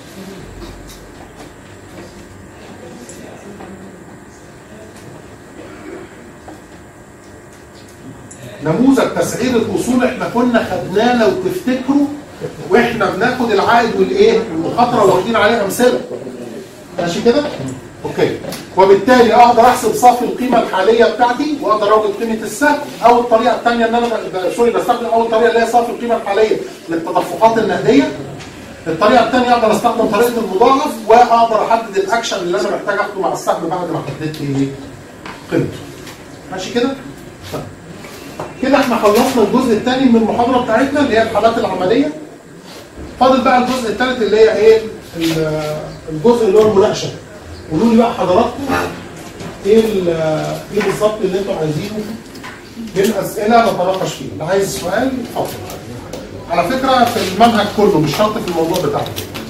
Speaker 1: نموذج تسعير الاصول احنا كنا خدناه لو تفتكروا واحنا بناخد العائد والايه والمخاطره واخدين عليه امثله. ماشي كده؟ اوكي. وبالتالي اقدر احسب صافي القيمه الحاليه بتاعتي واقدر اوجد قيمه السهم، او الطريقه الثانيه ان انا سوري بستخدم اول طريقه اللي هي صافي القيمه الحاليه للتدفقات النقديه. الطريقه الثانيه اقدر استخدم طريقه المضاعف واقدر احدد الاكشن اللي انا محتاج اخده مع السهم بعد ما حددت ايه قيمته. ماشي كده؟ طيب. كده احنا خلصنا الجزء الثاني من المحاضره بتاعتنا اللي هي الحالات العمليه. فاضل بقى الجزء الثالث اللي هي ايه؟ الجزء اللي هو المناقشه. قولوا لي بقى حضراتكم ايه ايه بالظبط اللي انتوا عايزينه من اسئله نتناقش فيه. اللي عايز سؤال اتفضل. على فكره في المنهج كله مش شرط في الموضوع بتاعنا.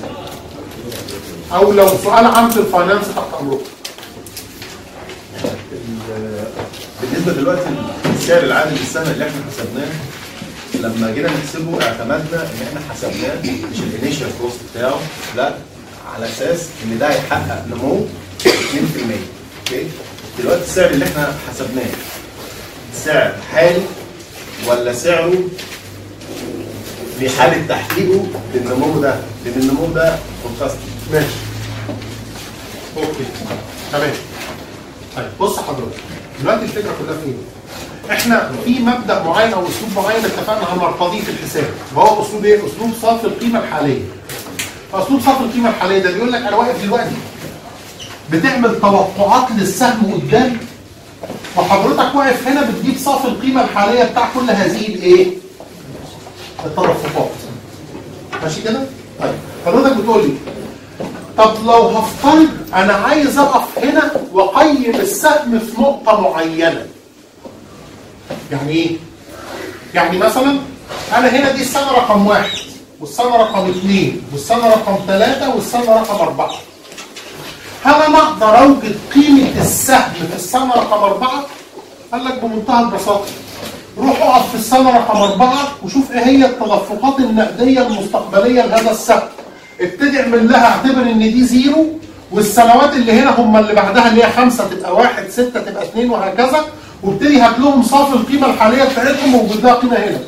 Speaker 1: او لو سؤال عام في الفاينانس تحت امركم.
Speaker 9: بالنسبه دلوقتي السعر العادل للسهم اللي احنا حسبناه، لما جينا نحسبه اعتمدنا ان احنا حسبناه مش الانيشال كوست بتاعه، لا على اساس ان ده هيحقق نمو اثنين في المية. اوكي؟ دلوقتي السعر اللي احنا حسبناه سعر حالي ولا سعره في حاله تحقيقه للنمو ده؟ لان النمو ده فوركاست.
Speaker 1: ماشي. اوكي. تمام. طيب بص حضرتك، دلوقتي الفكره كلها في ايه؟ احنا في مبدا معين او اسلوب معين اتفقنا هنرتضيه في الحساب، وهو اسلوب ايه؟ اسلوب صرف القيمه الحاليه. فاسلوب صرف القيمه الحاليه ده بيقول لك انا واقف دلوقتي بتعمل توقعات للسهم قدام، وحضرتك واقف هنا بتجيب صافي القيمه الحاليه بتاع كل هذه الايه؟ التدفقات. ماشي كده؟ طيب حضرتك بتقول لي طب لو هفترض انا عايز اقف هنا واقيم السهم في نقطه معينه. يعني ايه؟ يعني مثلا انا هنا دي السنه رقم واحد والسنه رقم اثنين والسنه رقم ثلاثه والسنه رقم اربعه. هل انا اقدر اوجد قيمه السهم في السنه رقم اربعه؟ قال لك بمنتهى البساطه روح اقف في السنه رقم اربعه وشوف ايه هي التدفقات النقديه المستقبليه لهذا السهم. ابتدي اعمل لها اعتبر ان دي زيرو، والسنوات اللي هنا هم اللي بعدها اللي هي خمسه تبقى واحد، سته تبقى اثنين، وهكذا. وابتدي هات لهم صافي القيمه الحاليه بتاعتهم ووجد لها قيمه هنا.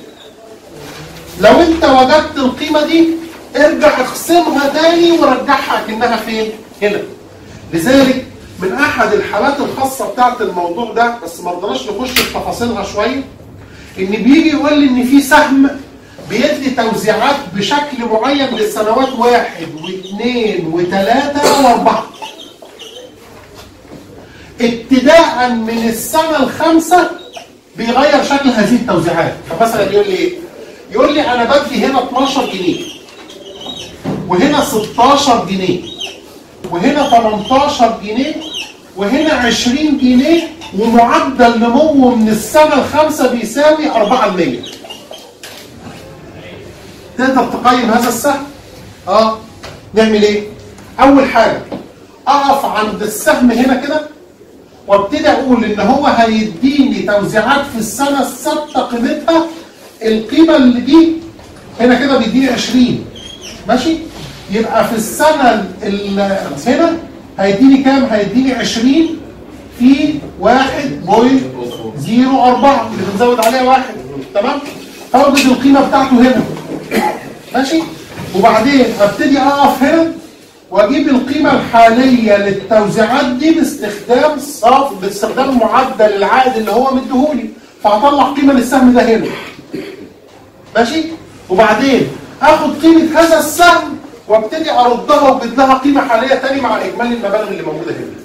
Speaker 1: لو انت وجدت القيمه دي ارجع اقسمها تاني ورجعها كأنها فين؟ هنا. لذلك من احد الحالات الخاصه بتاعت الموضوع ده، بس ما رضناش نخش في تفاصيلها شويه، ان بيجي يقول لي ان في سهم بيدي توزيعات بشكل معين للسنوات واحد واثنين وثلاثه واربعه. ابتداء من السنه الخامسه بيغير شكل هذه التوزيعات. فمثلا يقول لي ايه؟ يقول لي انا بدي هنا اتناشر جنيه وهنا ستاشر جنيه وهنا تمنتاشر جنيه وهنا عشرين جنيه ومعدل نمو من السنه الخامسه بيساوي أربعة بالمية. تقدر تقيم هذا السهم؟ اه. نعمل ايه؟ اول حاجه اقف عند السهم هنا كده وابتدي اقول ان هو هيديني توزيعات في السنه السادسه قيمتها القيمه اللي دي هنا كده بيديني عشرين. ماشي؟ يبقى في السنه هنا هيديني كام؟ هيديني عشرين في واحد فاصلة صفر أربعة اللي بنزود عليها واحد. تمام؟ اوجد القيمه بتاعته هنا. ماشي؟ وبعدين ابتدي اقف هنا واجيب القيمه الحاليه للتوزيعات دي باستخدام صف باستخدام معدل العائد اللي هو مديهولي، فهطلع قيمه للسهم ده هنا. ماشي؟ وبعدين اخد قيمه هذا السهم وابتدي اردها واوجد لها قيمه حاليه ثاني مع اجمالي المبالغ اللي موجوده هنا.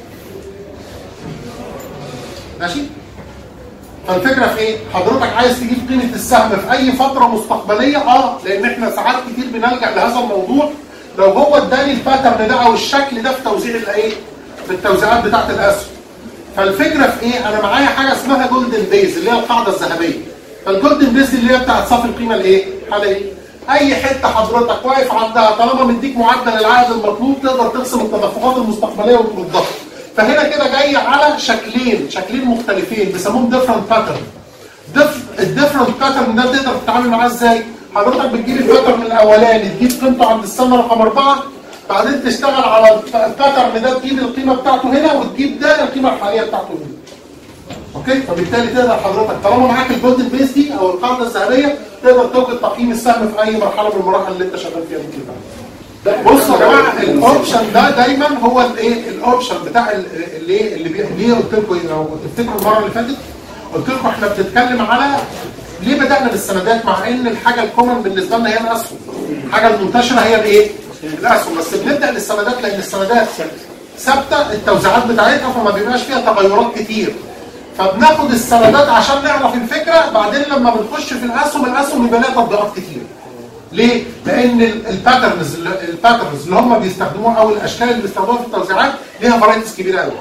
Speaker 1: ماشي؟ فالفكره في ايه؟ حضرتك عايز تجيب قيمه السهم في اي فتره مستقبليه؟ اه، لان احنا ساعات كتير بنلجا لهذا الموضوع لو هو اداني الباترن ده او الشكل ده في توزيع الايه؟ في التوزيعات بتاعت الاسهم. فالفكره في ايه؟ انا معايا حاجه اسمها جولدن بيز اللي هي القاعده الذهبيه. فالجولدن بيز اللي هي بتاعت صافي القيمه الايه؟ حاليا. اي حته حضرتك واقف عندها طالما مديك معدل العائد المطلوب تقدر تقسم التدفقات المستقبليه وتردها. فهنا كده جاي على شكلين شكلين مختلفين بيسموهم ديفرنت باترن. الديفرنت باترن ده تقدر تتعامل معاه ازاي؟ حضرتك بتجيب الباترن الاولاني تجيب قيمته عند السنه رقم أربعة، بعدين تشتغل على الباترن ده تجيب القيمه بتاعته هنا وتجيب ده القيمه الحاليه بتاعته هنا. اوكي؟ فبالتالي تقدر حضرتك طالما معاك الجولدن بيس دي او القاعده الذهبيه تقدر توجد تقييم السهم في اي مرحله من المراحل اللي انت شغال فيها ممكن تعملها. بصوا يا جماعه الاوبشن ده دايما هو الايه؟ الاوبشن بتاع اللي اللي ليه قلت لكم لو تفتكروا المره اللي فاتت قلت لكم احنا بنتكلم على ليه بدانا بالسندات مع ان الحاجه الكومن بالنسبه لنا هي الاسهم. الحاجه المنتشره هي الايه؟ الاسهم. بس بنبدا بالسندات لان السندات ثابته التوزيعات بتاعتها فما بيبقاش فيها تغيرات كتير. فبناخد السندات عشان نعرف الفكره، بعدين لما بنخش في الاسهم الاسهم بيبقى لها تطبيقات كتير. ليه؟ لان الباترنز الباترنز اللي هم بيستخدموها او الاشكال اللي بيستخدموها في التوزيعات ليها فرايتيز كبيره قوي.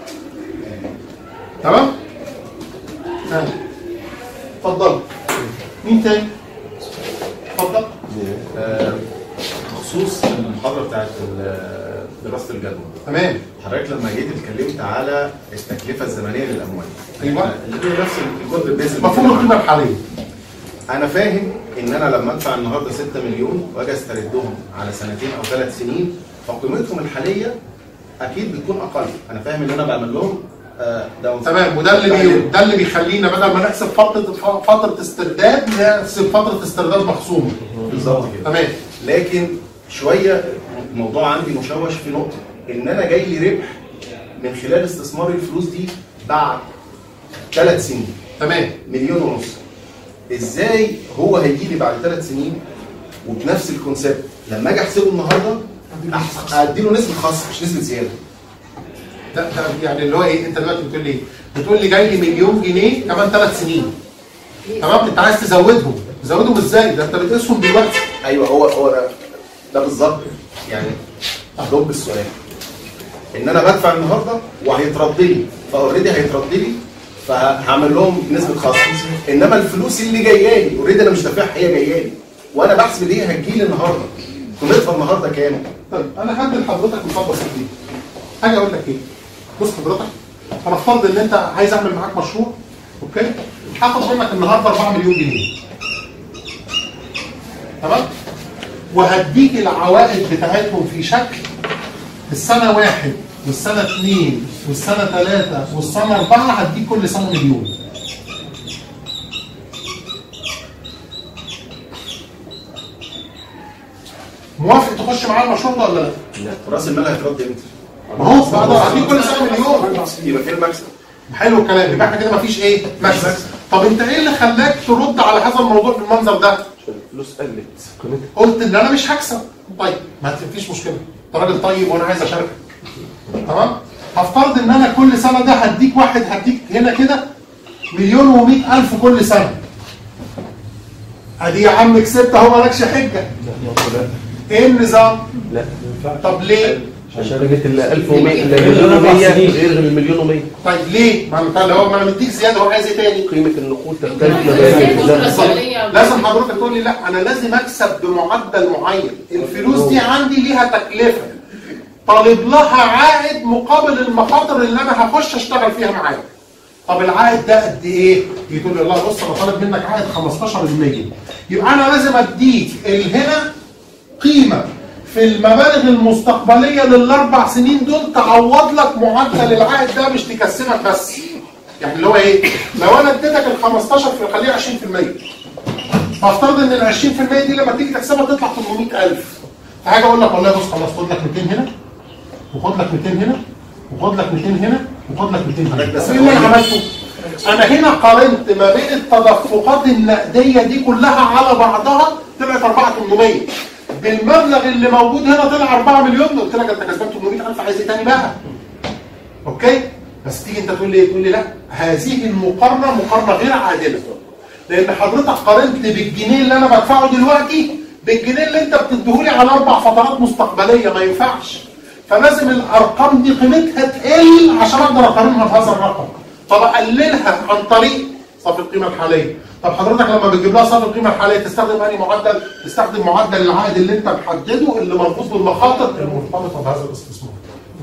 Speaker 1: تمام؟ تمام. اتفضل. مين تاني؟ اتفضل.
Speaker 9: بخصوص المحاضره بتاعت دراسه الجدوى.
Speaker 1: تمام.
Speaker 9: حضرتك لما جيت اتكلمت على التكلفه الزمنيه للاموال.
Speaker 1: ايوه.
Speaker 9: اللي هي نفس الجزء بيز
Speaker 1: مفهوم القيمه الحاليه.
Speaker 9: انا فاهم ان انا لما ادفع النهارده ستة مليون واجي استردهم على سنتين او ثلاث سنين فقيمتهم الحاليه اكيد بتكون اقل. انا فاهم ان انا بعمل لهم
Speaker 1: تمام. وده اللي بي... ده اللي بيخلينا بدل ما نحسب فتره فتره استرداد نحسب فتره استرداد مخصومه.
Speaker 9: بالظبط كده.
Speaker 1: تمام.
Speaker 9: لكن شويه الموضوع عندي مشوش في نقطه ان انا جاي لي ربح من خلال استثمار الفلوس دي بعد ثلاث سنين.
Speaker 1: تمام.
Speaker 9: مليون ونص. ازاي هو هيجي لي بعد ثلاث سنين وبنفس الكونسيبت لما اجي احسبه النهارده ادي له نسبه خاصه مش نسبه زياده؟
Speaker 1: ده, ده يعني اللي هو ايه؟ انت دلوقتي بتقول لي ايه؟ بتقول لي جاي لي مليون جنيه كمان ثلاث سنين. تمام؟ انت عايز تزودهم، تزودهم ازاي؟ ده انت بتقيسهم دلوقتي.
Speaker 9: ايوه هو هو ده ده بالظبط. يعني اجاوب السؤال ان انا بدفع النهارده وهيترد لي فاوريدي هيترد لي فهعمل لهم نسبه خاصه. انما الفلوس اللي جايه لي اوريدي انا مش دافعها هي جايه لي وانا بحسب اللي هي هتجي لي النهارده قيمتها النهارده كام؟
Speaker 1: طيب انا هدي لحضرتك مثال بسيط جدا. حاجه اقول لك ايه؟ بص حضرتك هنفترض ان انت عايز اعمل معاك مشروع. اوكي؟ هاخد منك النهارده أربعة مليون جنيه. تمام؟ وهديك العوائد بتاعتهم في شكل السنه واحد والسنه اثنين والسنه ثلاثه والسنه اربعه هديك كل سنه مليون. موافق تخش معايا المشروع ده ولا لا؟
Speaker 9: راس المال هيترد امتى؟
Speaker 1: ما هو بقدر هديك كل سنه مليون.
Speaker 9: يبقى فين المكسب؟
Speaker 1: حلو الكلام. يبقى احنا كده مفيش ايه؟ مكسب. طب انت ايه اللي خلاك ترد على هذا الموضوع بالمنظر ده؟
Speaker 3: الفلوس قلت.
Speaker 1: قلت ان انا مش هكسب. طيب ما فيش مشكله. انت راجل طيب وانا عايز اشاركك. تمام؟ هفترض ان انا كل سنه ده هديك واحد هديك هنا كده مليون ومئة ألف كل سنة. ادي يا عم كسبت اهو، مالكش حجة. ايه النظام؟
Speaker 3: لا
Speaker 1: طب ليه؟
Speaker 3: عشان انا جبت ال ألف ومية المليون ومية غير المليون ومية.
Speaker 1: طيب ليه؟ ما انت لو ما انا مديك زياده هو عايز ايه تاني؟
Speaker 3: قيمه النقود تختلف ما بين.
Speaker 1: لازم حضرتك تقول لي لا انا لازم اكسب بمعدل معين، الفلوس دي عندي ليها تكلفه. طالب لها عائد مقابل المخاطر اللي انا هخش اشتغل فيها معاك. طب العائد ده قد ايه؟ تقول لي والله بص انا طالب منك عائد خمستاشر بالمية، يبقى انا لازم اديك هنا قيمه في المبالغ المستقبليه للاربع سنين دول تعوض لك معدل العائد ده، مش تكسبك بس. يعني اللي هو ايه؟ لو انا اديتك ال خمستاشر في خليها عشرين بالمية، فافترض ان ال عشرين بالمية دي لما تيجي تحسبها تطلع ثمانمئة ألف. فحاجه اقول لك والله بص خلاص خد لك مئتين هنا وخد لك مئتين هنا وخد لك مئتين هنا وخد لك مئتين هنا. بس ايه اللي انا عملته؟ انا هنا قارنت ما بين التدفقات النقديه دي كلها على بعضها طلعت أربعة آلاف وثمانمئة، بالمبلغ اللي موجود هنا طلع أربعة مليون. قلت لك انت كسبان ثمانمئة ألف، عايز ايه تاني بقى؟ اوكي؟ بس تيجي انت تقول لي تقول لي لا هذه المقارنه مقارنه غير عادله، لان حضرتك قارنت بالجنيه اللي انا بدفعه دلوقتي بالجنيه اللي انت بتديهولي على اربع فترات مستقبليه، ما ينفعش. فلازم الارقام دي قيمتها تقل عشان اقدر اقارنها بهذا الرقم. طب اقللها عن طريق صافي القيمه الحاليه. طب حضرتك لما بتجيب لها صافي القيمه الحاليه تستخدم انهي معدل؟ تستخدم معدل العائد اللي انت محدده اللي مربوط بالمخاطر المرتبطه بهذا الاستثمار.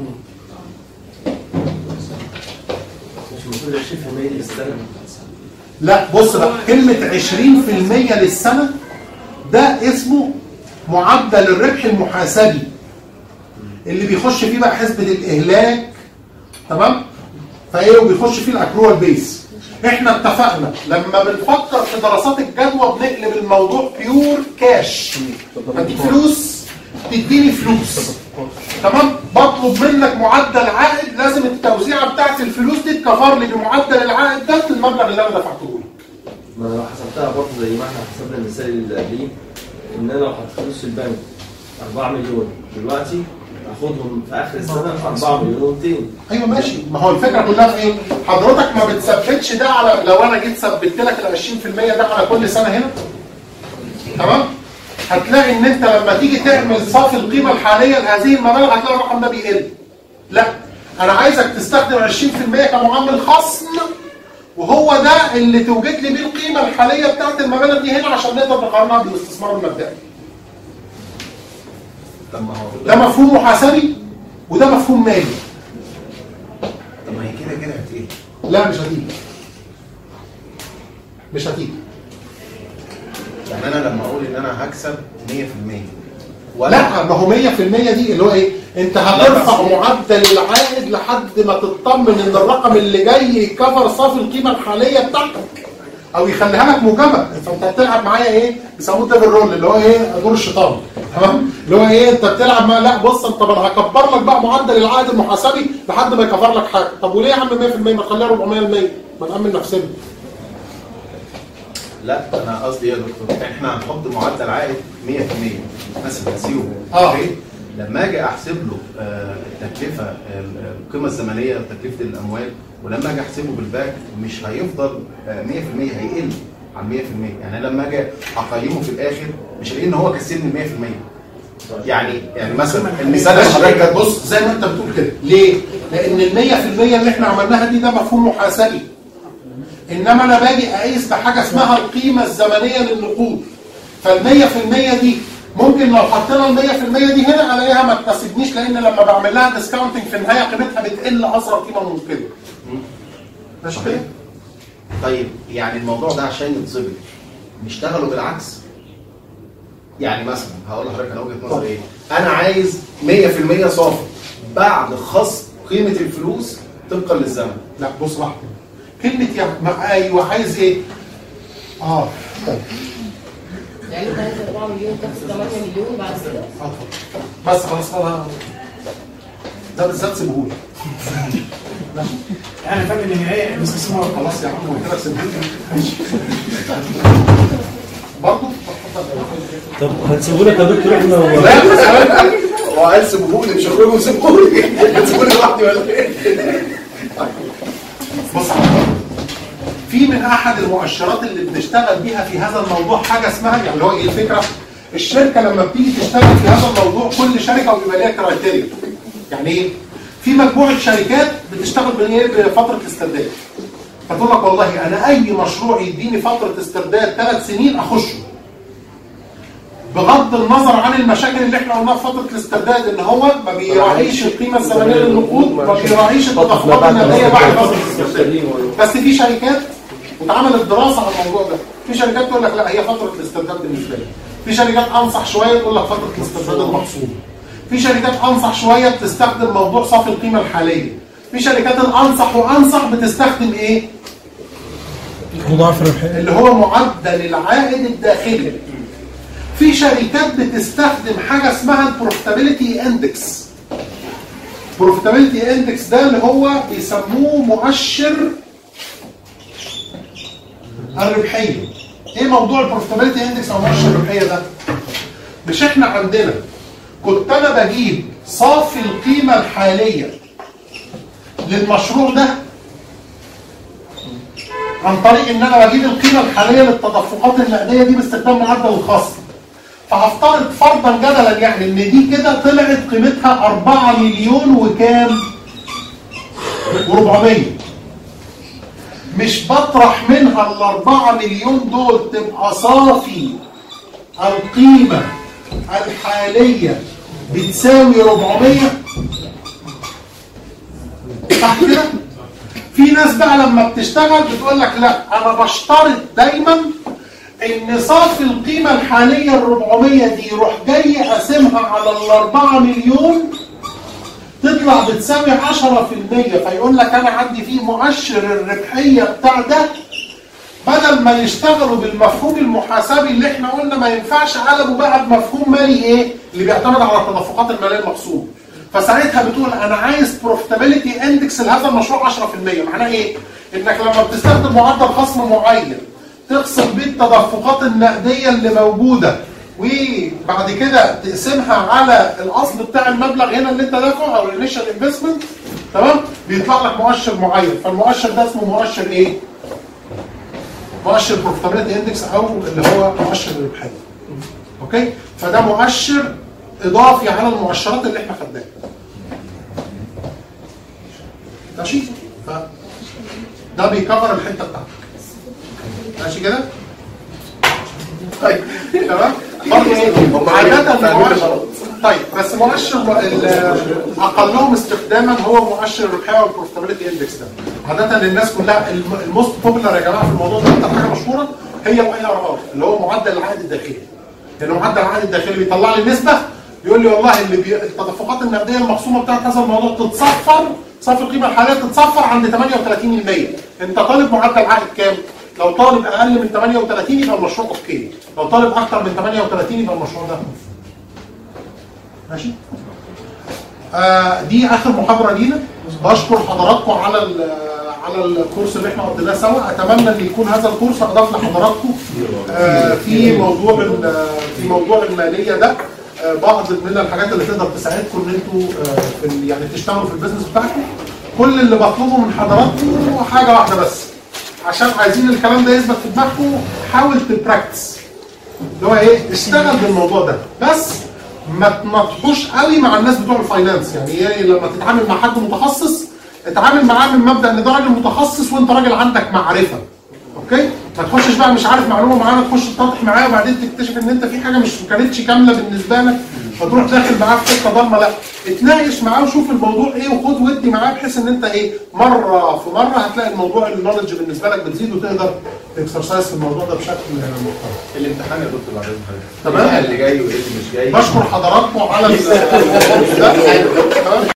Speaker 6: مش المفروض عشرين بالمية للسنه؟
Speaker 1: لا بص بقى، كلمه عشرين بالمية للسنه ده اسمه معدل الربح المحاسبي اللي بيخش فيه بقى حسبه الاهلاك، تمام؟ فايه وبيخش فيه الاكروال بيس. احنا اتفقنا لما بنفكر في دراسات الجدوى بنقلب الموضوع بيور كاش. هديك فلوس تديني فلوس، تمام؟ بطلب منك معدل عائد، لازم التوزيعه بتاعت الفلوس دي تكفر لي بمعدل العائد ده في المبلغ اللي انا دفعته لك.
Speaker 6: ما لو حسبتها برضه زي ما احنا حسبنا المثال اللي قبليه، ان انا لو حطيت فلوس في البنك أربعة مليون دلوقتي هاخدهم في اخر السنه أربعة مليون ومئتين.
Speaker 1: ايوه ماشي، ما هو الفكره كلها في ايه؟ حضرتك ما بتثبتش ده على، لو انا جيت ثبت لك ال عشرين بالمية ده على كل سنه هنا، تمام؟ هتلاقي ان انت لما تيجي تعمل صافي القيمه الحاليه لهذه المبالغ هتلاقي الرقم ده بيقل. لا، انا عايزك تستخدم عشرين بالمية كمعامل خصم، وهو ده اللي توجد لي بيه القيمه الحاليه بتاعت المبالغ دي هنا عشان نقدر نقارنها بالاستثمار المبدئي. ده مفهوم محاسبي وده مفهوم مالي.
Speaker 7: طب ما هي كده كده هتيجي.
Speaker 1: لا مش هتيجي. مش هتيجي.
Speaker 9: يعني انا لما اقول ان انا هكسب مية بالمية
Speaker 1: لا، ما هو مية بالمية دي اللي هو ايه؟ انت هترفع معدل العائد لحد ما تطمن ان الرقم اللي جاي يكفر صافي القيمه الحاليه بتاعتك او يخليها لك موجبه. فانت بتلعب معايا ايه؟ بيسموه دبل رول، اللي هو ايه؟ دور الشيطان، تمام؟ اللي هو ايه؟ انت بتلعب مع، لا بص انت انا هكبر لك بقى معدل العائد المحاسبي لحد ما يكفر لك حاجه. طب وليه يا عم مية بالمية؟ ما تخليها أربعمية بالمية، ما نأمن نفسنا.
Speaker 9: لا انا قصدي ايه يا دكتور؟ احنا هنحط معدل عائد مية بالمية مثلا زيرو.
Speaker 1: اه
Speaker 9: لما اجي احسب له آه التكلفه، آه القيمه الزمنيه وتكلفه الاموال، ولما اجي احسبه بالباك مش هيفضل آه مية بالمية، هيقل عن مية بالمية. يعني انا لما اجي اقيمه في الاخر مش هلاقي ان هو كسبني مية بالمية. يعني يعني مثلا المثال اللي حضرتك
Speaker 1: بص زي ما انت بتقول كده، ليه؟ لان ال مية بالمية اللي احنا عملناها دي ده مفهوم محاسبي. انما انا باجي اقيس بحاجه اسمها القيمه الزمنيه للنقود. فال مية بالمية دي ممكن لو حطينا ال مية بالمية دي هنا الاقيها ما تكسبنيش، لان لما بعمل لها ديسكاونتنج في النهايه قيمتها بتقل اصغر قيمه ممكنه. ماشي كده؟
Speaker 9: طيب يعني الموضوع ده عشان يتظبط نشتغلوا بالعكس. يعني مثلا هقول لحضرتك انا وجهه نظري ايه؟ انا عايز مية بالمية صافي بعد خصم قيمه الفلوس طبقا للزمن.
Speaker 1: لا بص لحظه، كلمه يعني ايوه عايز ايه؟ اه
Speaker 12: يعني انت عايز أربعة مليون تاخد ثمانية مليون بعد كده؟
Speaker 1: اه بس خلاص خلاص ده بالذات سيبهولي.
Speaker 4: انا فاهم ان النهايه الاستثمار
Speaker 1: خلاص يا عم كده سيبهولي. برضه
Speaker 11: طب هتسيبوا لك يا دكتور احنا و...
Speaker 9: لا هو قال سيبهولي مش هقول لكم سيبهولي. هتسيبوني لوحدي ولا ايه؟
Speaker 1: بص في من احد المؤشرات اللي بنشتغل بيها في هذا الموضوع حاجه اسمها، يعني اللي هو ايه الفكره؟ الشركه لما بتيجي تشتغل في هذا الموضوع كل شركه وبيبقى ليها كرايتيريا. يعني ايه؟ في مجموعه شركات بتشتغل بايه؟ بفتره استرداد. فتقول لك والله انا اي مشروع يديني فتره استرداد ثلاث سنين اخشه. بغض النظر عن المشاكل اللي احنا قلناها في فتره الاسترداد، ان هو ما بيراعيش القيمه الزمنيه للنقود، ما بيراعيش التدفقات النقديه بعد فتره الاسترداد. بس في شركات واتعملت دراسه على الموضوع ده، في شركات تقول لك لا هي فتره الاسترداد بالنسبه لي. في شركات انصح شويه تقول لك فتره الاسترداد المقصوده. في شركات انصح شويه بتستخدم موضوع صافي القيمه الحاليه. في شركات الانصح وانصح بتستخدم ايه؟
Speaker 2: مضاعف الربحيه
Speaker 1: اللي هو معدل العائد الداخلي. في شركات بتستخدم حاجه اسمها البروفيتابيلتي اندكس. البروفيتابيلتي اندكس ده اللي هو بيسموه مؤشر الربحيه. ايه موضوع البروفيتابيلتي اندكس او مؤشر الربحيه ده؟ مش احنا عندنا كنت انا بجيب صافي القيمه الحاليه للمشروع ده عن طريق ان انا بجيب القيمه الحاليه للتدفقات النقديه دي باستخدام معدل الخصم. فهفترض فرضا جدلا يعني ان دي كده طلعت قيمتها أربعة مليون وكام؟ وأربعمية. مش بطرح منها ال أربعة مليون دول تبقى صافي القيمه الحاليه بتساوي أربعمية. صح كده؟ في ناس بقى لما بتشتغل بتقول لك لا انا بشترط دايما ان صافي القيمه الحاليه ال أربعمية دي يروح جاي اقسمها على ال أربعة مليون تطلع بتساوي عشرة في المية. فيقول لك انا عندي فيه مؤشر الربحيه بتاع ده، بدل ما يشتغلوا بالمفهوم المحاسبي اللي احنا قلنا ما ينفعش قلبوا بقى بمفهوم مالي ايه؟ اللي بيعتمد على التدفقات الماليه المقصوده. فساعتها بتقول انا عايز بروفيتابيلتي اندكس لهذا المشروع عشرة في المية. معناه ايه؟ انك لما بتستخدم معدل خصم معين تقسم بيه التدفقات النقديه اللي موجوده وبعد كده تقسمها على الاصل بتاع المبلغ هنا اللي انت دافعه او الانيشال انفستمنت، تمام؟ بيطلع لك مؤشر معين. فالمؤشر ده اسمه مؤشر ايه؟ مؤشر بروفيتابيلتي اندكس او اللي هو مؤشر الربحيه. اوكي؟ فده مؤشر اضافي على المؤشرات اللي احنا خدناها. ماشي؟ ف ده بيكفر الحته بتاعتك. ماشي كده؟ طيب تمام؟ برضه ايه؟ عادة المؤشر طيب بس مؤشر اقلهم استخداما هو مؤشر الربحيه والبروفيتابيلتي اندكس ده. عادة الناس كلها الموست بوبولار يا جماعه في الموضوع ده اكتر حاجه مشهوره هي الاي ار ار اللي هو معدل العائد الداخلي. لان يعني معدل العائد الداخلي بيطلع لي نسبه بيقول لي والله اللي بي... التدفقات النقديه المخصومه بتاعت هذا الموضوع تتصفر، صافي القيمه الحاليه تتصفر عند ثمانية وثلاثين بالمية. انت طالب معدل عائد كام؟ لو طالب اقل من ثمانية وثلاثين يبقى المشروع اوكي، لو طالب اكتر من ثمانية وثلاثين يبقى المشروع ده ماشي. آه دي اخر محاضره لينا. بشكر حضراتكم على على الكورس اللي احنا قضيناه سوا. اتمنى ان يكون هذا الكورس اضاف لحضراتكم آه في موضوع في موضوع الماليه ده آه بعض من الحاجات اللي تقدر تساعدكم ان انتوا آه يعني تشتغلوا في البيزنس بتاعكم. كل اللي بطلبه من حضراتكم حاجه واحده بس، عشان عايزين الكلام ده يثبت في دماغكم حاول تبراكتس اللي هو ايه؟ اشتغل بالموضوع ده بس ما تنطحوش قوي مع الناس بتوع الفاينانس. يعني ايه؟ لما تتعامل مع حد متخصص اتعامل معاه من مبدا ان ده راجل متخصص وانت راجل عندك معرفه. اوكي؟ ما تخشش بقى مش عارف معلومه معينه تخش تنطح معاه وبعدين تكتشف ان انت في حاجه مش كانتش كامله بالنسبه لك فتروح داخل معاه في حته ضلمه. لا، اتناقش معاه وشوف الموضوع ايه وخد ودي معاه بحيث ان انت ايه مره في مره هتلاقي الموضوع النولج بالنسبه لك بتزيد وتقدر تكسرسايز في الموضوع ده بشكل محترم.
Speaker 9: الامتحان يا دكتور بعدين
Speaker 1: تمام؟
Speaker 9: اللي جاي وايه اللي مش جاي.
Speaker 1: بشكر حضراتكم على